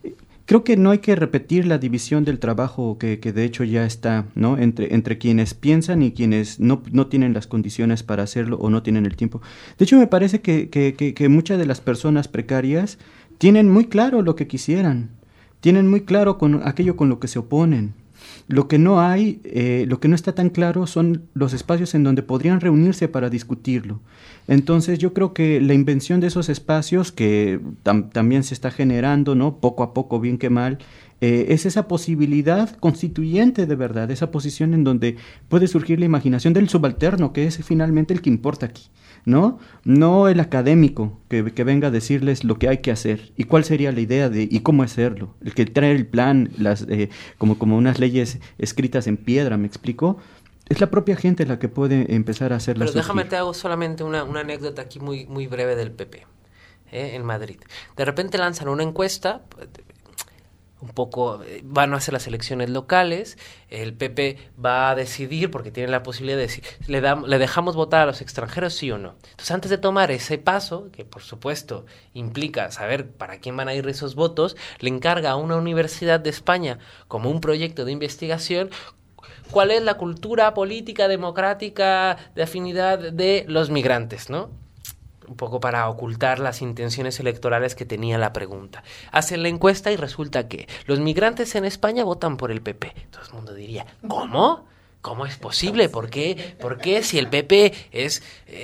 [SPEAKER 4] creo que no hay que repetir la división del trabajo que de hecho ya está, ¿no? Entre quienes piensan y quienes no tienen las condiciones para hacerlo o no tienen el tiempo. De hecho, me parece que muchas de las personas precarias tienen muy claro lo que quisieran, tienen muy claro aquello con lo que se oponen. Lo que no está tan claro son los espacios en donde podrían reunirse para discutirlo. Entonces yo creo que la invención de esos espacios que también se está generando, ¿no? Poco a poco, bien que mal, es esa posibilidad constituyente de verdad, esa posición en donde puede surgir la imaginación del subalterno, que es finalmente el que importa aquí, ¿no? No el académico que venga a decirles lo que hay que hacer y cuál sería la idea y cómo hacerlo, el que trae el plan, como unas leyes escritas en piedra, ¿me explico? Es la propia gente la que puede empezar a hacerlas.
[SPEAKER 2] Pero déjame te hago solamente una anécdota aquí muy, muy breve del PP, en Madrid. De repente lanzan una encuesta, un poco, van a hacer las elecciones locales, el PP va a decidir, porque tiene la posibilidad de decir, ¿le dejamos votar a los extranjeros, sí o no? Entonces, antes de tomar ese paso, que por supuesto implica saber para quién van a ir esos votos, le encarga a una universidad de España, como un proyecto de investigación, cuál es la cultura política democrática de afinidad de los migrantes, ¿no? Un poco para ocultar las intenciones electorales que tenía la pregunta. Hacen la encuesta y resulta que los migrantes en España votan por el PP. Todo el mundo diría, ¿cómo? ¿Cómo es posible? ¿Por qué? ¿Por qué si el PP es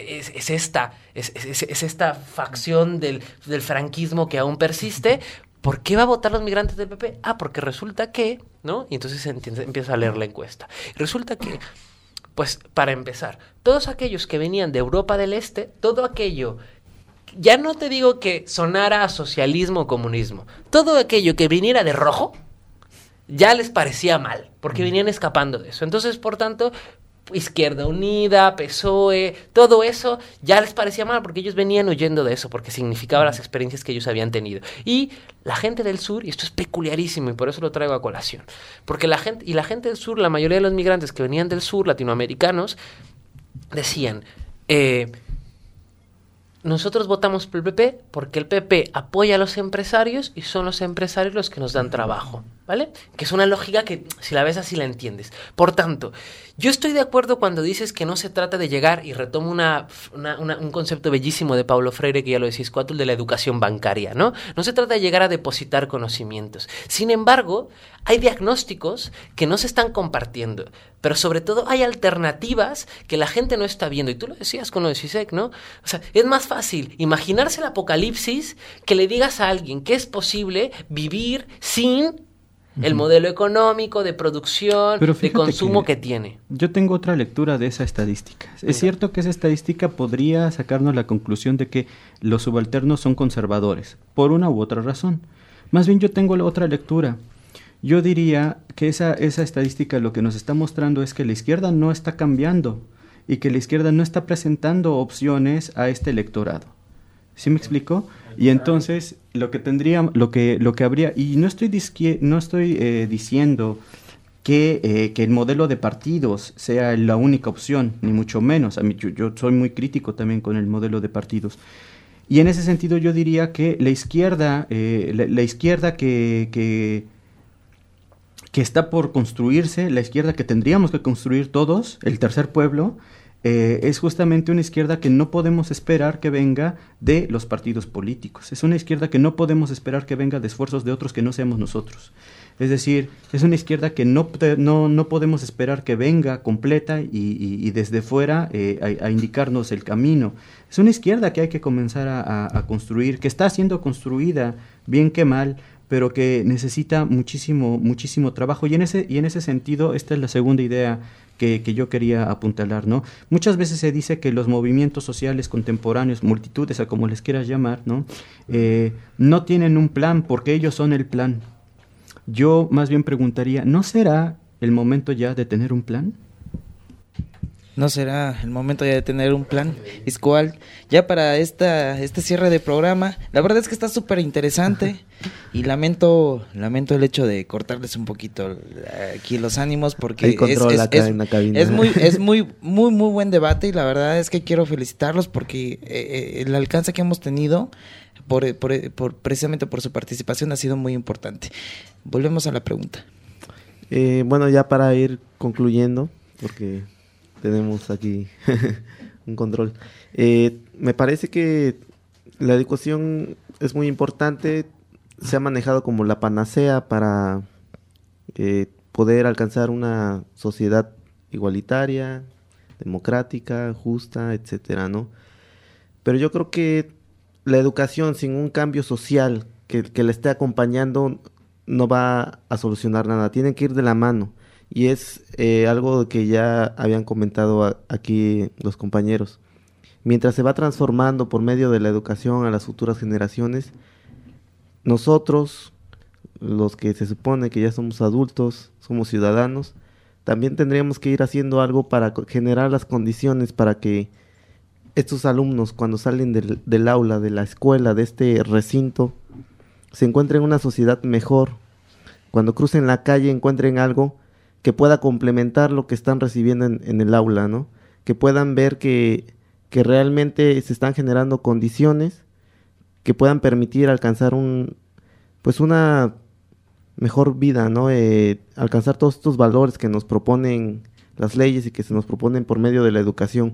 [SPEAKER 2] esta facción del franquismo que aún persiste? ¿Por qué va a votar los migrantes del PP? Ah, porque resulta que, ¿no? Y entonces empieza a leer la encuesta. Resulta que, pues, para empezar, todos aquellos que venían de Europa del Este, todo aquello, ya no te digo que sonara a socialismo o comunismo, todo aquello que viniera de rojo, ya les parecía mal, porque venían escapando de eso. Entonces, por tanto, Izquierda Unida, PSOE, todo eso ya les parecía mal porque ellos venían huyendo de eso, porque significaba las experiencias que ellos habían tenido. Y la gente del sur, y esto es peculiarísimo y por eso lo traigo a colación, porque la gente del sur, la mayoría de los migrantes que venían del sur, latinoamericanos, decían, nosotros votamos por el PP porque el PP apoya a los empresarios y son los empresarios los que nos dan trabajo, ¿vale? Que es una lógica que si la ves así la entiendes. Por tanto, yo estoy de acuerdo cuando dices que no se trata de llegar, y retomo un concepto bellísimo de Paulo Freire, que ya lo decís, el de la educación bancaria, ¿no? No se trata de llegar a depositar conocimientos. Sin embargo, hay diagnósticos que no se están compartiendo, pero sobre todo hay alternativas que la gente no está viendo. Y tú lo decías con lo de CISEC, ¿no? O sea, es más fácil imaginarse el apocalipsis que le digas a alguien que es posible vivir sin el modelo económico, de producción, de consumo que tiene.
[SPEAKER 4] Yo tengo otra lectura de esa estadística. Es cierto que esa estadística podría sacarnos la conclusión de que los subalternos son conservadores, por una u otra razón. Más bien yo tengo la otra lectura. Yo diría que esa estadística lo que nos está mostrando es que la izquierda no está cambiando y que la izquierda no está presentando opciones a este electorado. ¿Sí me explico? Y entonces lo que habría, y no estoy diciendo que el modelo de partidos sea la única opción, ni mucho menos. A mí, yo soy muy crítico también con el modelo de partidos. Y en ese sentido yo diría que la izquierda que está por construirse, la izquierda que tendríamos que construir todos, el tercer pueblo, es justamente una izquierda que no podemos esperar que venga de los partidos políticos. Es una izquierda que no podemos esperar que venga de esfuerzos de otros que no seamos nosotros. Es decir, es una izquierda que no podemos esperar que venga completa y desde fuera a indicarnos el camino. Es una izquierda que hay que comenzar a construir, que está siendo construida, bien que mal, pero que necesita muchísimo trabajo. Y en ese sentido, esta es la segunda idea que yo quería apuntalar, ¿no? Muchas veces se dice que los movimientos sociales contemporáneos, multitudes, a como les quieras llamar, ¿no? No tienen un plan porque ellos son el plan. Yo más bien preguntaría, ¿no será el momento ya de tener un plan?
[SPEAKER 1] ¿No será el momento ya de tener un plan? Iscoal, ya para este cierre de programa, la verdad es que está súper interesante y lamento el hecho de cortarles un poquito aquí los ánimos porque es muy buen debate y la verdad es que quiero felicitarlos porque el alcance que hemos tenido precisamente por su participación ha sido muy importante. Volvemos a la pregunta.
[SPEAKER 3] Bueno, ya para ir concluyendo, porque tenemos aquí un control. Me parece que la educación es muy importante, se ha manejado como la panacea para poder alcanzar una sociedad igualitaria, democrática, justa, etcétera, ¿no? Pero yo creo que la educación sin un cambio social que la esté acompañando no va a solucionar nada, tienen que ir de la mano. Y es algo que ya habían comentado aquí los compañeros. Mientras se va transformando por medio de la educación a las futuras generaciones, nosotros, los que se supone que ya somos adultos, somos ciudadanos, también tendríamos que ir haciendo algo para generar las condiciones para que estos alumnos, cuando salen del aula, de la escuela, de este recinto, se encuentren en una sociedad mejor. Cuando crucen la calle encuentren algo que pueda complementar lo que están recibiendo en el aula, ¿no? Que puedan ver que realmente se están generando condiciones que puedan permitir alcanzar una mejor vida, ¿no? Alcanzar todos estos valores que nos proponen las leyes y que se nos proponen por medio de la educación.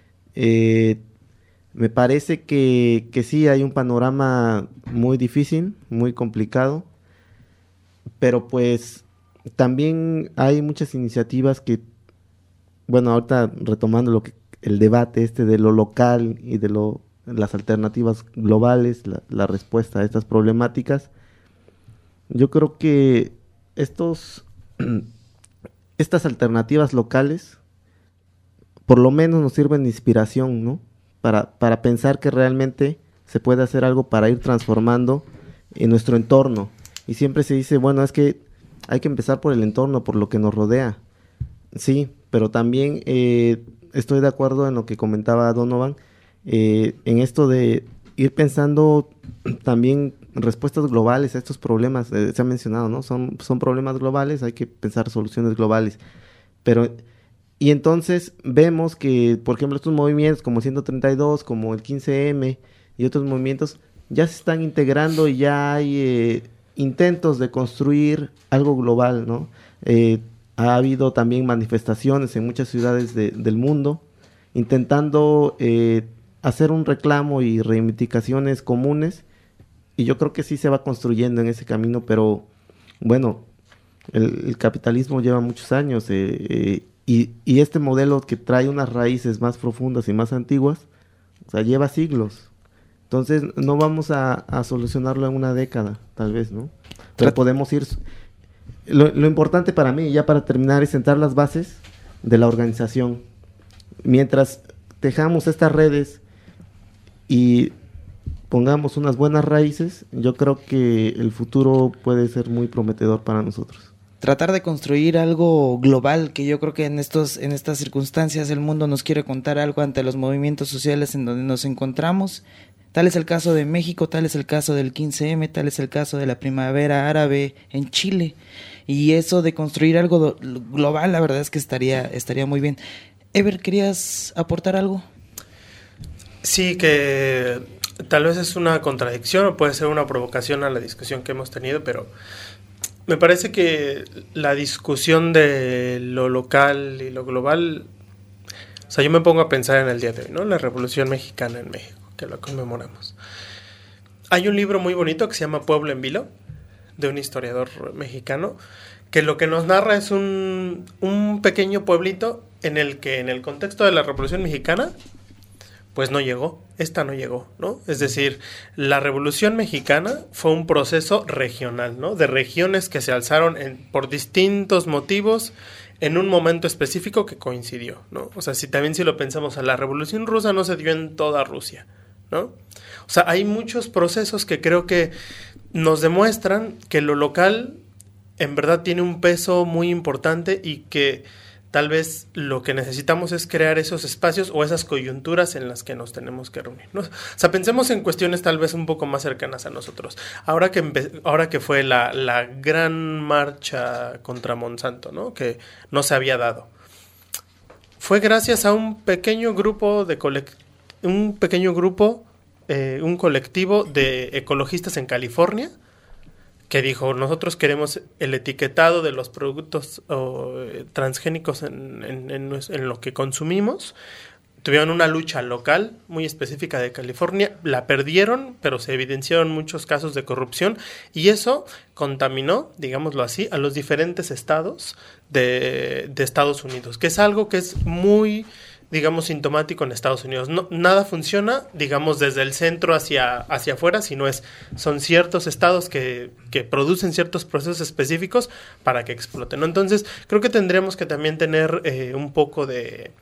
[SPEAKER 3] Me parece que sí hay un panorama muy difícil, muy complicado, pero pues también hay muchas iniciativas que, bueno, ahorita retomando el debate de lo local y de las alternativas globales, la respuesta a estas problemáticas, yo creo que estas alternativas locales por lo menos nos sirven de inspiración, ¿no? Para pensar que realmente se puede hacer algo para ir transformando en nuestro entorno. Y siempre se dice, bueno, es que hay que empezar por el entorno, por lo que nos rodea. Sí, pero también estoy de acuerdo en lo que comentaba Donovan, en esto de ir pensando también respuestas globales a estos problemas. Se ha mencionado, ¿no? Son problemas globales, hay que pensar soluciones globales. Y entonces vemos que, por ejemplo, estos movimientos como 132, como el 15M y otros movimientos ya se están integrando y ya hay intentos de construir algo global, ¿no? Ha habido también manifestaciones en muchas ciudades del mundo intentando hacer un reclamo y reivindicaciones comunes, y yo creo que sí se va construyendo en ese camino, pero bueno, el capitalismo lleva muchos años y este modelo que trae unas raíces más profundas y más antiguas, o sea, lleva siglos. Entonces no vamos a solucionarlo en una década, tal vez, ¿no? Pero podemos ir... Lo importante para mí, ya para terminar, es sentar las bases de la organización. Mientras tejamos estas redes y pongamos unas buenas raíces, yo creo que el futuro puede ser muy prometedor para nosotros.
[SPEAKER 1] Tratar de construir algo global, que yo creo que en estas circunstancias el mundo nos quiere contar algo ante los movimientos sociales en donde nos encontramos. Tal es el caso de México, tal es el caso del 15M, tal es el caso de la primavera árabe en Chile. Y eso de construir algo global, la verdad es que estaría muy bien. Ever, ¿querías aportar algo?
[SPEAKER 7] Sí, que tal vez es una contradicción o puede ser una provocación a la discusión que hemos tenido, pero me parece que la discusión de lo local y lo global, o sea, yo me pongo a pensar en el día de hoy, ¿no? La Revolución Mexicana en México, que lo conmemoramos. Hay un libro muy bonito que se llama Pueblo en Vilo, de un historiador mexicano, que lo que nos narra es un pequeño pueblito en el que en el contexto de la Revolución Mexicana pues no llegó, ¿no? Es decir, la Revolución Mexicana fue un proceso regional, ¿no? De regiones que se alzaron por distintos motivos en un momento específico que coincidió, ¿no? O sea, si lo pensamos, la Revolución Rusa no se dio en toda Rusia, ¿no? O sea, hay muchos procesos que creo que nos demuestran que lo local en verdad tiene un peso muy importante y que tal vez lo que necesitamos es crear esos espacios o esas coyunturas en las que nos tenemos que reunir, ¿no? O sea, pensemos en cuestiones tal vez un poco más cercanas a nosotros. Ahora que fue la gran marcha contra Monsanto, ¿no? Que no se había dado. Fue gracias a un pequeño grupo un colectivo de ecologistas en California que dijo, nosotros queremos el etiquetado de los productos transgénicos en lo que consumimos. Tuvieron una lucha local muy específica de California, la perdieron, pero se evidenciaron muchos casos de corrupción y eso contaminó, digámoslo así, a los diferentes estados de Estados Unidos, que es algo que es muy, digamos, sintomático en Estados Unidos. No, nada funciona, digamos, desde el centro hacia afuera, sino son ciertos estados que producen ciertos procesos específicos para que exploten, ¿no? Entonces, creo que tendríamos que también tener un poco de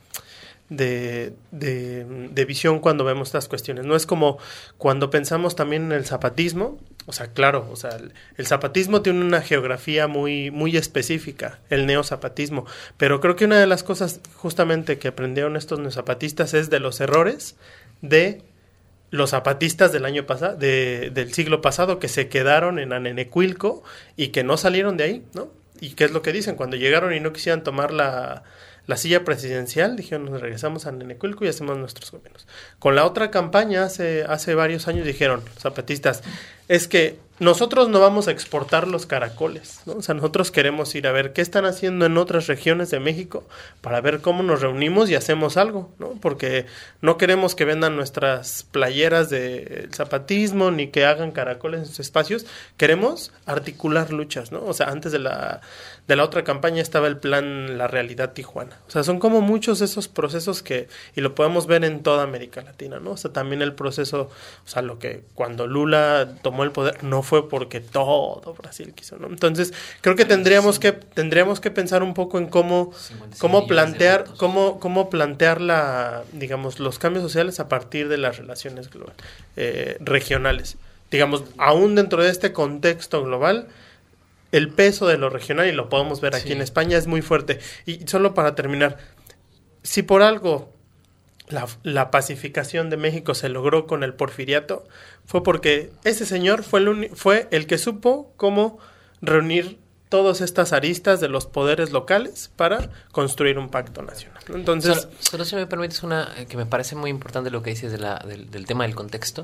[SPEAKER 7] visión cuando vemos estas cuestiones. No es como cuando pensamos también en el zapatismo, o sea, claro, o sea, el zapatismo tiene una geografía muy, muy específica, el neozapatismo, pero creo que una de las cosas justamente que aprendieron estos neozapatistas es de los errores de los zapatistas del año pasado, del siglo pasado, que se quedaron en Anenecuilco y que no salieron de ahí, ¿no? ¿Y qué es lo que dicen? Cuando llegaron y no quisieran tomar la silla presidencial, dijeron, nos regresamos a Anenecuilco y hacemos nuestros gobiernos. Con la otra campaña, hace varios años, dijeron, zapatistas, es que nosotros no vamos a exportar los caracoles, ¿no? O sea, nosotros queremos ir a ver qué están haciendo en otras regiones de México para ver cómo nos reunimos y hacemos algo, ¿no? Porque no queremos que vendan nuestras playeras del zapatismo ni que hagan caracoles en sus espacios. Queremos articular luchas, ¿no? O sea, antes de la otra campaña estaba el plan La Realidad Tijuana. O sea, son como muchos de esos procesos y lo podemos ver en toda América Latina, ¿no? O sea, también el proceso, o sea, cuando Lula tomó el poder, no fue porque todo Brasil quiso, ¿no? Entonces, creo que tendríamos que pensar un poco en cómo plantear digamos, los cambios sociales a partir de las relaciones regionales. Digamos, aún dentro de este contexto global, el peso de lo regional, y lo podemos ver aquí en España, es muy fuerte. Y solo para terminar, si por algo la pacificación de México se logró con el porfiriato, fue porque ese señor fue el que supo cómo reunir todas estas aristas de los poderes locales para construir un pacto nacional. Entonces,
[SPEAKER 2] solo si me permites que me parece muy importante lo que dices del tema del contexto,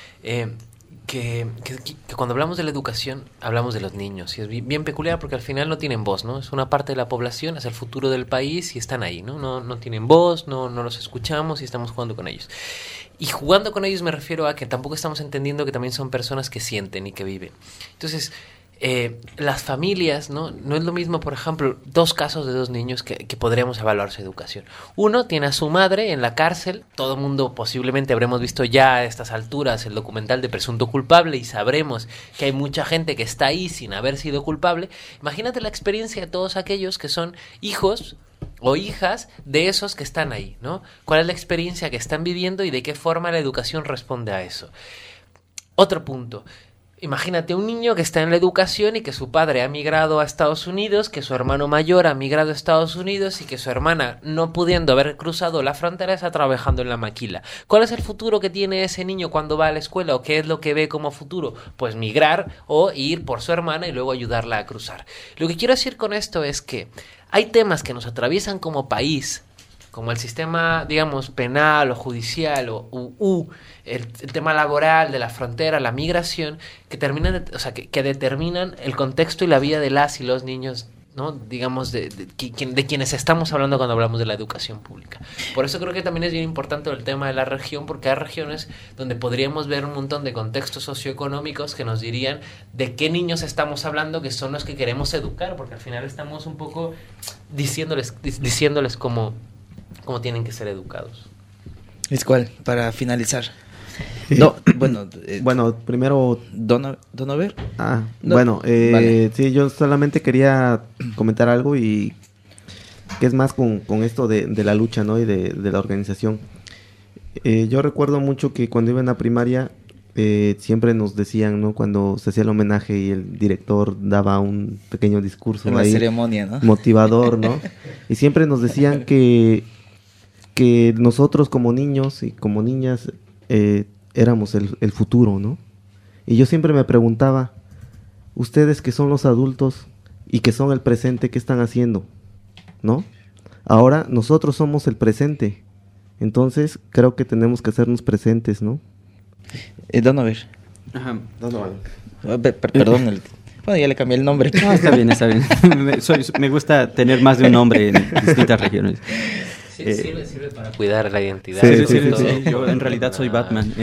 [SPEAKER 2] que cuando hablamos de la educación hablamos de los niños, y es bien peculiar porque al final no tienen voz, ¿no? Es una parte de la población, es el futuro del país y están ahí, ¿no? No tienen voz, no los escuchamos y estamos jugando con ellos. Y jugando con ellos me refiero a que tampoco estamos entendiendo que también son personas que sienten y que viven. Entonces, las familias, ¿no? No es lo mismo, por ejemplo, dos casos de dos niños que podríamos evaluar su educación. Uno tiene a su madre en la cárcel. Todo el mundo posiblemente habremos visto ya a estas alturas el documental de Presunto Culpable y sabremos que hay mucha gente que está ahí sin haber sido culpable. Imagínate la experiencia de todos aquellos que son hijos o hijas de esos que están ahí, ¿no? ¿Cuál es la experiencia que están viviendo y de qué forma la educación responde a eso? Otro punto. Imagínate un niño que está en la educación y que su padre ha migrado a Estados Unidos, que su hermano mayor ha migrado a Estados Unidos y que su hermana, no pudiendo haber cruzado la frontera, está trabajando en la maquila. ¿Cuál es el futuro que tiene ese niño cuando va a la escuela o qué es lo que ve como futuro? Pues migrar o ir por su hermana y luego ayudarla a cruzar. Lo que quiero decir con esto es que hay temas que nos atraviesan como país, como el sistema, digamos, penal o judicial o el tema laboral de la frontera, la migración, que determinan el contexto y la vida de las y los niños, ¿no? Digamos, de quienes estamos hablando cuando hablamos de la educación pública. Por eso creo que también es bien importante el tema de la región, porque hay regiones donde podríamos ver un montón de contextos socioeconómicos que nos dirían de qué niños estamos hablando, que son los que queremos educar, porque al final estamos un poco diciéndoles cómo tienen que ser educados.
[SPEAKER 1] Es cual, para finalizar.
[SPEAKER 3] Bueno, primero...
[SPEAKER 1] ¿Donover?
[SPEAKER 3] Vale. Sí, yo solamente quería comentar algo y que es más con esto de la lucha, ¿no? Y de la organización. Yo recuerdo mucho que cuando iba en la primaria siempre nos decían, ¿no? Cuando se hacía el homenaje y el director daba un pequeño discurso
[SPEAKER 1] en la
[SPEAKER 3] ahí,
[SPEAKER 1] ceremonia, ¿no?
[SPEAKER 3] Motivador, ¿no? Y siempre nos decían que nosotros como niños y como niñas éramos el futuro, ¿no? Y yo siempre me preguntaba, ustedes que son los adultos y que son el presente, ¿qué están haciendo? ¿No? Ahora nosotros somos el presente. Entonces creo que tenemos que hacernos presentes, ¿no?
[SPEAKER 1] Donovan.
[SPEAKER 4] Ajá.
[SPEAKER 3] Donovan.
[SPEAKER 1] Perdón, bueno, ya le cambié el nombre.
[SPEAKER 4] No, está bien, está bien. Me gusta tener más de un nombre en distintas regiones.
[SPEAKER 2] Sí, sirve para cuidar la identidad.
[SPEAKER 3] Sí.
[SPEAKER 4] Yo en realidad soy Batman.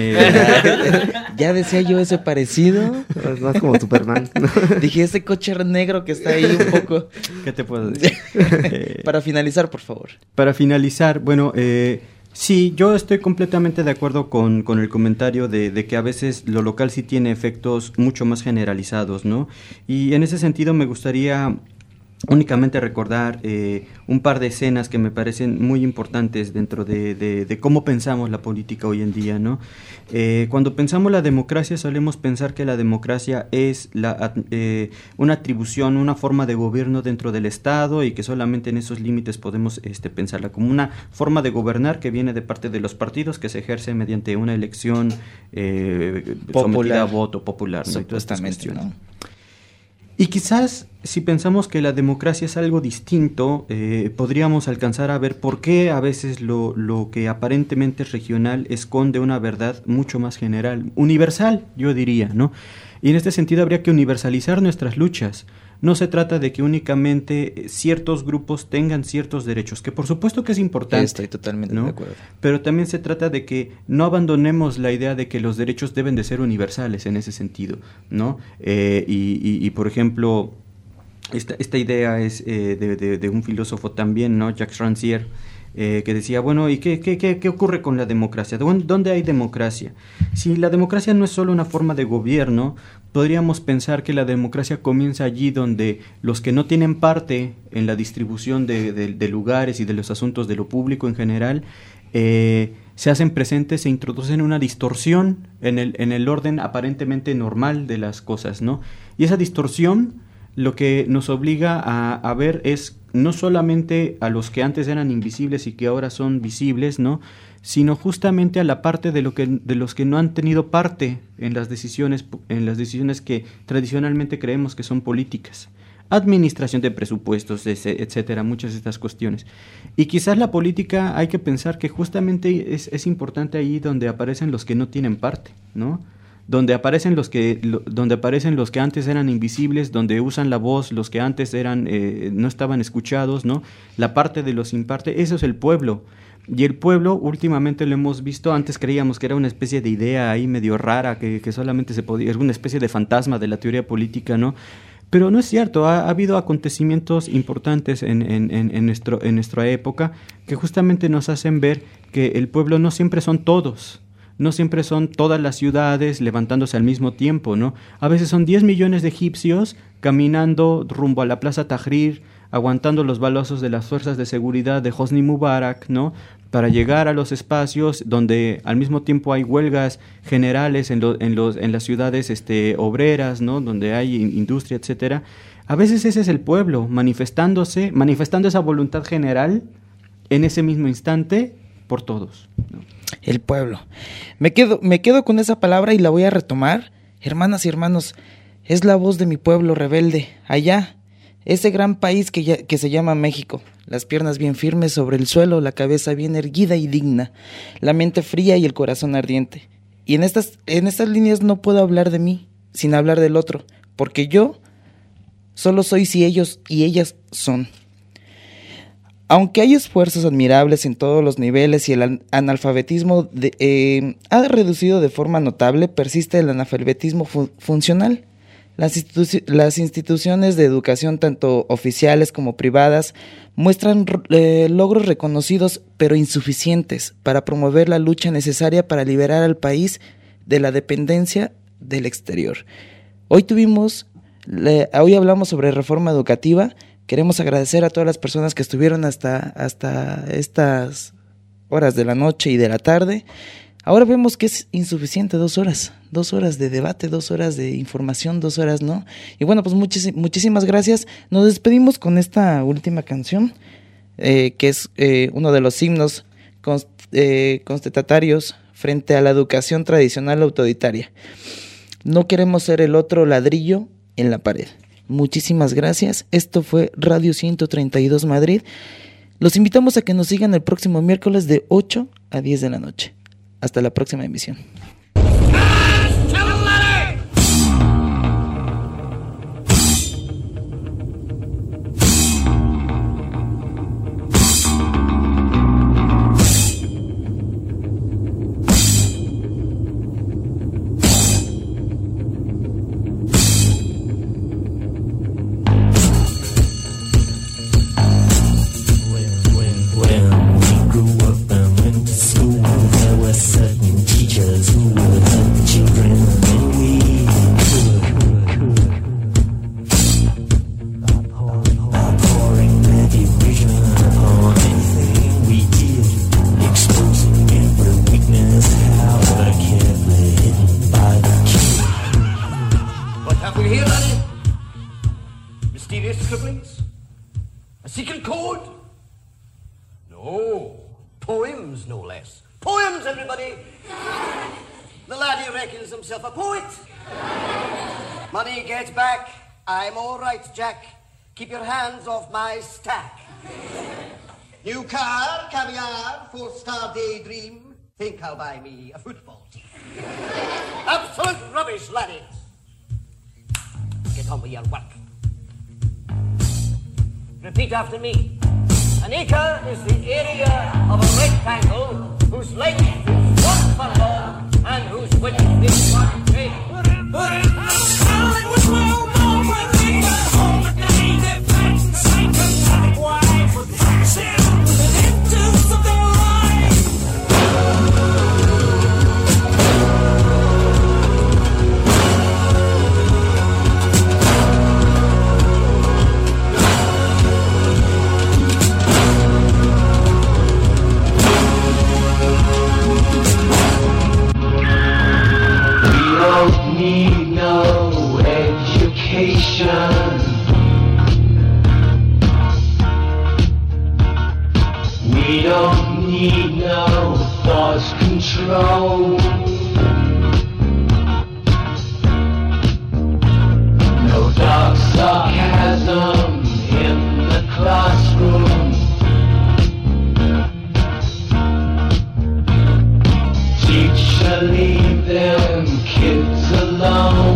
[SPEAKER 1] Ya decía yo ese parecido.
[SPEAKER 3] Es más como Superman.
[SPEAKER 1] Dije, ese coche negro que está ahí un poco.
[SPEAKER 4] ¿Qué te puedo decir?
[SPEAKER 1] Para finalizar, por favor.
[SPEAKER 4] Para finalizar, bueno, sí, yo estoy completamente de acuerdo con el comentario de que a veces lo local sí tiene efectos mucho más generalizados, ¿no? Y en ese sentido me gustaría únicamente recordar un par de escenas que me parecen muy importantes dentro de cómo pensamos la política hoy en día, ¿no? Cuando pensamos la democracia solemos pensar que la democracia es una atribución, una forma de gobierno dentro del Estado y que solamente en esos límites podemos pensarla como una forma de gobernar que viene de parte de los partidos que se ejerce mediante una elección sometida a voto popular, ¿no?
[SPEAKER 1] Supuestamente, ¿no?
[SPEAKER 4] Y quizás si pensamos que la democracia es algo distinto, podríamos alcanzar a ver por qué a veces lo que aparentemente es regional esconde una verdad mucho más general, universal, yo diría, ¿no? Y en este sentido habría que universalizar nuestras luchas. No se trata de que únicamente ciertos grupos tengan ciertos derechos, que por supuesto que es importante.
[SPEAKER 1] Estoy totalmente
[SPEAKER 4] ¿no?
[SPEAKER 1] de acuerdo.
[SPEAKER 4] Pero también se trata de que no abandonemos la idea de que los derechos deben de ser universales en ese sentido, ¿no? Y por ejemplo, esta idea es de un filósofo también, ¿no? Jacques Rancière, que decía, bueno, ¿y qué ocurre con la democracia? ¿Dónde hay democracia? Si la democracia no es solo una forma de gobierno, podríamos pensar que la democracia comienza allí donde los que no tienen parte en la distribución de lugares y de los asuntos de lo público en general, se hacen presentes, se introducen una distorsión en el orden aparentemente normal de las cosas, ¿no? Y esa distorsión lo que nos obliga a ver es no solamente a los que antes eran invisibles y que ahora son visibles, ¿no? Sino justamente a la parte de los que no han tenido parte en las decisiones que tradicionalmente creemos que son políticas. Administración de presupuestos, etcétera, muchas de estas cuestiones. Y quizás la política hay que pensar que justamente es importante ahí donde aparecen los que no tienen parte, ¿no? Donde aparecen los que antes eran invisibles, donde usan la voz los que antes no estaban escuchados, ¿no? La parte de los sin parte, eso es el pueblo. Y el pueblo, últimamente lo hemos visto, antes creíamos que era una especie de idea ahí medio rara, que solamente se podía, es una especie de fantasma de la teoría política, ¿no? Pero no es cierto, ha habido acontecimientos importantes en nuestra época que justamente nos hacen ver que el pueblo no siempre son todos. No siempre son todas las ciudades levantándose al mismo tiempo, ¿no? A veces son 10 millones de egipcios caminando rumbo a la Plaza Tahrir, aguantando los balazos de las fuerzas de seguridad de Hosni Mubarak, ¿no? Para llegar a los espacios donde al mismo tiempo hay huelgas generales en las ciudades obreras, ¿no? Donde hay industria, etcétera. A veces ese es el pueblo manifestando esa voluntad general en ese mismo instante por todos, ¿no?
[SPEAKER 1] El pueblo. Me quedo con esa palabra y la voy a retomar. Hermanas y hermanos, es la voz de mi pueblo rebelde, allá, ese gran país que se llama México. Las piernas bien firmes sobre el suelo, la cabeza bien erguida y digna, la mente fría y el corazón ardiente. Y en estas líneas no puedo hablar de mí sin hablar del otro, porque yo solo soy si ellos y ellas son. Aunque hay esfuerzos admirables en todos los niveles y el analfabetismo ha reducido de forma notable, persiste el analfabetismo funcional. Las instituciones de educación, tanto oficiales como privadas, muestran logros reconocidos pero insuficientes para promover la lucha necesaria para liberar al país de la dependencia del exterior. Hoy hablamos sobre reforma educativa. Queremos agradecer a todas las personas que estuvieron hasta estas horas de la noche y de la tarde. Ahora vemos que es insuficiente 2 horas. 2 horas de debate, 2 horas de información, 2 horas no. Y bueno, pues muchísimas gracias. Nos despedimos con esta última canción, que es uno de los himnos contestatarios frente a la educación tradicional autoritaria. No queremos ser el otro ladrillo en la pared. Muchísimas gracias. Esto fue Radio 132 Madrid. Los invitamos a que nos sigan el próximo miércoles de 8 a 10 de la noche. Hasta la próxima emisión.
[SPEAKER 9] Jack, keep your hands off my stack. New car, caviar, 4-star daydream. Think I'll buy me a football team. Absolute rubbish, laddies. Get on with your work. Repeat after me. An acre is the area of a rectangle whose length is 1 furlong and whose width is 1 cubit.
[SPEAKER 10] We don't need no thought control. No dark sarcasm in the classroom. Teacher, leave them kids alone.